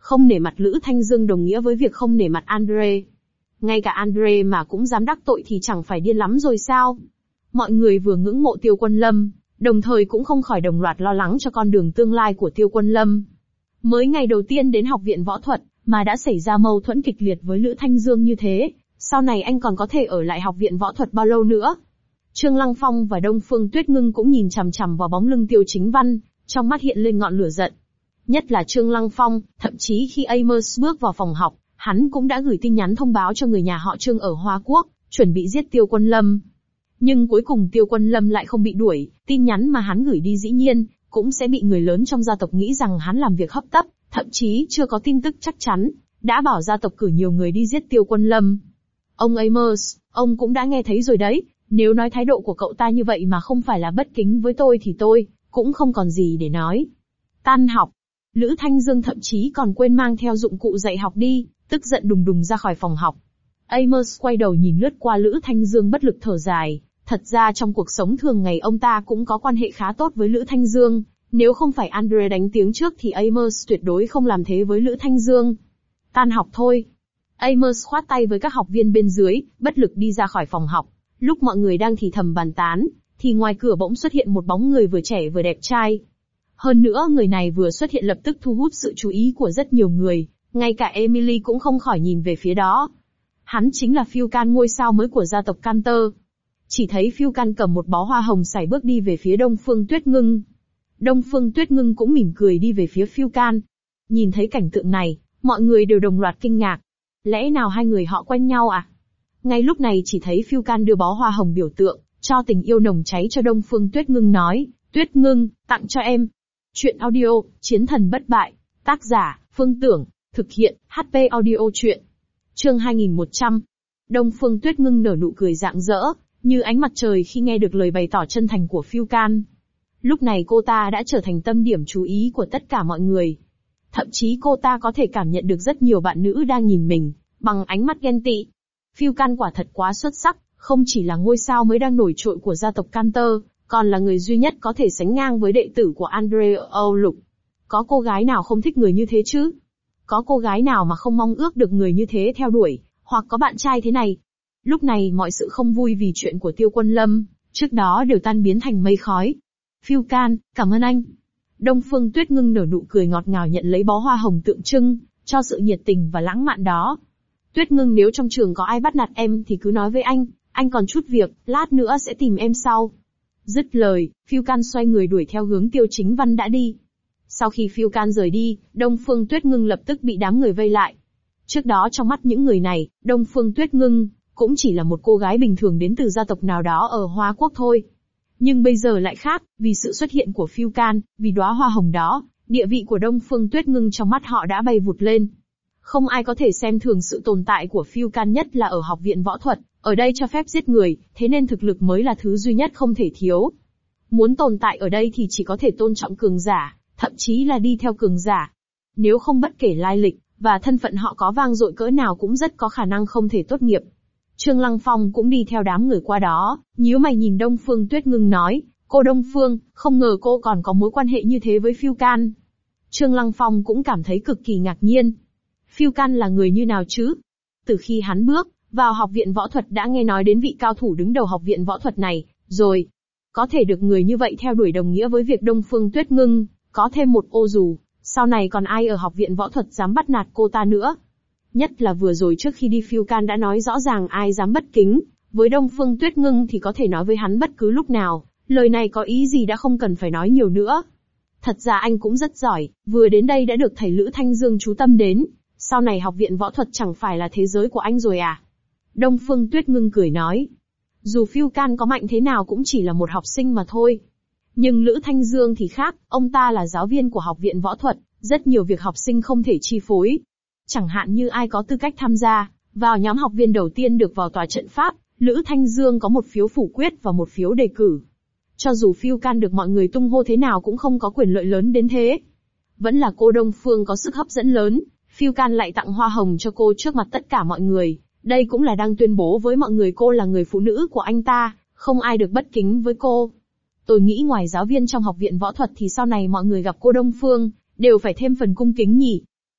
Không nể mặt Lữ Thanh Dương đồng nghĩa với việc không nể mặt Andre. Ngay cả Andre mà cũng dám đắc tội thì chẳng phải điên lắm rồi sao? Mọi người vừa ngưỡng mộ Tiêu Quân Lâm, đồng thời cũng không khỏi đồng loạt lo lắng cho con đường tương lai của Tiêu Quân Lâm. Mới ngày đầu tiên đến học viện võ thuật, mà đã xảy ra mâu thuẫn kịch liệt với Lữ Thanh Dương như thế, sau này anh còn có thể ở lại học viện võ thuật bao lâu nữa? Trương Lăng Phong và Đông Phương Tuyết Ngưng cũng nhìn chằm chằm vào bóng lưng Tiêu Chính Văn, trong mắt hiện lên ngọn lửa giận. Nhất là Trương Lăng Phong, thậm chí khi Amos bước vào phòng học, hắn cũng đã gửi tin nhắn thông báo cho người nhà họ Trương ở Hoa Quốc, chuẩn bị giết Tiêu Quân Lâm. Nhưng cuối cùng Tiêu Quân Lâm lại không bị đuổi, tin nhắn mà hắn gửi đi dĩ nhiên cũng sẽ bị người lớn trong gia tộc nghĩ rằng hắn làm việc hấp tấp, thậm chí chưa có tin tức chắc chắn, đã bảo gia tộc cử nhiều người đi giết Tiêu Quân Lâm. Ông Amos, ông cũng đã nghe thấy rồi đấy, nếu nói thái độ của cậu ta như vậy mà không phải là bất kính với tôi thì tôi cũng không còn gì để nói. Tan học, Lữ Thanh Dương thậm chí còn quên mang theo dụng cụ dạy học đi, tức giận đùng đùng ra khỏi phòng học. Amos quay đầu nhìn lướt qua Lữ Thanh Dương bất lực thở dài, thật ra trong cuộc sống thường ngày ông ta cũng có quan hệ khá tốt với Lữ Thanh Dương, nếu không phải Andre đánh tiếng trước thì Amos tuyệt đối không làm thế với Lữ Thanh Dương. Tan học thôi. Amos khoát tay với các học viên bên dưới, bất lực đi ra khỏi phòng học. Lúc mọi người đang thì thầm bàn tán, thì ngoài cửa bỗng xuất hiện một bóng người vừa trẻ vừa đẹp trai. Hơn nữa người này vừa xuất hiện lập tức thu hút sự chú ý của rất nhiều người, ngay cả Emily cũng không khỏi nhìn về phía đó. Hắn chính là Phiêu Can, ngôi sao mới của gia tộc Canter. Chỉ thấy Phiêu Can cầm một bó hoa hồng sải bước đi về phía Đông Phương Tuyết Ngưng. Đông Phương Tuyết Ngưng cũng mỉm cười đi về phía Phiêu Can. Nhìn thấy cảnh tượng này, mọi người đều đồng loạt kinh ngạc. Lẽ nào hai người họ quen nhau à? Ngay lúc này chỉ thấy Phiêu Can đưa bó hoa hồng biểu tượng cho tình yêu nồng cháy cho Đông Phương Tuyết Ngưng, nói, Tuyết Ngưng, tặng cho em. Chuyện audio, Chiến thần bất bại. Tác giả, Phương Tưởng. Thực hiện, HP Audio Chuyện. Chương 2100. Đông Phương Tuyết Ngưng nở nụ cười rạng rỡ, như ánh mặt trời khi nghe được lời bày tỏ chân thành của Phiêu Can. Lúc này cô ta đã trở thành tâm điểm chú ý của tất cả mọi người. Thậm chí cô ta có thể cảm nhận được rất nhiều bạn nữ đang nhìn mình, bằng ánh mắt ghen tị. Phiêu Can quả thật quá xuất sắc, không chỉ là ngôi sao mới đang nổi trội của gia tộc Canter, còn là người duy nhất có thể sánh ngang với đệ tử của Andre ở Âu Lục. Có cô gái nào không thích người như thế chứ? Có cô gái nào mà không mong ước được người như thế theo đuổi, hoặc có bạn trai thế này? Lúc này mọi sự không vui vì chuyện của Tiêu Quân Lâm, trước đó đều tan biến thành mây khói. Phiêu Can, cảm ơn anh. Đông Phương Tuyết Ngưng nở nụ cười ngọt ngào nhận lấy bó hoa hồng tượng trưng cho sự nhiệt tình và lãng mạn đó. Tuyết Ngưng, nếu trong trường có ai bắt nạt em thì cứ nói với anh còn chút việc, lát nữa sẽ tìm em sau. Dứt lời, Phiêu Can xoay người đuổi theo hướng Tiêu Chính Văn đã đi. Sau khi Phiêu Can rời đi, Đông Phương Tuyết Ngưng lập tức bị đám người vây lại. Trước đó trong mắt những người này, Đông Phương Tuyết Ngưng cũng chỉ là một cô gái bình thường đến từ gia tộc nào đó ở Hoa Quốc thôi. Nhưng bây giờ lại khác, vì sự xuất hiện của Phiêu Can, vì đóa hoa hồng đó, địa vị của Đông Phương Tuyết Ngưng trong mắt họ đã bay vụt lên. Không ai có thể xem thường sự tồn tại của Phiêu Can, nhất là ở học viện võ thuật, ở đây cho phép giết người, thế nên thực lực mới là thứ duy nhất không thể thiếu. Muốn tồn tại ở đây thì chỉ có thể tôn trọng cường giả, thậm chí là đi theo cường giả. Nếu không bất kể lai lịch và thân phận họ có vang dội cỡ nào cũng rất có khả năng không thể tốt nghiệp. Trương Lăng Phong cũng đi theo đám người qua đó, nhíu mày nhìn Đông Phương Tuyết Ngưng nói, cô Đông Phương, không ngờ cô còn có mối quan hệ như thế với Phiêu Can. Trương Lăng Phong cũng cảm thấy cực kỳ ngạc nhiên. Phiêu Can là người như nào chứ? Từ khi hắn bước vào học viện võ thuật đã nghe nói đến vị cao thủ đứng đầu học viện võ thuật này, rồi. Có thể được người như vậy theo đuổi đồng nghĩa với việc Đông Phương Tuyết Ngưng có thêm một ô dù, sau này còn ai ở học viện võ thuật dám bắt nạt cô ta nữa. Nhất là vừa rồi trước khi đi Phiêu Can đã nói rõ ràng ai dám bất kính với Đông Phương Tuyết Ngưng thì có thể nói với hắn bất cứ lúc nào, lời này có ý gì đã không cần phải nói nhiều nữa. Thật ra anh cũng rất giỏi, vừa đến đây đã được thầy Lữ Thanh Dương chú tâm đến, sau này học viện võ thuật chẳng phải là thế giới của anh rồi à? Đông Phương Tuyết Ngưng cười nói, dù Phiêu Can có mạnh thế nào cũng chỉ là một học sinh mà thôi. Nhưng Lữ Thanh Dương thì khác, ông ta là giáo viên của học viện võ thuật, rất nhiều việc học sinh không thể chi phối. Chẳng hạn như ai có tư cách tham gia vào nhóm học viên đầu tiên được vào tòa trận pháp, Lữ Thanh Dương có một phiếu phủ quyết và một phiếu đề cử. Cho dù Phiêu Can được mọi người tung hô thế nào cũng không có quyền lợi lớn đến thế. Vẫn là cô Đông Phương có sức hấp dẫn lớn, Phiêu Can lại tặng hoa hồng cho cô trước mặt tất cả mọi người. Đây cũng là đang tuyên bố với mọi người cô là người phụ nữ của anh ta, không ai được bất kính với cô. Tôi nghĩ ngoài giáo viên trong học viện võ thuật thì sau này mọi người gặp cô Đông Phương đều phải thêm phần cung kính nhỉ.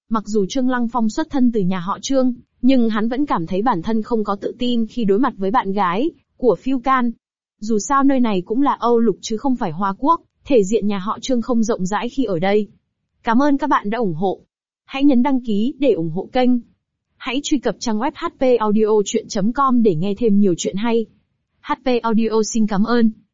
Mặc dù Trương Lăng Phong xuất thân từ nhà họ Trương, nhưng hắn vẫn cảm thấy bản thân không có tự tin khi đối mặt với bạn gái của Phiêu Can. Dù sao nơi này cũng là Âu Lục chứ không phải Hoa Quốc, thể diện nhà họ Trương không rộng rãi khi ở đây. Cảm ơn các bạn đã ủng hộ. Hãy nhấn đăng ký để ủng hộ kênh. Hãy truy cập trang web hpaudiochuyen.com để nghe thêm nhiều chuyện hay. HP Audio xin cảm ơn.